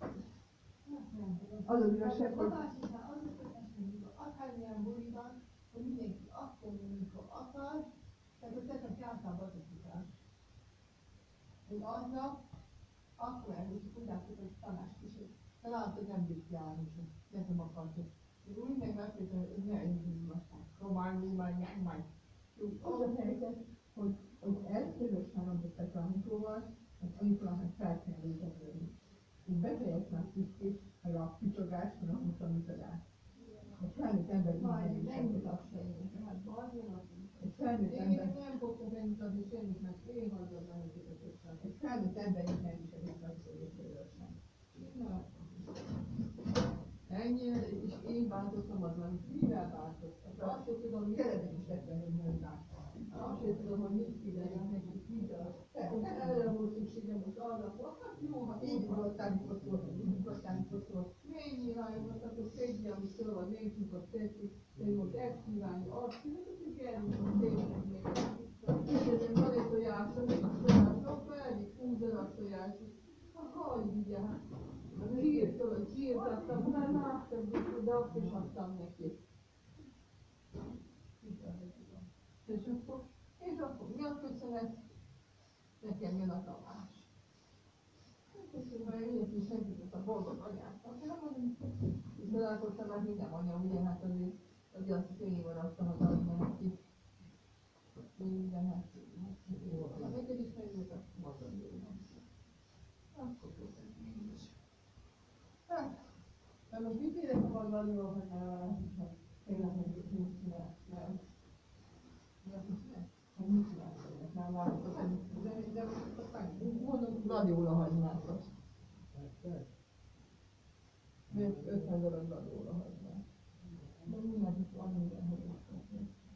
Az az igazság, hogy akármilyen buliban, hogy mindenki akkor, amikor akar, tehát a tettek általában bazikítás. Hogy aznap, akkor elhúzik, úgy látszik, hogy Tamás is, de látod, hogy nem bírt járni, nekem akartok. Úgy meg megkérdezem, hogy ne egyébként aztán próbálni, majd. az a helyzet, hogy eltérős államozták Anikóval, az Anikónak fel kell lépni. Így befejezd már kicsit, hogy a picsogást, meg a mutamítodát. Egy felnőtt ember így Majd nem nem is mutassa én, hát bajban az. Egy felnőtt Én ember, nem fogok bemutatni semmit, mert én hagyom el őket. egy felnőtt ember így nem viselik megszólítőről sem. Ennyi, és én változtam azon, mivel változtam. Azt sem tudom, mi Keredek is tettem, hogy nem láttam. azt sem tudom, hogy mit figyeljen nekik, mit az. Erre volt szükségem, hogy arra, hát jó, hát Így voltál, mikor szól. mennyi rájönnek, hogy szedje, ami szól, a nézünket tetszik, hogy most ezt kívánja, azt kívánja, hogy gyerünk, hogy tényleg még. Kérdezem, van egy tojásom, egy tojásom, pedig 20 darab tojásom. Hogy ugye, hát. Csírtattam, már láttam, de azt is adtam neki. És akkor mi a köszönet? Nekem jön a Tamás. Köszönöm, hogy miért is segített a boldog anyámnak. Én nem mondom, hogy találkoztam már minden anya, ugye hát azért azt fényében adtam az anyja neki. Minden, hát jó. Ha neked is megült, akkor mondom, jó. Akkor köszönöm én is. Hát, de most mit érek a magadról, hogy már tényleg megint mit csinálsz, nem? Hogy mit csinálsz, nem látod, de aztán mondom, radiola hagynátok. Mert 50 darab radiola hagynák. De mindjárt itt van minden, hogy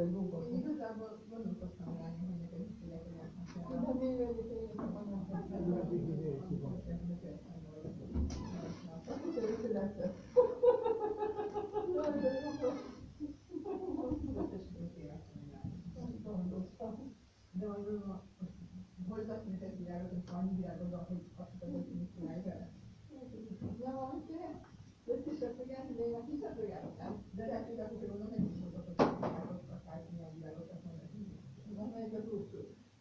egy dolgot. Én igazából gondolkoztam rá, hogy neked is tényleg olyan De még egyébként én nem mondom, hogy azt hiszem, hogy lesz. de majd hozzász neked virágot, és annyi virágot, hogy azt tudod, hogy mit csinálj vele. Nem, amit kéne? De kisöpögálni, de én a kisöpögáltam. De lehet, hogy akkor gondolom, hogy is hozatok a virágot, akár milyen virágot akarnak. Na, melyik az olcsó?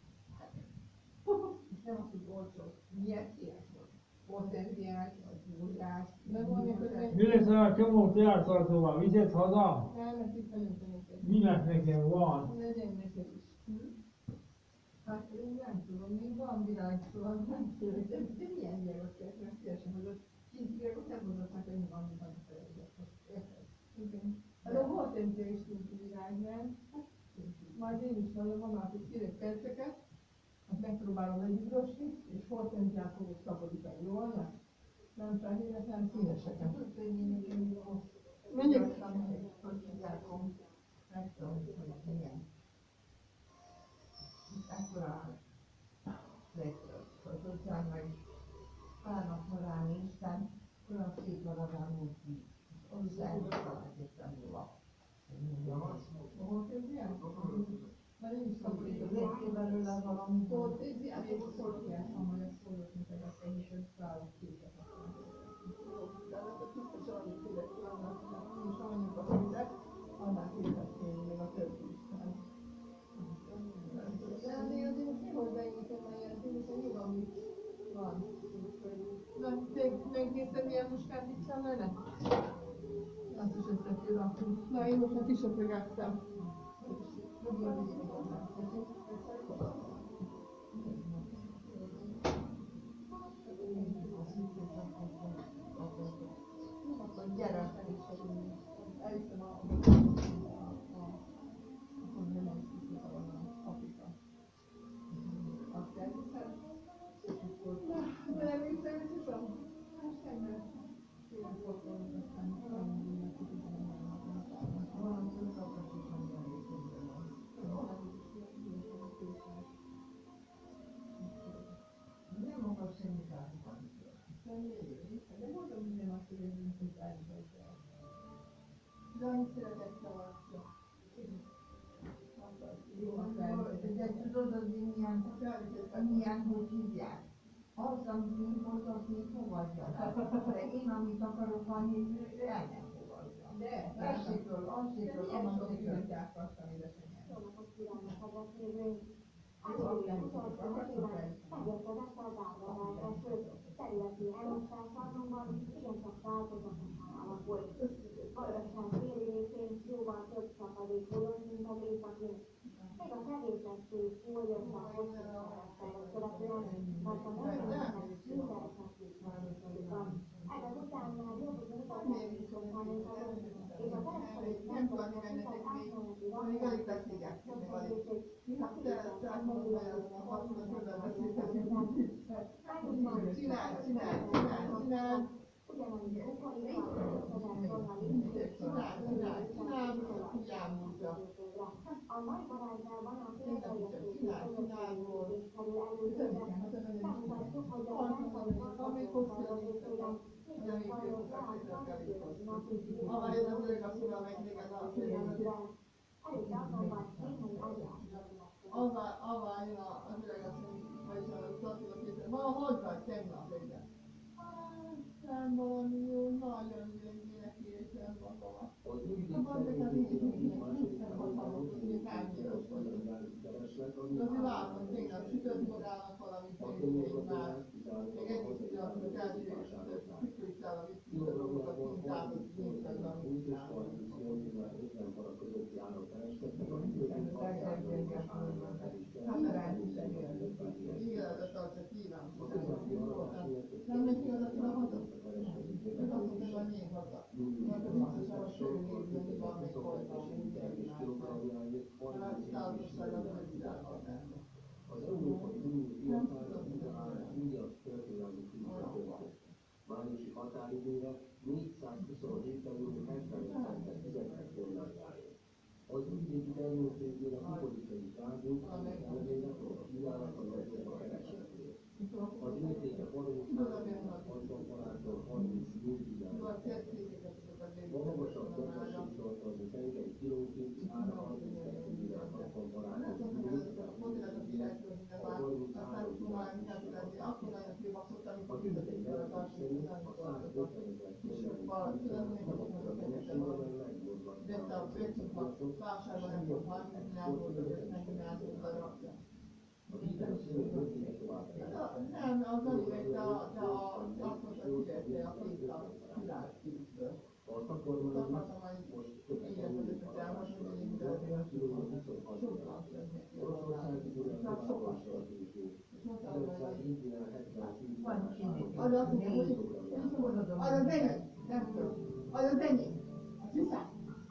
És nem az, hogy olcsó. Milyen hiányos? Hortenziás, vagy rózsás. Nem van, amikor meg... Mi lesz a csomó teártartóval? Viszed haza? Nem, mert itt nagyon neked. Minek nekem van? Legyen neked is. Hát én nem tudom, még van virág, szóval nem tudom, de milyen virágot kell, mert szívesen hozott. Kint virágot nem hozott, mert én van, amit szeretek. Érted? Igen. Hát a hortenzia is szintű virág, nem? Majd én is nagyon van már, hogy kérek perceket, azt megpróbálom legyúrosni, és hortenziát fogok szabadítani, jól nem? Nem fehéret, nem színeseket. Tudod, hogy én most Menjek. hogy hívjákom, nem tudom, hogy milyen. Ekkora hogy hozzám majd pár nap morán Isten, olyan szép maradán úgy ki. Az elfelejtettem róla. A hortenziát? Már én is szabadítom. Léptél belőle valami Hortenziát? és szólításom, hogy ezt szólok neked, akkor is összeállok képet. De hát biztos annyit félek vannak, én is annyit a félek, annál képet kérni még a többi is. De azért most mi volt benyújtom már ilyen tényleg jó, amit van. Na, megnézted milyen muskát vittem vele? Azt is össze kell rakni. Na, én most már kisöpögettem. Akkor gyere, Elhiszem a... azt elhiszed, és akkor De nem hiszem, hogy tudom. ilyen fotót, aztán valamilyen valamilyen kapcsolatosan elhiszem van. Nem akar semmit átadni. De mondom minden azt, hogy én is elhiszem. De annyit szeretettem azt. De tudod, az milyen, hogy hívják? Az, amit én hozok, én fogadja. De én, amit akarok annyi, ő el nem fogadja. De, Essékről, assékről, amassékről. akartam édesanyám. területi elosztás azonban igencsak változatosan alakult. Vajdaság déli részén jóval több csapadék volt, mint az északén. Még a kevésesség jól jött a hosszú forrásságot követően, mert a mennyeket minden esetben van. Ezek után már jobb mutatások számíthatók, és a kereskedők nem tudnak mutat átmeneti a nagy barázsában a félreértési közösségműködés kerül előtérbe. Megmutatjuk, hogy a rendszerű gazdaságban minden fajok ráállítani előtte azonban néhány eljárás. Avval jön az öregasszony, vagyis a Szatira készül. Ma hogy vagy tegnap egyben? Nem valami jó, nagyon gyengének érzem magamat. Abban nekem így nem hallok, hogy én kárnyéros vagyok. Azért látom, tegnap sütött magának valamit, még már. Még egész idő, amikor kárnyéros sütött, kikültel a viszont dolgokat, mint átad, mint az, amit csinálom. Életet tartsa kíván. Nem neki az, aki a haza? Meg azt mondta, hogy még haza. Mert biztosan a sor nézni van még hozzá, mindenki másnak. Hát szálltosság az nagy világban lenne. Nem tudom, hogy májusi határidőre 427 euró 75 centet fizetnek volna az ügyvédi terül végén a hipotetikai vágyunk elvének a bírálatlan legjobb keresetnél. Az értéke 30%-tól 34%-ig a magasabb gazdasági tartalmú tengeri kilónkénti ára 32,60 forinttal az üzleti vezetés szerint a 150 000 tonnányi kínálatra venezuelai megmozgatja a hiteles szöveg tovább. Nem, az nem üveg, de azt most kivette a pénzt a világkívből. Azt akarom, hogy most többet az enyém, nem tudom. Az az enyém. A tisztán.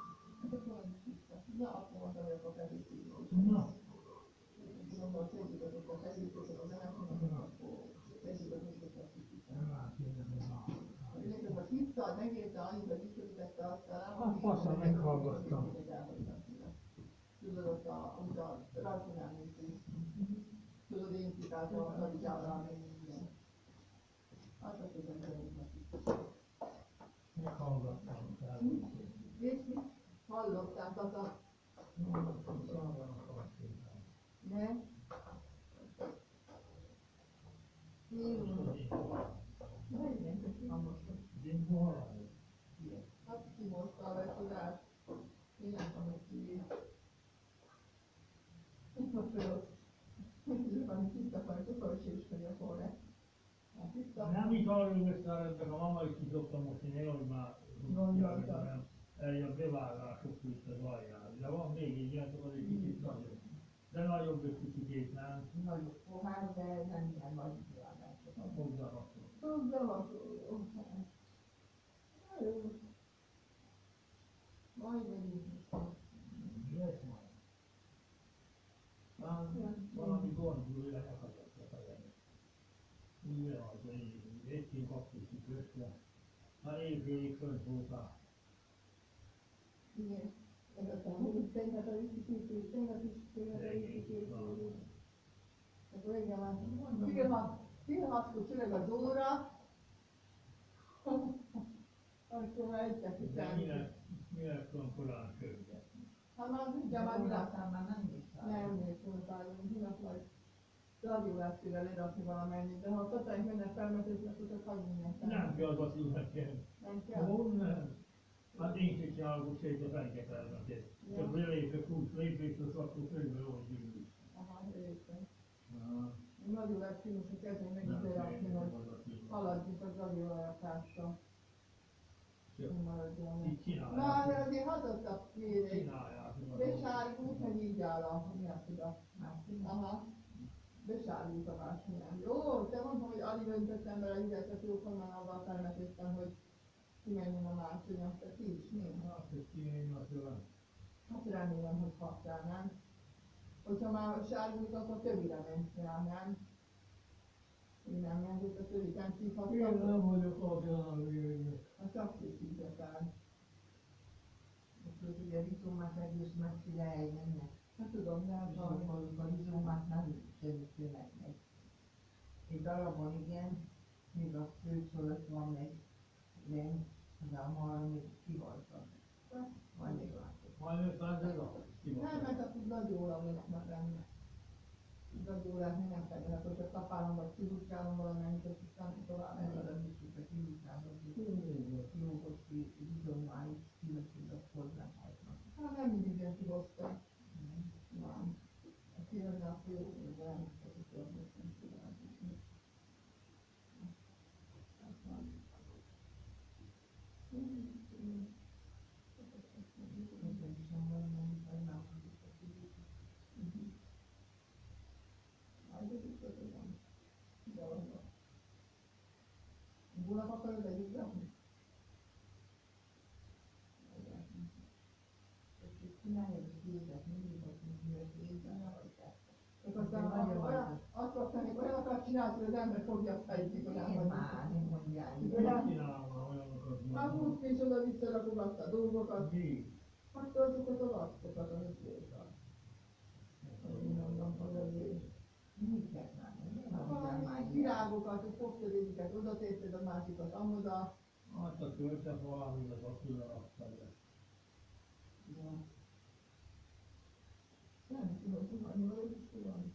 Na, akkor mondtam, hogy akkor felhívjuk. Na. Mondom, tegyük azok a felhívókat, az nem mondom, akkor tegyük azok a felhívókat. A tisztán megérte annyit, hogy visszatette aztán. A faszra meghallgattam. Tudod, ott a rajtonál néztünk. Tudod, én kitáltam a karikállal, meg minden. Hát azt tudom, hogy Meghallgattam. és mit? Hallották az a... Ne? Hát kimozta a veszület. Én nem tudom, hogy ki. Most föl. Valami tiszta fajta, hogy sérskedj a forrás. Nem is arról beszéltek, a mama is szoktam most, én hogy már Gondoltam. eljön bevárások itt az alján. De van még egy ilyen, az egy kicsit nagyobb. De nagyobb egy kicsit, nem? Nagyobb pohár, de nem ilyen nagy kivágások. Hozzárakok. Majd megyünk. Lesz majd. Valami gond, elakadott a fejem. Újra az egy kapcsoltuk össze. A évvégig fönt voltál. Igen. Ez a tanuljuk, tehát a visszaképés, tegnap is tényleg a visszaképés. Akkor igen már, pillanatko csörög az óra, akkor már egyet De után. minek van korán követ? Hát már mindjárt már világtán már nem is nem mészoltálunk, minek majd rádiólát kéne lerakni valamennyit, de ha a tatáink mennek felmetésnek, akkor csak hagyni nekem. Nem kell az nekem. Nem kell? Nem. Hát én sem csinálok sét a fenyegetelmet. Csak belépek 20 lépést, az akkor körülbelül úgy gyűlünk. Aha, értem. Nagyon legfilmos, hogy kezdjünk meg ide rakni, hogy haladjunk az radiolejátással. Nem maradjon. Így csinálják. Na, de azért hadottak kérni. Csinálják. Besárgult, hogy így áll a mi a tudat. Aha. Besárgult a másmilyen. Jó, te mondtam, hogy alig öntöttem bele a ügyet, jókonnan avval felmetettem, hogy kimenjen a másodnak, te ki is mi? Hát, hogy kimenjen a tőlem. Hát remélem, hogy hattál, nem? Hogyha már sárgult, akkor többire ment rá, nem? Én nem ment, a többi nem szívhattam. Én nem vagyok azon a végül. Hát csak szívhatál. Akkor ugye a rizomát egész messzire elmennek. Hát tudom, de hát A rizomát nem segítő meg. Egy darabon igen, még a fő fölött van meg, igen, de a marha még kivaltak. Majd még látok. Majd 500 ezer? nem, mert akkor nagy óra minek már benne. Nagy órát még nem kell, akkor csak kapálom vagy kizutkálom valamennyit, és aztán tovább Ez megyek. az, amit a kiutának, jó, hogy rizomáig kilökülök hozzá hajtnak. Hát nem mindig ilyen kihozta. Nem. A kijönne a jó, de nem tudom, hogy nem tudom. Bunak akarod együtt rakni? Csinálják a képet, mindig ott művök éjjel, És aztán azt mondták, hogy olyanokat csinálsz, hogy az ember fogja a fejét, hogy én már nem mondják. Mit csinálom olyanokat? már húsz is oda visszarakogatta a dolgokat, Mi? hát azokat a lastokat, amit voltak. hogy azért miket már nem Valami virágokat, és fogtöréseket oda tetted, a másikat amoda. Hát a költet valami az Attila rakta be. Nem tudom, hogy van, is tudom.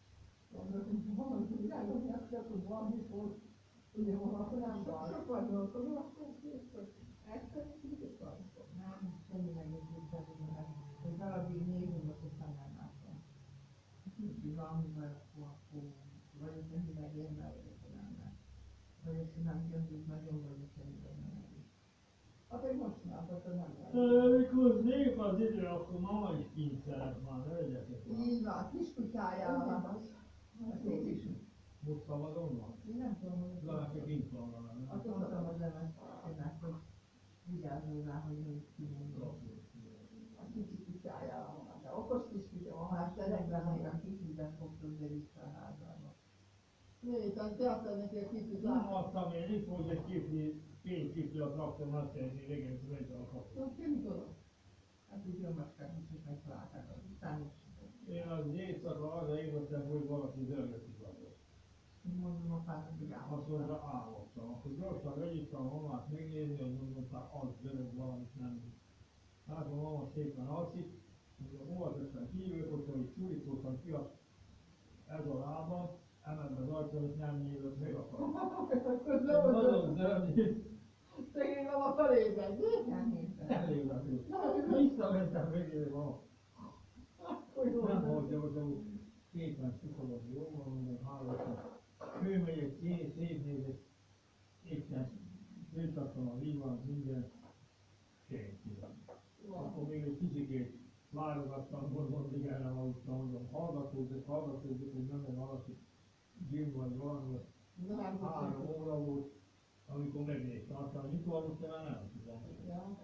Valami virágok nyakja, hogy valami volt. Ugye valahol nem van. Sok gondolkodó, akkor készül. Elkezdjük, és valamikor. Nem, semmi megint hogy darabig nézünk, aztán nem látom. Úgyhogy valamivel akkor vagy ez neki megérne, vagy ez nem. Vagy ezt nem gyöngít nagyon, vagy ez semmiben nem elég. Hát én most csináltak, hogy nem lehet. Mikor nép az idő, akkor mama is kényszeres már, hölgyek. Így van, kiskutyájával. Szép is. Most szabadon van? Én nem tudom, hogy Talán csak kint van valami. azt mondtam, hogy nem ennek, hogy vigyázzon rá, hogy ő kimondja. A kicsi kutyájával van, de okos kiskutya van, Hát hát gyerekben még szeretem. a kicsiben fogtuk be vissza a házába. Miért? Az te adtad neki a kicsit Nem látni. adtam én, itt volt egy kifli, két kifli a traktor, azt szeretné régen születni a kapcsolat. Szóval ki mikor? Hát úgy jomacskák, hogy megtalálták az után is. Én az éjszaka arra ébredtem, hogy valaki zörgött is lakott. Mondom apának, hogy Azt mondta, állottam. Akkor gyorsan legyittem a mamát megnézni, hogy mondom, hát az zörög valamit nem. Hát a mama szépen alszik, mondom, óvatosan kívülök, hogy csúrítóztam ki a ez a lábam, emelve az ajtón, és nem nyílott meg a fal. Nagyon zörgít. Szegény mama felébred, mi? nem héten. Elébredült. Visszamentem végére mama. Hogy Nem volt? volt jó, de úgy szépen szuszolod, jó van, mondom, hálósan. Főmegyek, szétnézek, éppen főtartom a vívan, minden, senki. Akkor még egy kicsikét válogattam, mondom, igen, nem aludtam, mondom, hallgatózok, hogy nem valaki gym vagy valami, Nem 3 óra volt, amikor megnéztem, aztán mikor aludtam, már nem tudom. Ja.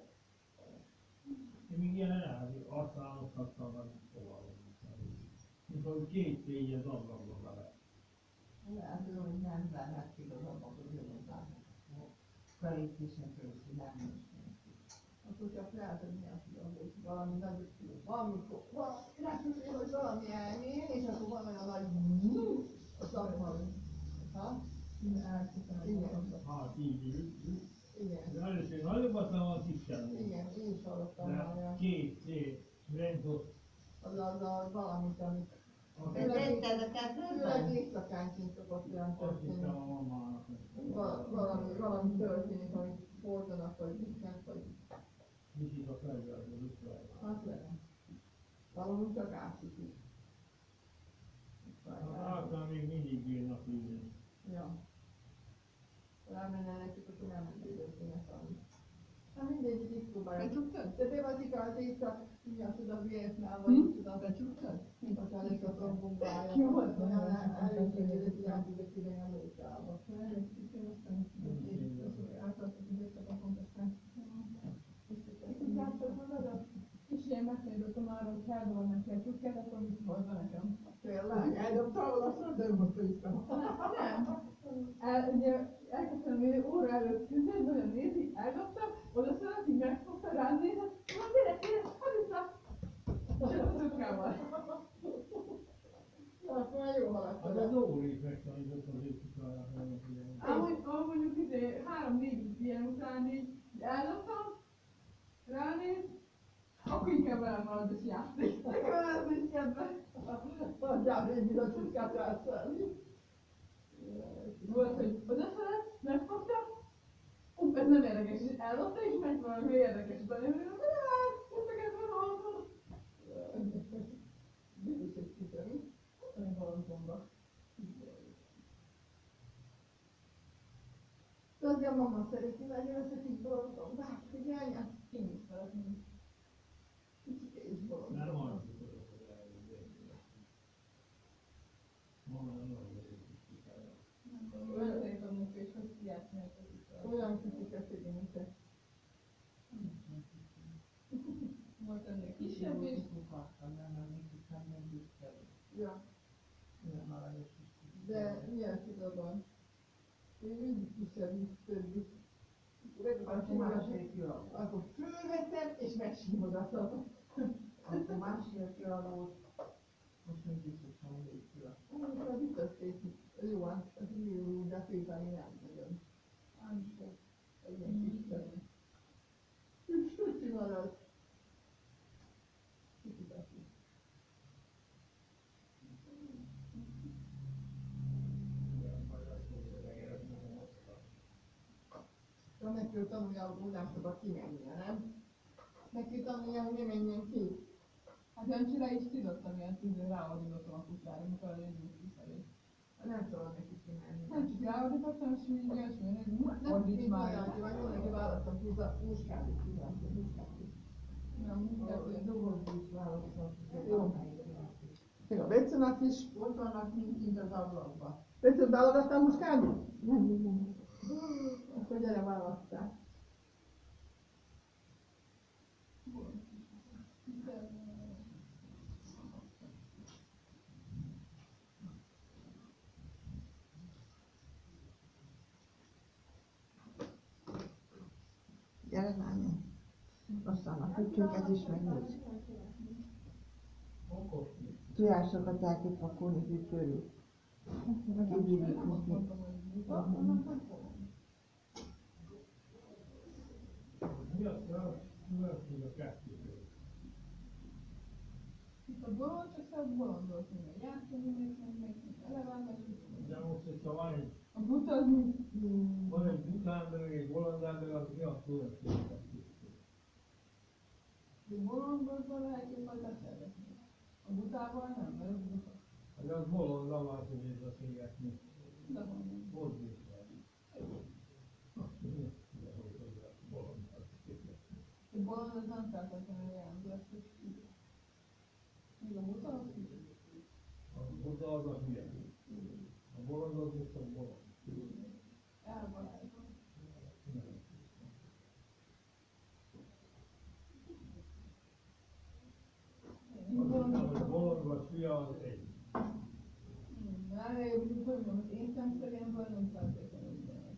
Én még ilyen elházi, azt álmodhattam, hogy hova aludtam. Mikor 2 éjjel ablakban vele. Hát tudom, hogy nem zárhatjuk az ablakot, jobban zárhatjuk. Felépítésen keresztül nem is. Akkor csak lehet, hogy mi a tudom, hogy valami nagy, valamikor, repülő, hogy valami elmér, és akkor van olyan nagy az abban. Ha? Igen. Hát így ült. Igen. De először nagyobbat nem van kisebb volt. Igen, én is hallottam már De olyan. 2 rendszott. Az valamit, amit De tetted a kettőben? főleg éjszakánként szokott olyan Azt történni. hittem a mamának. Valami történik, amit fordanak, vagy visznek, vagy Viszik a fejbe, az visszaáll. hát lehet. Valami csak átviszik. Általán még mindig bírnak ülni. Ja. Rámenne nekik, akkor nem időzőnek valami. Hát mindegy, így próbálják. Becsukod? De bevazik az éjszak, mindjárt oda Vietnám, vagy oda. Becsukod? Aztán egy a kampumba Jó volt, olyan hogy előkérdezi, hogy átidők ide a munkába. Kisé megkérdeztem már, hogy eldobom neki a csukket, akkor mit mondta nekem? Tényleg, eldobta volna, szóval dörbött vissza. Nem. Ugye elkezdtem ő óra előtt küzdeni, nagyon nézi, eldobtam, oda szállt, így megfogta, rám nézett, mondom, gyere, hadd vissza! És a cukkával. Hát már jó Az haladt. az óri megtanított az éjszakára, hogy Mondjuk 3-4 ilyen után így eldobtam, ránéz, akkor inkább elmarad és játszik. Nekem ez nincs kedve. Adjál végig a csutkát rászállni. Volt, hogy odaszállt, megfogta, ez nem érdekes, és eldobta, és ment valami érdekes, de én mondom, ezt a kedven hallom. Biztos egy kicsit, mi? Olyan valamikor. Tudja, a mama szereti nagyon ezt a kis bolondom. Hát figyelj, én is szeretném. Kicsike és bolondom. nem arra tudok, hogy eljöjjön. Mama nem arra tudok. Olyan szerint a munka is, hogy játszani a Olyan kicsike szegények. Volt ennél kisebb is. Ja, de milyen tudod? Én mindig kisebb, mint többi. Akkor fölveszem és megsimogatom. Akkor másfél kialót, most még biztosan végül. Amikor biztos jó, hát ez jó, de szépen nem nagyon. Egy kis és süti marad. Neki ő tanulja, hogy nem szabad kimennie, nem? Neki tanulja, hogy ne menjen ki. Hát Jancsira is tudott, amilyen tűző ráordítottam a kutyára, amikor elindult kifelé. Nem szabad neki kimenni. Nem csak ráordítottam, és úgy ilyesmi, hogy ordíts már. Vagy mindenki választott húzza, muskádit kívánta, muskádit. Nem, muskádit. Dolgozni is választott. Jó. Még a Bécének is. Ott vannak kint az ablakban. Bécét beadogattál muskádit? Nem. Akkor gyere választál. Gyere lányom. Aztán a kütyünket is megnézzük. Tujásokat el kell pakolni kütyörül. Kibírjuk neki. Mi az a különbség a kettőtől? Itt a bolond, csak szebb bolondot még játszani, még elevágani. De most, hogyha van egy, A buta az mi? van egy bután, meg egy bolond ember, az mi a különbség a kettőtől? A bolondból lehet jobban beszélgetni. A butával nem, mert az buta. Hát az bolondra van, hogy ez beszélgetni. De mondom. Volt biztos. A bolond az nem feltétlenül jelenti azt, hogy hülye. Míg a buta az hülye. A buta az a hülye. A bolond az viszont bolond. Elvarázsol. A bolond vagy hülye az egy. Hogy mondom, az én szemszerűen nem feltétlenül ugyanaz.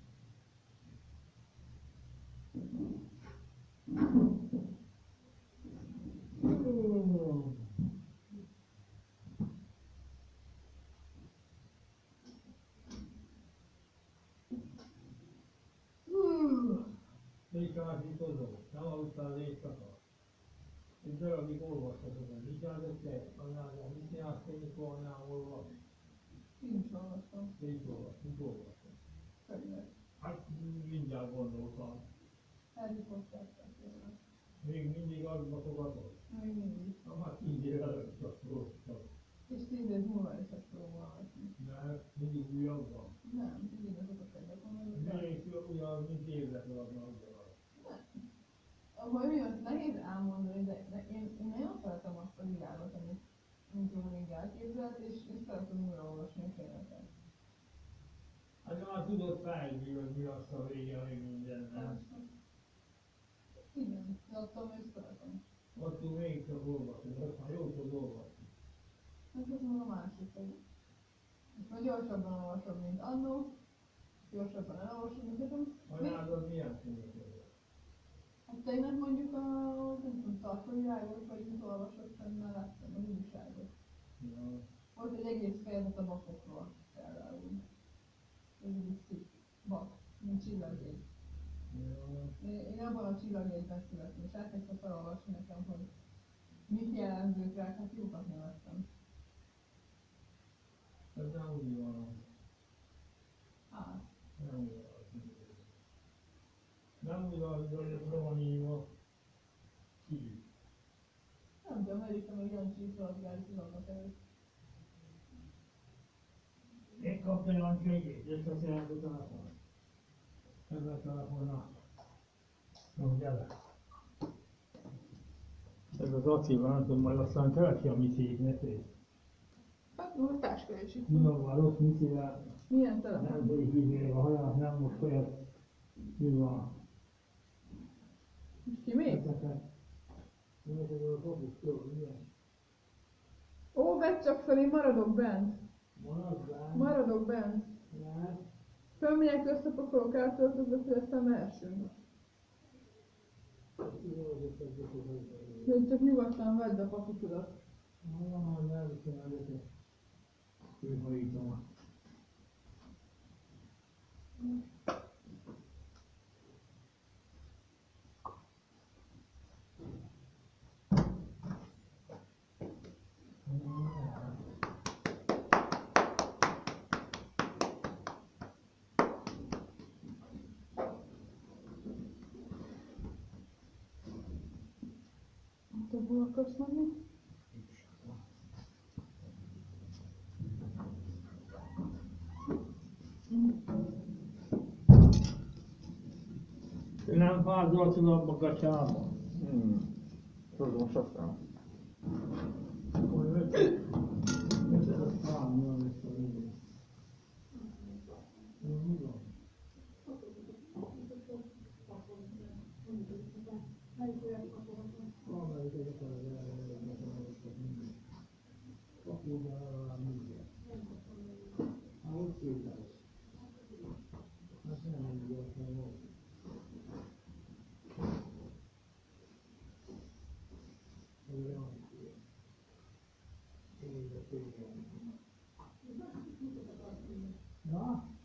Éjszakítozó, nem aludtál éjszaka. Egy darabig olvashatod, hogy mit jelentett te? Anyádra, mit jártál, mikor anyám olvas? Nincs olvastam. Mit olvas? Mit olvasod? Könyvet. Hát mindjárt gondoltam. Harry Potter történet. Még mindig azba fogadod? Még mindig. Na hát 10 év előtt csak olvastam. És 10 év múlva is ezt fogom olvasni. De mindig újabb van. Nem, mindig azok a könyvek, amelyek... Még ugyanaz, mint évekre adnak. Ahol mi az nehéz elmondani, de én nagyon szeretem azt a világot, amit Rowling elképzelt, és szeretem újra olvasni a könyveket. Hát már tudod fejlődni, hogy mi azt a vége még mindennek. Igen, de attól még szeretem. Attól még csak olvasni, azt már jól tudod olvasni. Hát ez meg a másik, hogy most már gyorsabban olvasom, mint annó, gyorsabban elolvasom, mint nekem. Anyádod milyen könyveket? Hát tegnap mondjuk a, nem tudom, tartóvirágot, vagy mit olvasott fenn mellettem, az újságot. Ja. Volt egy egész fejezet a bakokról például. Ez egy szűk bak, mint csillagjegy. Ja. Én abban a csillagjegyben születtem, és elkezdtem felolvasni nekem, hogy mit jelent őkrák, hát jókat nevettem. Ez nem úgy van. Hát. Nem úgy van. Nem úgy van, hogy van írva. Ki? Nem tudom, eljöttem, hogy Jancsi feladgálik az adatelőtt. Én kapja Jancsi egyét, összeszélt a telefon. Ez a telefonnal. No, gyere. Ez az Attila, nem tudom, majd aztán követi a miszék, ne félj. Hát, no, a táska is itt. Mi van, rossz miszével? Milyen telefon? Nem tudjuk hívni a haját, nem most olyat. Mi van? És ki még? Ezeket a kapuk föl, milyen? Ó, vedd csak fel, én maradok bent. Maradj bent. Maradok bent. Nem. Fölmegyek, összepakolok, átöltözök, hogy aztán mehessünk. De csak nyugodtan vedd a pakitudat. Valahogy elviszem előtte kőhajítómat. Te hol akarsz menni? Nem fázoltad abba a kacsába? Tudom, sosem. Hogy vetted? Vetted a számmal ezt a videót. Tudom. Valamelyik egyetem az ellenőrzött mindig. Kapóban alá mindjárt. Hát ott kézzel. Hát nem mindig azt nem volt. Na?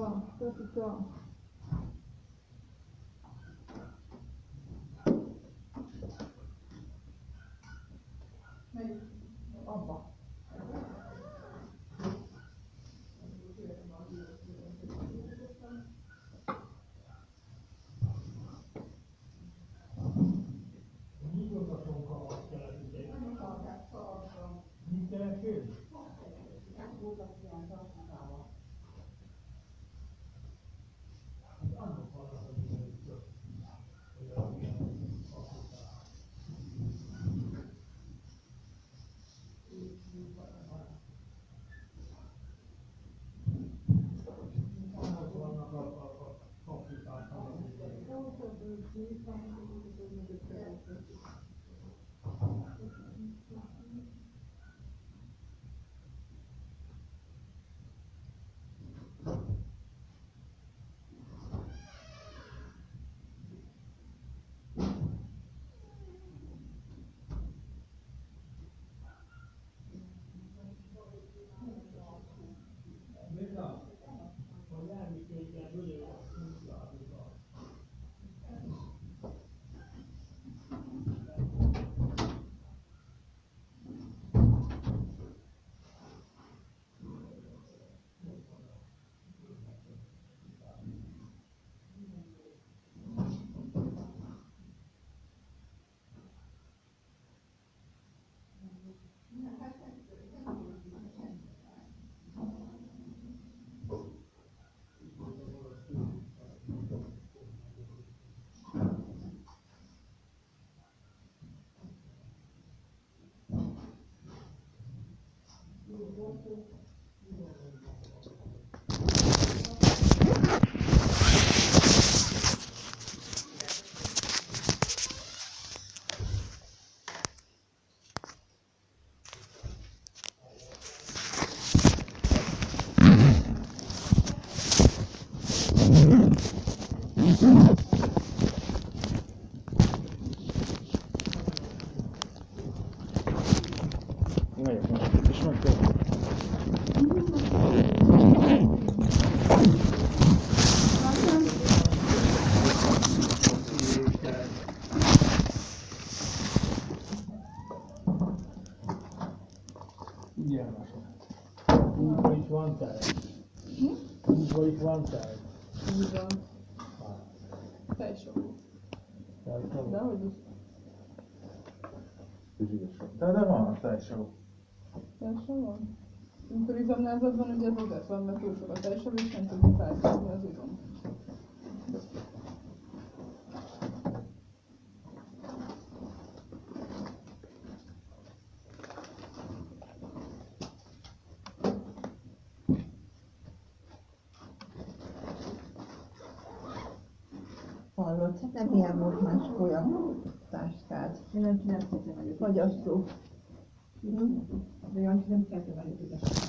Köszönöm. Melyik? Abba. Húsban is van tej. Húsban is van tej. Így van. Tejsavú. De hogy is? De van a tejsavú. Tejsav van? Amikor izomnázadban ugye ez azért van, mert túl sok a tejsav, és nem tudjuk felszívni az izom. Hallod, hát nem ilyen volt más folyam táskád. Nem tettem meg. Fagyasztó. De Jancsi nem tettem meg ügyesen.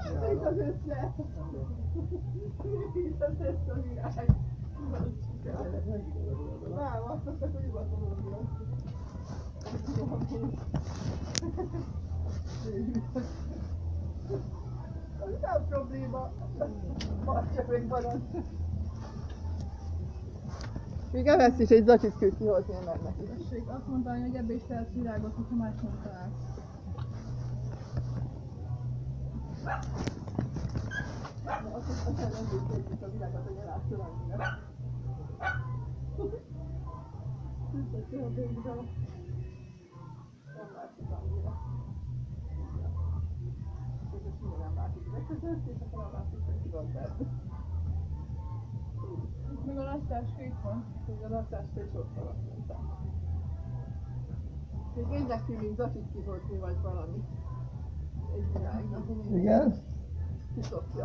Itt az össze. Itt az össze a virág. Nem, azt mondták, hogy hivatalódjon. Az nem probléma. Az csak még marad. Még evesz is egy zacsit kell kihozni a mennek. Tessék, azt mondta, hogy ebbe is tehetsz virágot, hogyha más nem találsz. Azt nem bűzték a virágot, hogy elásson annyira. Tűztek a bőgre. Nem látszik annyira. És ezt minden látszik. Megköszönsz, és akkor nem látszik, hogy ki van benne. Még a lasszásra itt van, hogy a lasszásra is ott van, azt mondtam. Még énnek tűnik zacsit kihozni, vagy valami. Egy virágnak. Igen? Kiszokja.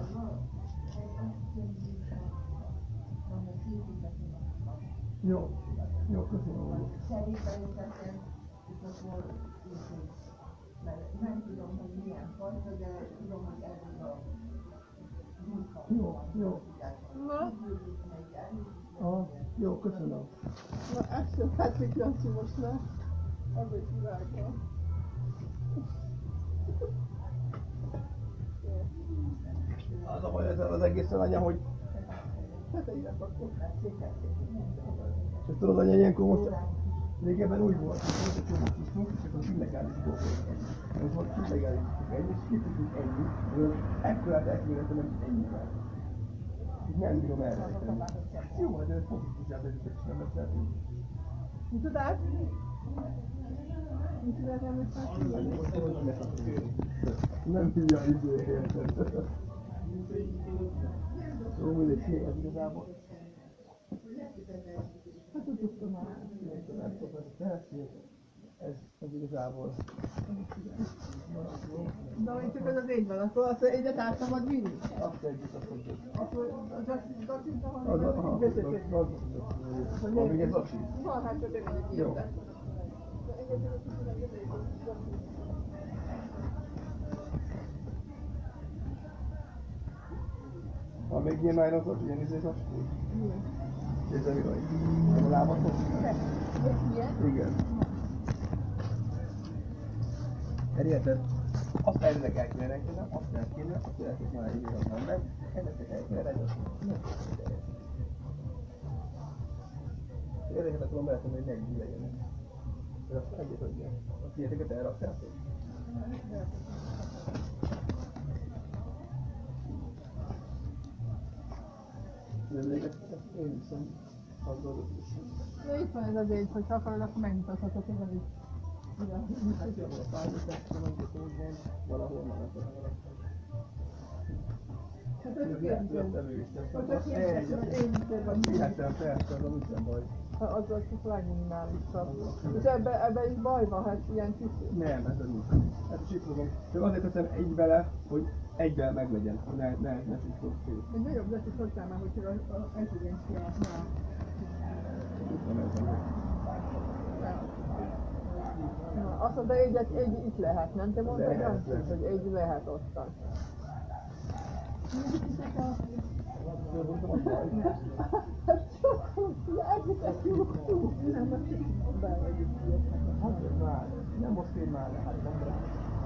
Jó. Jó, köszönöm. Cserébe ültetem, és akkor mert nem tudom, hogy milyen fajta, de tudom, hogy ez a Jó, jó. Na? Jó, köszönöm. Na, ezt sem látszik, Janci most már. Az egy virágban. Az a baj ezzel az egészen, anya, hogy... Hát ide akkor. És tudod, anya, ilyenkor most... Régebben úgy volt, hogy volt egy csomó tisztunk, és akkor illegális dolgok. Most volt illegális ennyi, és kitudjuk ennyi, hogy ekkorát elkülönetem, hogy ennyivel. Így nem bírom elrejteni. Jó, de ez fontosság, hogy ezt nem beszéltünk. Mit tudál? Mit tudál nem beszélni? Nem hülye a izé, érted? Jó, mindegy, ez igazából. Hát tudtuk már. Nem tudom, ez tehetséges. Ez igazából. De amíg csak az égy van, akkor azt egyet át szabad vinni? Azt együtt, azt mondjuk. Akkor az zacsit, Az a még ez zacsi. Van, hát csak engedjük ki. Jó. Ha még ilyen nájlonzat, ilyen izé zacsi? Ez a mi vagy? A lábatok? Ilyen? Igen. Érted? Azt ennek el kéne rendelnem, azt el kéne, azt el kéne már így az nem, ennek el kéne rendelni. Érdeket akkor mehetem, hogy megint legyenek. De azt egyet adja. Azt ilyeneket elraktátok? De még ezt én viszont azzal is. De itt van ez az égy, hogyha akarod, akkor megmutathatok én az is. Hát jó, a pályatáskon, amikor úgy van, valahol már nem tudom. Hát ez Jött előítem. Hihetem, persze, az a nincsen baj. az csak legminimálisabb. És ebbe is baj van, hát ilyen kis... Nem, ez a nincs. Hát is itt fogom. Csak azért teszem egy bele, hogy egyben meglegyen. Ne csúszok szét. Egy nagyobb zacsit hozzá már, hogyha az evidencia már. Itt van ez a Na, azt mondta, egy itt lehet, nem? Te mondtad, Janci, hogy egy lehet ottan. Hát sokan, ezeket jó. Nem, mert bevegyük ilyet. Nem most én már, hát nem rá.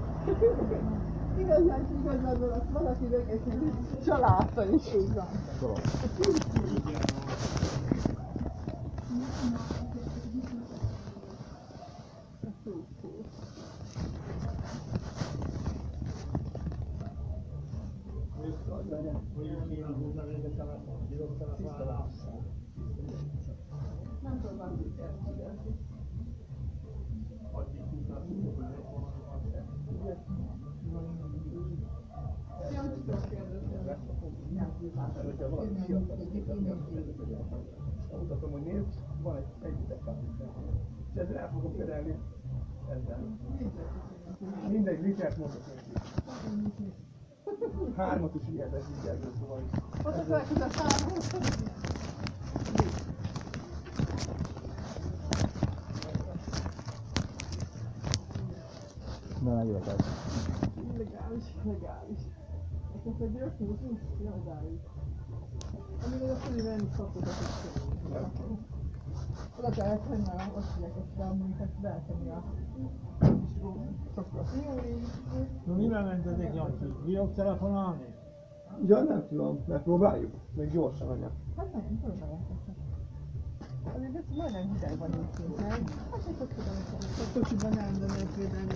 Igazán valaki végesen családta is így van. Nem tudom, hogy kell magyarázni. Mutatom, hogy nézd, van egy üvegkábítás. És ezzel el fogom terelni ezzel. Mindegy, litert mondok neki. 3-at is ilyet, így ebből szóval. Ott a felközött 3. Na, legyetek. Legális. Most egy gyöknünk nincs odáig. Amíg a Felivel is kapott a kicsit. Oda kellett tenni a osztályeket, de amúgy beltenni a sokat. No, mivel mentetek, Jancsi? Bírok telefonálni? Ja, nem tudom, megpróbáljuk. Még gyorsan anya. Hát nem, próbáljátok. Azért ez majdnem hideg van itt szinte. Hát egy kocsiban, a kocsiban nem, de megvédelmi.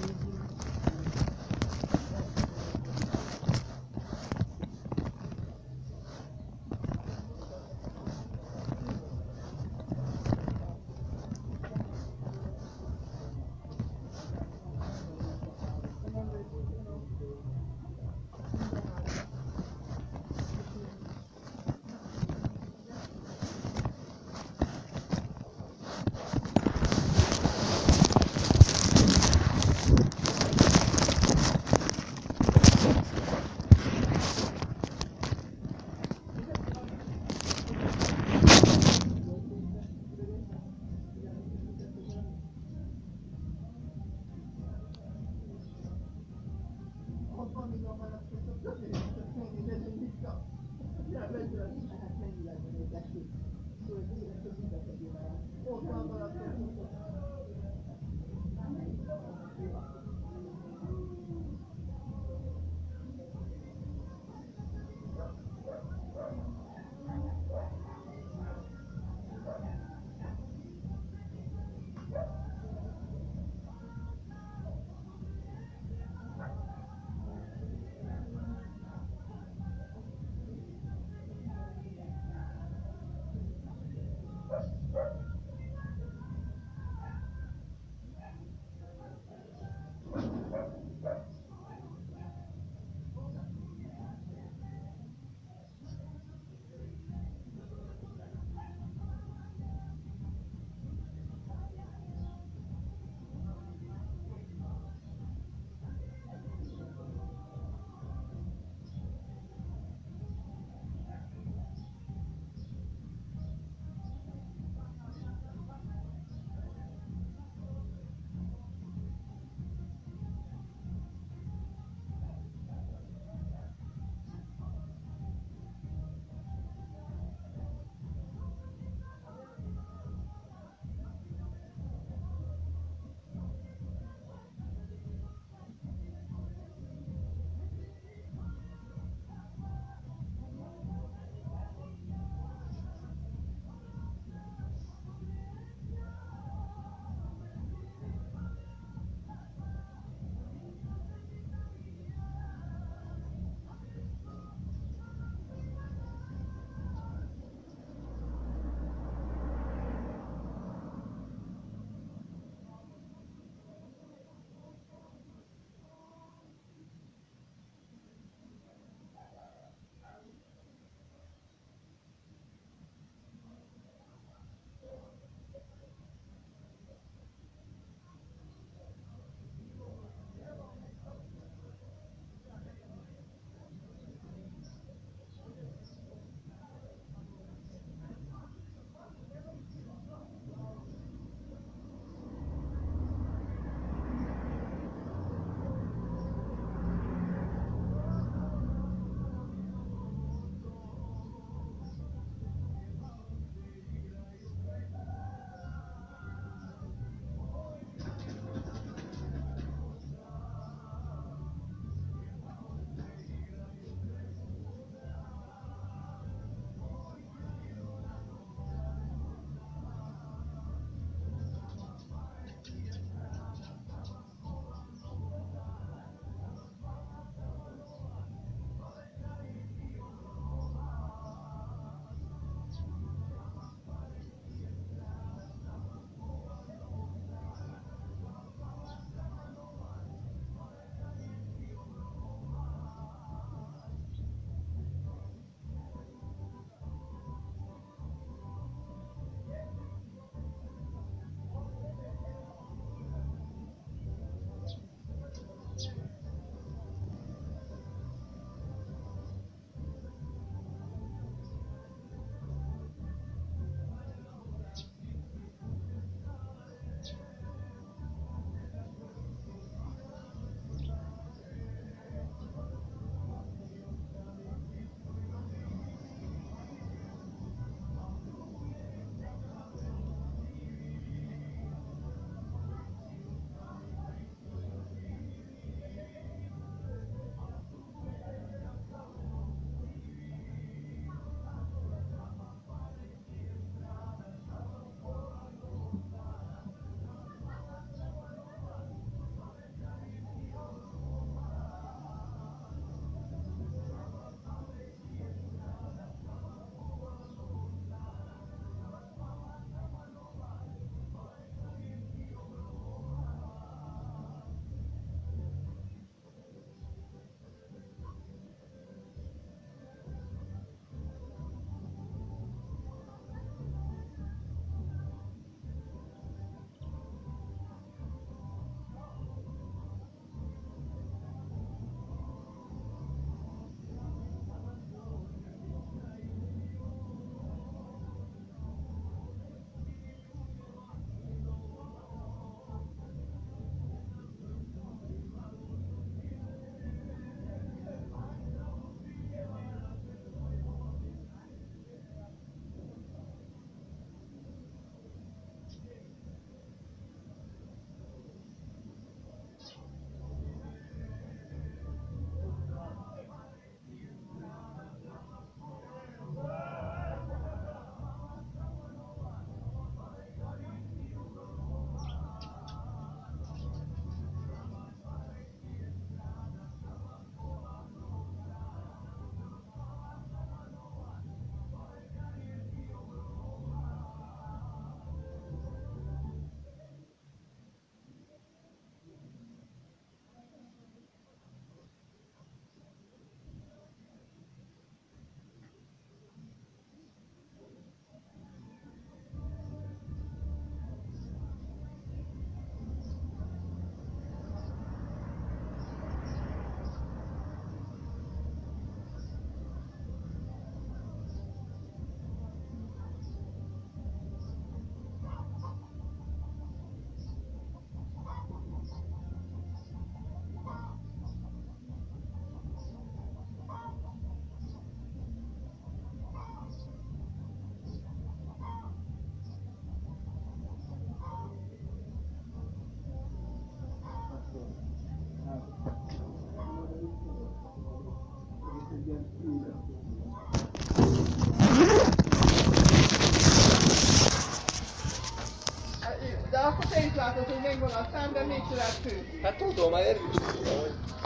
De akkor te is látod, hogy megvan a szám, de mégse lehet fő. Hát tudom, már érdekel, hogy